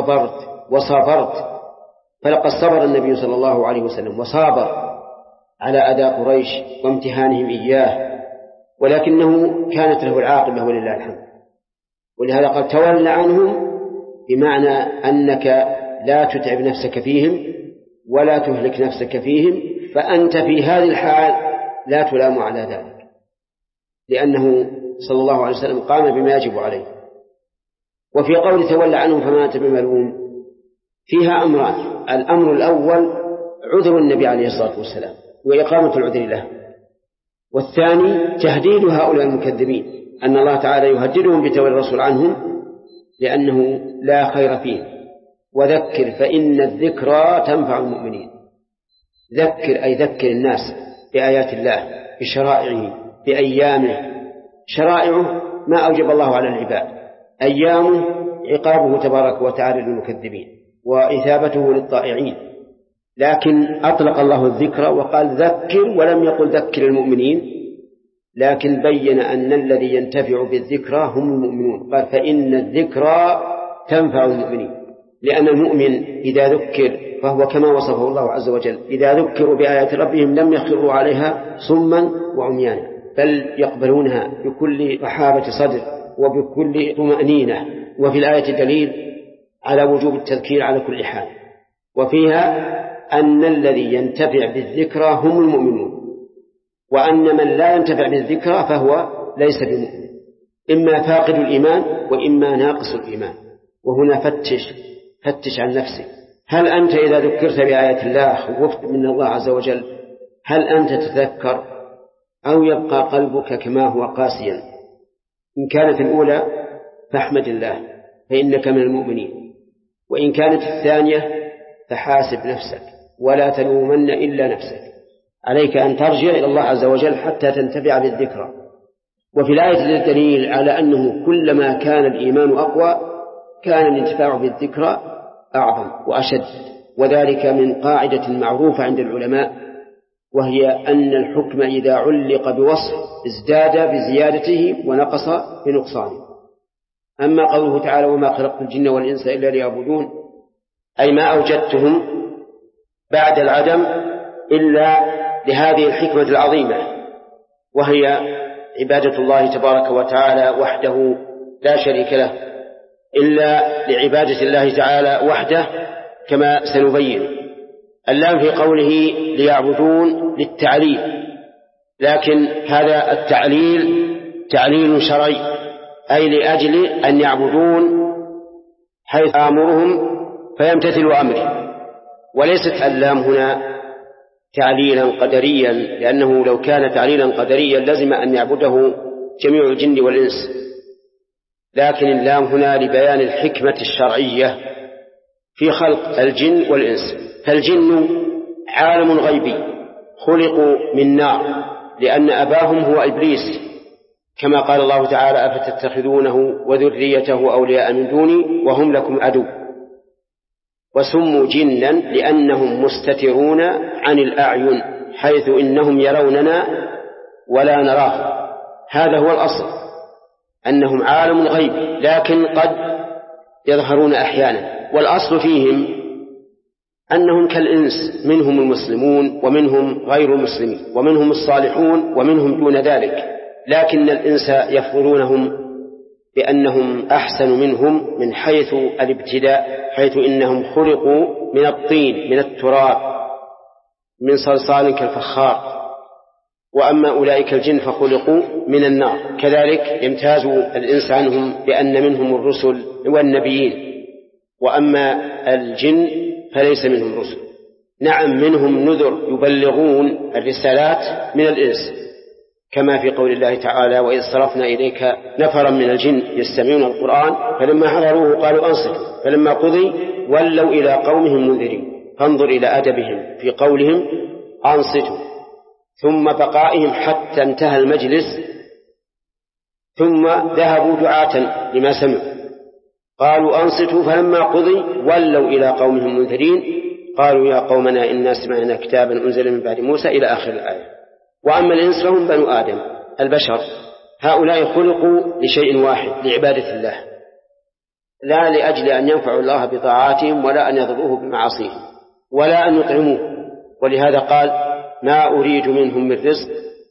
وصبرت. فلقد صبر النبي صلى الله عليه وسلم وصابر على أداء قريش وامتحانهم إياه، ولكنه كانت له العاقبة ولله الحمد. ولهذا قال تول عنهم، بمعنى أنك لا تتعب نفسك فيهم ولا تهلك نفسك فيهم، فأنت في هذه الحال لا تلام على ذلك، لأنه صلى الله عليه وسلم قام بما يجب عليه. وفي قول تولى عنهم فما أنت بملوم فيها أمران: الأمر الأول عذر النبي عليه الصلاة والسلام وإقامة العذر له، والثاني تهديد هؤلاء المكذبين، أن الله تعالى يهددهم بتولي الرسول عنهم لأنه لا خير فيه. وذكر فإن الذكرى تنفع المؤمنين. ذكر أي ذكر الناس بآيات الله، بشرائعه، بأيامه. شرائعه ما أوجب الله على العباد، أيامه عقابه تبارك وتعالى للمكذبين وإثابته للطائعين. لكن أطلق الله الذكر وقال ذكر، ولم يقل ذكر المؤمنين، لكن بين أن الذي ينتفع بالذكرى هم المؤمنون. قال فإن الذكرى تنفع المؤمنين، لأن المؤمن إذا ذكر فهو كما وصفه الله عز وجل: إذا ذكروا بآيات ربهم لم يخروا عليها صما وعميانا، بل يقبلونها بكل رحابة صدر وبكل طمأنينة. وفي الآية دليل على وجوب التذكير على كل حال. وفيها أن الذي ينتفع بالذكرى هم المؤمنون، وأن من لا ينتفع بالذكرى فهو ليس بمؤمن، إما فاقد الإيمان وإما ناقص الإيمان. وهنا فتش عن نفسك، هل أنت إذا ذكرت بآيات الله خوفت من الله عز وجل؟ هل أنت تتذكر أو يبقى قلبك كما هو قاسيا؟ إن كانت الأولى فاحمد الله فإنك من المؤمنين، وإن كانت الثانية فحاسب نفسك ولا تلومن إلا نفسك. عليك أن ترجع إلى الله عز وجل حتى تنتفع بالذكرى. وفي الآية الدليل على أنه كلما كان الإيمان أقوى كان الانتفاع بالذكرى أعظم وأشد، وذلك من قاعدة معروفة عند العلماء، وهي أن الحكم إذا علق بوصف ازداد بزيادته ونقص بنقصانه. أما قوله تعالى وما خلقت الجن والإنس إلا ليعبدون، أي ما أوجدتهم بعد العدم إلا لهذه الحكمة العظيمة، وهي عبادة الله تبارك وتعالى وحده لا شريك له، إلا لعبادة الله تعالى وحده كما سنبين. اللام في قوله ليعبدون للتعليل، لكن هذا التعليل تعليل شرعي، أي لأجل أن يعبدون حيث آمرهم فيمتثلوا أمره. وليست اللام هنا تعليلا قدريا، لأنه لو كان تعليلا قدريا لزم أن يعبده جميع الجن والإنس، لكن اللام هنا لبيان الحكمة الشرعية في خلق الجن والإنس. فالجن عالم غيبي خلقوا من نار لأن أباهم هو إبليس، كما قال الله تعالى أفتتخذونه وذريته أولياء من دوني وهم لكم عدو. وسموا جنا لأنهم مستترون عن الأعين حيث إنهم يروننا ولا نراه. هذا هو الأصل، أنهم عالم غيبي لكن قد يظهرون أحيانا. والأصل فيهم أنهم كالإنس، منهم المسلمون ومنهم غير المسلمين، ومنهم الصالحون ومنهم دون ذلك، لكن الإنس يفضلونهم بأنهم أحسن منهم من حيث الابتداء، حيث إنهم خلقوا من الطين، من التراب، من صلصال كالفخار. وأما أولئك الجن فخلقوا من النار. كذلك يمتاز الإنس عنهم بأن منهم الرسل والنبيين، وأما الجن فليس منهم رسل. نعم منهم نذر يبلغون الرسالات من الإنس، كما في قول الله تعالى وإذ صرفنا إليك نفرا من الجن يستمعون القرآن فلما حضروه قالوا أنصتوا فلما قضي ولوا إلى قومهم منذرين. فانظر إلى أدبهم في قولهم أنصتوا، ثم بقائهم حتى انتهى المجلس، ثم ذهبوا دعاة لما سمعوا، قالوا أنصتوا فلما قضي ولوا إلى قومهم منذرين قالوا يا قومنا إنا سمعنا كتابا أنزل من بعد موسى إلى آخر الآية. وأما الإنس فهم بنو آدم البشر هؤلاء خلقوا لشيء واحد، لعبادة الله، لا لأجل أن ينفعوا الله بطاعاتهم ولا أن يضروه بمعاصيهم ولا أن يطعموه. ولهذا قال ما أريد منهم من رزق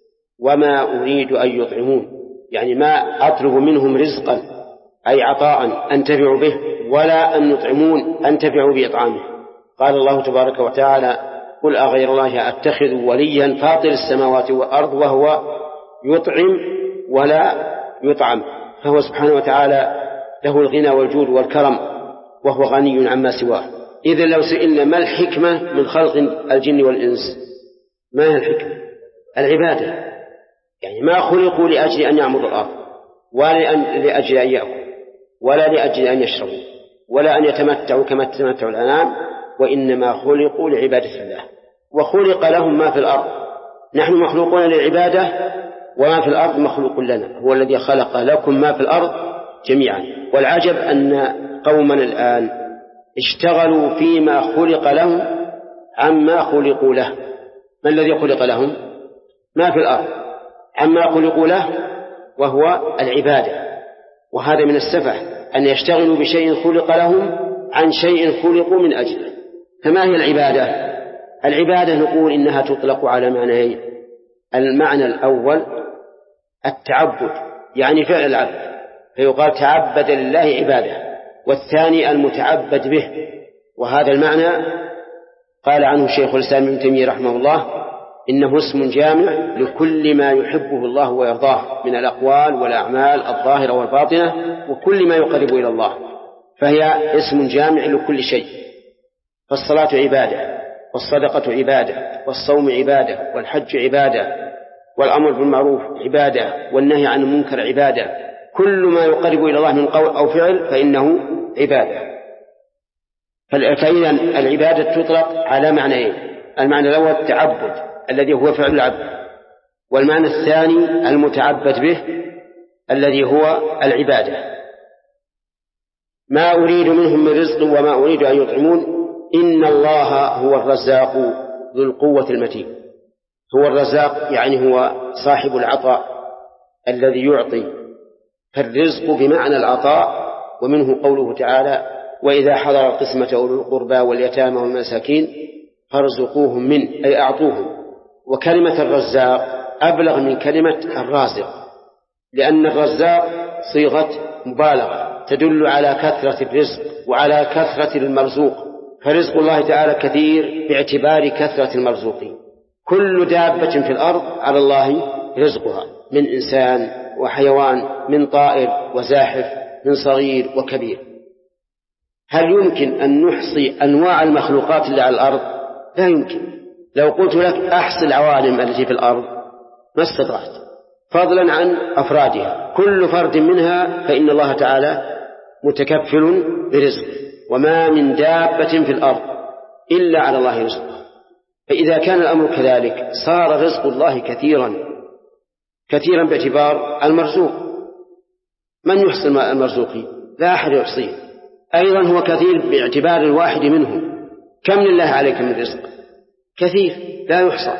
وما أريد أن يطعمون، يعني ما أطلب منهم رزقا أي عطاء أنتفع به ولا أن يطعمون أنتفع بإطعامه. قال الله تبارك وتعالى قل أغير الله أتخذ وليا فاطر السماوات والأرض وهو يطعم ولا يطعم، فهو سبحانه وتعالى له الغنى والجود والكرم وهو غني عما سواه. إذا لو سئلنا ما الحكمة من خلق الجن والإنس، ما هي الحكمة؟ العبادة، يعني ما خلقوا لأجل أن يعمروا الأرض ولا لأجل أن يأكلوا ولا لأجل أن يشربوا ولا أن يتمتعوا كما تتمتع الأنام، وإنما خلقوا لعبادة الله، وخلق لهم ما في الأرض. نحن مخلوقون للعبادة وما في الأرض مخلوق لنا، هو الذي خلق لكم ما في الأرض جميعا. والعجب أن قومنا الآن اشتغلوا فيما خلق لهم عما خلقوا له. ما الذي خلق لهم؟ ما في الأرض، عما خلقوا له وهو العبادة. وهذا من السفه أن يشتغلوا بشيء خلق لهم عن شيء خلقوا من أجله. فما هي العبادة؟ العبادة نقول إنها تطلق على معنيين. المعنى الأول التعبد، يعني فعل العبد، فيقال تعبد لله عبادة. والثاني المتعبد به، وهذا المعنى قال عنه شيخ الإسلام ابن تيمية رحمه الله إنه اسم جامع لكل ما يحبه الله ويرضاه من الأقوال والأعمال الظاهرة والباطنة وكل ما يقرب إلى الله، فهي اسم جامع لكل شيء. فالصلاة عبادة، والصدقة عبادة، والصوم عبادة، والحج عبادة، والأمر بالمعروف عبادة، والنهي عن المنكر عبادة. كل ما يقرب إلى الله من قول أو فعل فإنه عبادة. فإذا العبادة تطلق على معنيين: المعنى الأول التعبد الذي هو فعل العبد، والمعنى الثاني المتعبد به الذي هو العبادة. ما أريد منهم من رزق وما أريد أن يطعمون إن الله هو الرزاق ذو القوة المتين. هو الرزاق يعني هو صاحب العطاء الذي يعطي، فالرزق بمعنى العطاء. ومنه قوله تعالى وإذا حضر القسمة أولو القربى واليتامى والمساكين فارزقوهم منه أي أعطوهم. وكلمة الرزاق أبلغ من كلمة الرازق، لأن الرزاق صيغة مبالغة تدل على كثرة الرزق وعلى كثرة المرزوق، فرزق الله تعالى كثير باعتبار كثرة المرزوقين. كل دابة في الأرض على الله رزقها، من إنسان وحيوان، من طائر وزاحف، من صغير وكبير. هل يمكن أن نحصي أنواع المخلوقات اللي على الأرض؟ لا يمكن. لو قلت لك أحصي العوالم التي في الأرض ما استطعت، فضلا عن أفرادها. كل فرد منها فإن الله تعالى متكفل برزق، وما من دابة في الأرض إلا على الله رزقها. فإذا كان الأمر كذلك صار رزق الله كثيرا باعتبار المرزوق. من يحصي المرزوقين؟ لا أحد يحصيه. أيضا هو كثير باعتبار الواحد منهم. كم لله عليك من رزق؟ كثير لا يحصى.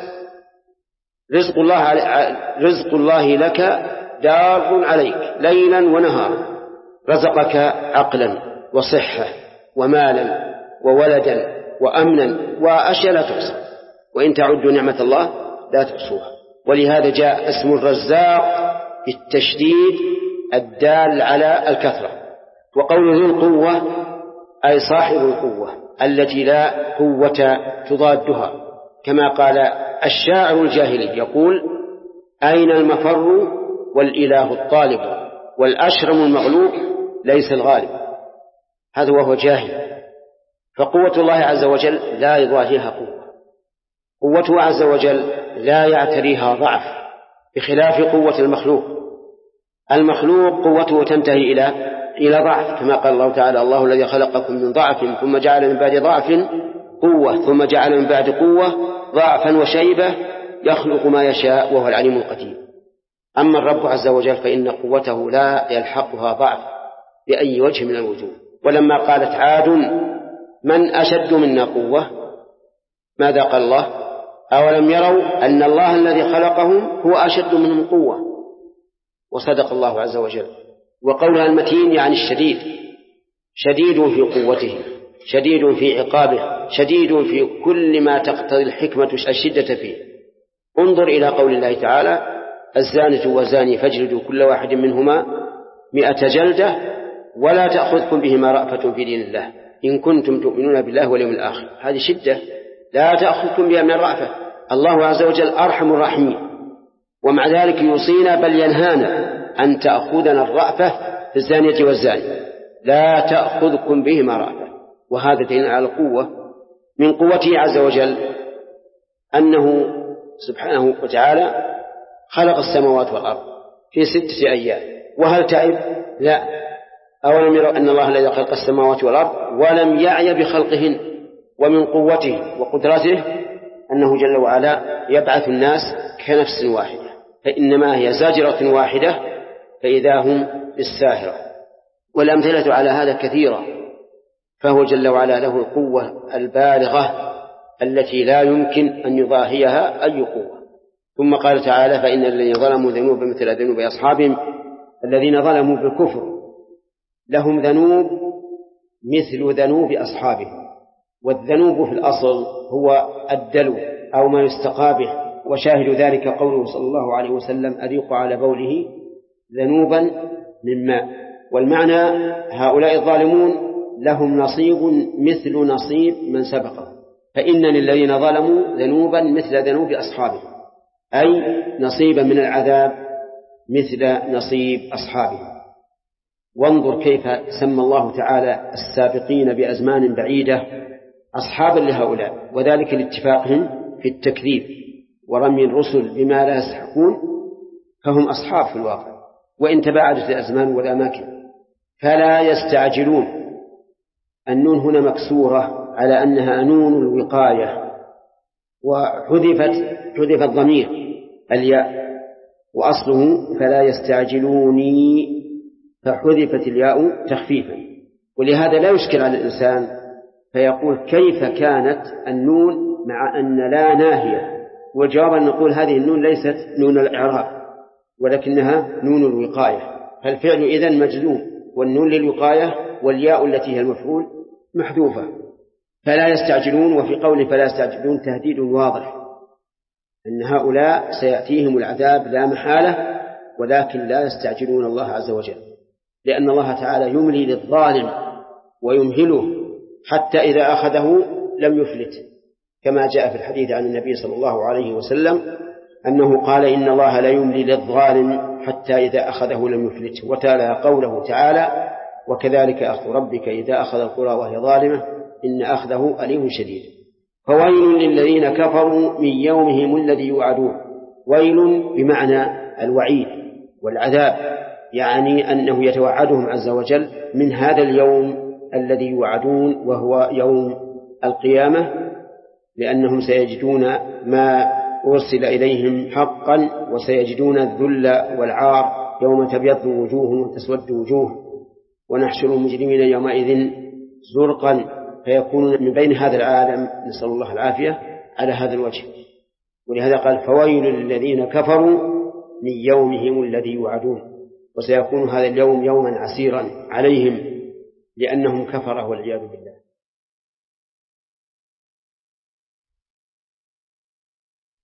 رزق الله لك دار عليك ليلا ونهارا، رزقك عقلا وصحة ومالا وولدا وأمنا وأشياء لا تحصى، وإن تعدوا نعمة الله لا تحصوها. ولهذا جاء اسم الرزاق بالتشديد الدال على الكثرة. وقول ذو القوة أي صاحب القوة التي لا قوة تضادها، كما قال الشاعر الجاهلي يقول أين المفر والإله الطالب والأشرم المغلوب ليس الغالب. هذا وهو جاهل. فقوة الله عز وجل لا يضاهيها قوته عز وجل لا يعتريها ضعف، بخلاف قوة المخلوق قوته تنتهي إلى ضعف، كما قال الله تعالى الله الذي خلقكم من ضعف ثم جعل من بعد ضعف قوة ثم جعل من بعد قوة ضعفا وشيبة يخلق ما يشاء وهو العليم القدير. أما الرب عز وجل فإن قوته لا يلحقها ضعف بأي وجه من الوجوه. ولما قالت عاد من أشد منا قوة ماذا قال الله؟ أولم يروا أن الله الذي خلقهم هو أشد منهم قوة. وصدق الله عز وجل. وقولها المتين يعني الشديد، شديد في قوته، شديد في عقابه، شديد في كل ما تقتضي الحكمة الشدة فيه. انظر إلى قول الله تعالى: الزانة والزاني فاجلدوا كل واحد منهما 100 جلدة ولا تأخذكم بهما رأفة في دين الله إن كنتم تؤمنون بالله واليوم الآخر. هذه شدة، لا تأخذكم بها من الرأفة. الله عز وجل أرحم الراحمين، ومع ذلك يوصينا بل ينهانا أن تأخذنا الرأفة في الزانية والزاني، لا تأخذكم بهما رأفة. وهذا دليل على القوة من قوته عز وجل، أنه سبحانه وتعالى خلق السماوات والأرض في 6 أيام. وهل تعب؟ لا. أولم يروا أن الله الذي خلق السماوات والأرض ولم يعي بخلقهن. ومن قوته وقدرته أنه جل وعلا يبعث الناس كنفس واحدة، فإنما هي زاجرة واحدة فإذا هم بالساهرة. والأمثلة على هذا كثيرة. فهو جل وعلا له القوة البالغة التي لا يمكن أن يضاهيها أي قوة. ثم قال تعالى: فإن الذين ظلموا ذنوبا مثل ذنوب أصحابهم. الذين ظلموا بالكفر لهم ذنوب مثل ذنوب أصحابهم. والذنوب في الأصل هو الدلو أو ما يستقى به. وشاهد ذلك قوله صلى الله عليه وسلم: أذيق على بوله ذنوبا من ماء. والمعنى هؤلاء الظالمون لهم نصيب مثل نصيب من سبقهم، فإن للذين ظلموا ذنوبا مثل ذنوب أصحابهم، أي نصيبا من العذاب مثل نصيب أصحابهم. وانظر كيف سمى الله تعالى السابقين بأزمان بعيدة أصحابا لهؤلاء، وذلك لاتفاقهم في التكذيب ورمي الرسل بما لا يستحقون، فهم أصحاب في الواقع وإن تباعدت الأزمان والأماكن. فلا يستعجلون. النون هنا مكسورة على أنها نون الوقاية، وحذف الضمير الياء، وأصله فلا يستعجلوني، فحذفت الياء تخفيفا. ولهذا لا يشكل على الإنسان فيقول كيف كانت النون مع أن لا ناهية. والجواب أن نقول هذه النون ليست نون الإعراب ولكنها نون الوقاية، فالفعل إذن مجزوم، والنون للوقاية والياء التي هي المفعول محذوفة. فلا يستعجلون. وفي قوله فلا يستعجلون تهديد واضح أن هؤلاء سيأتيهم العذاب لا محالة، ولكن لا يستعجلون الله عز وجل، لأن الله تعالى يملي للظالم ويمهله حتى إذا أخذه لم يفلت، كما جاء في الحديث عن النبي صلى الله عليه وسلم أنه قال: إن الله لا يملي للظالم حتى إذا أخذه لم يفلت. وتلا قوله تعالى: وكذلك أخذ ربك إذا أخذ القرى وهي ظالمة إن أخذه أليم شديد. فويل للذين كفروا من يومهم الذي يوعدون. ويل بمعنى الوعيد والعذاب، يعني أنه يتوعدهم عز وجل من هذا اليوم الذي يوعدون، وهو يوم القيامة، لأنهم سيجدون ما أرسل إليهم حقا، وسيجدون الذل والعار يوم تبيض وجوه وتسود وجوه، ونحشر المجرمين يومئذ زرقا، فيكون من بين هذا العالم، نسأل الله العافية، على هذا الوجه. ولهذا قال: فويل للذين كفروا من يومهم الذي يوعدون. وسيكون هذا اليوم يوما عسيرا عليهم لأنهم كفروا والعياذ بالله.